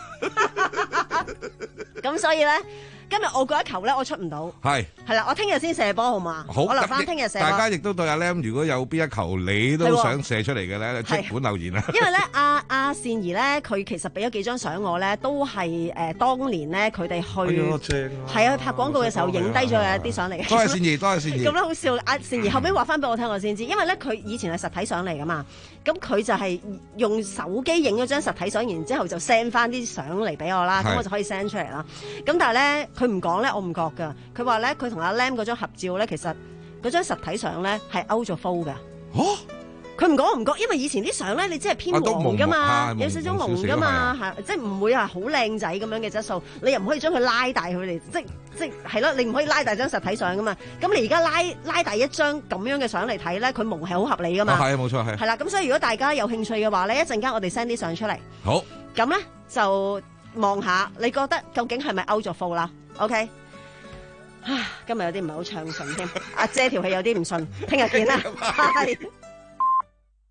咁所以咧今日我嗰一球咧我出唔到，係係啦，我聽日先射波好嘛？好，我留翻聽日射波。大家亦都對阿 Lam 如果有邊一球你都想射出嚟嘅咧，即管留言啦。 因為咧阿阿善儀咧佢其實俾咗幾張相我咧，都係誒當年咧佢哋去係啊去拍廣告嘅時候影低咗一啲相嚟嘅。多謝善儀，多謝善儀。咁咧好笑，阿善儀後尾話翻俾我聽我先知，因為咧佢以前係實體相嚟噶嘛，咁佢就係用手機影咗張實體相，然之後就 send 翻啲相嚟俾我啦，咁我就可以 send 出嚟啦。咁但係咧，佢唔講咧，我唔覺噶。佢話咧，佢同阿 Lam 嗰張合照咧，其實嗰張實體相咧係 out 咗 full 噶。哦，佢唔講唔覺，因為以前啲相咧，你即係偏黃噶嘛，有少少蒙噶嘛，係即係唔會係好靚仔咁樣嘅質素。你又唔可以將佢拉大佢嚟，即即係咯，你唔可以拉大張實體相噶嘛。咁你而家拉拉大一張咁樣嘅相嚟睇咧，佢蒙係好合理噶嘛。係啊，冇錯係。係啦，咁所以如果大家有興趣嘅話咧，一陣間我哋 send 啲相出嚟。好。咁咧就望下，你覺得究竟係咪 out 咗 full 啦 ？OK。啊，今日有啲唔係好暢順添，阿姐條氣有啲唔順，聽日見啦。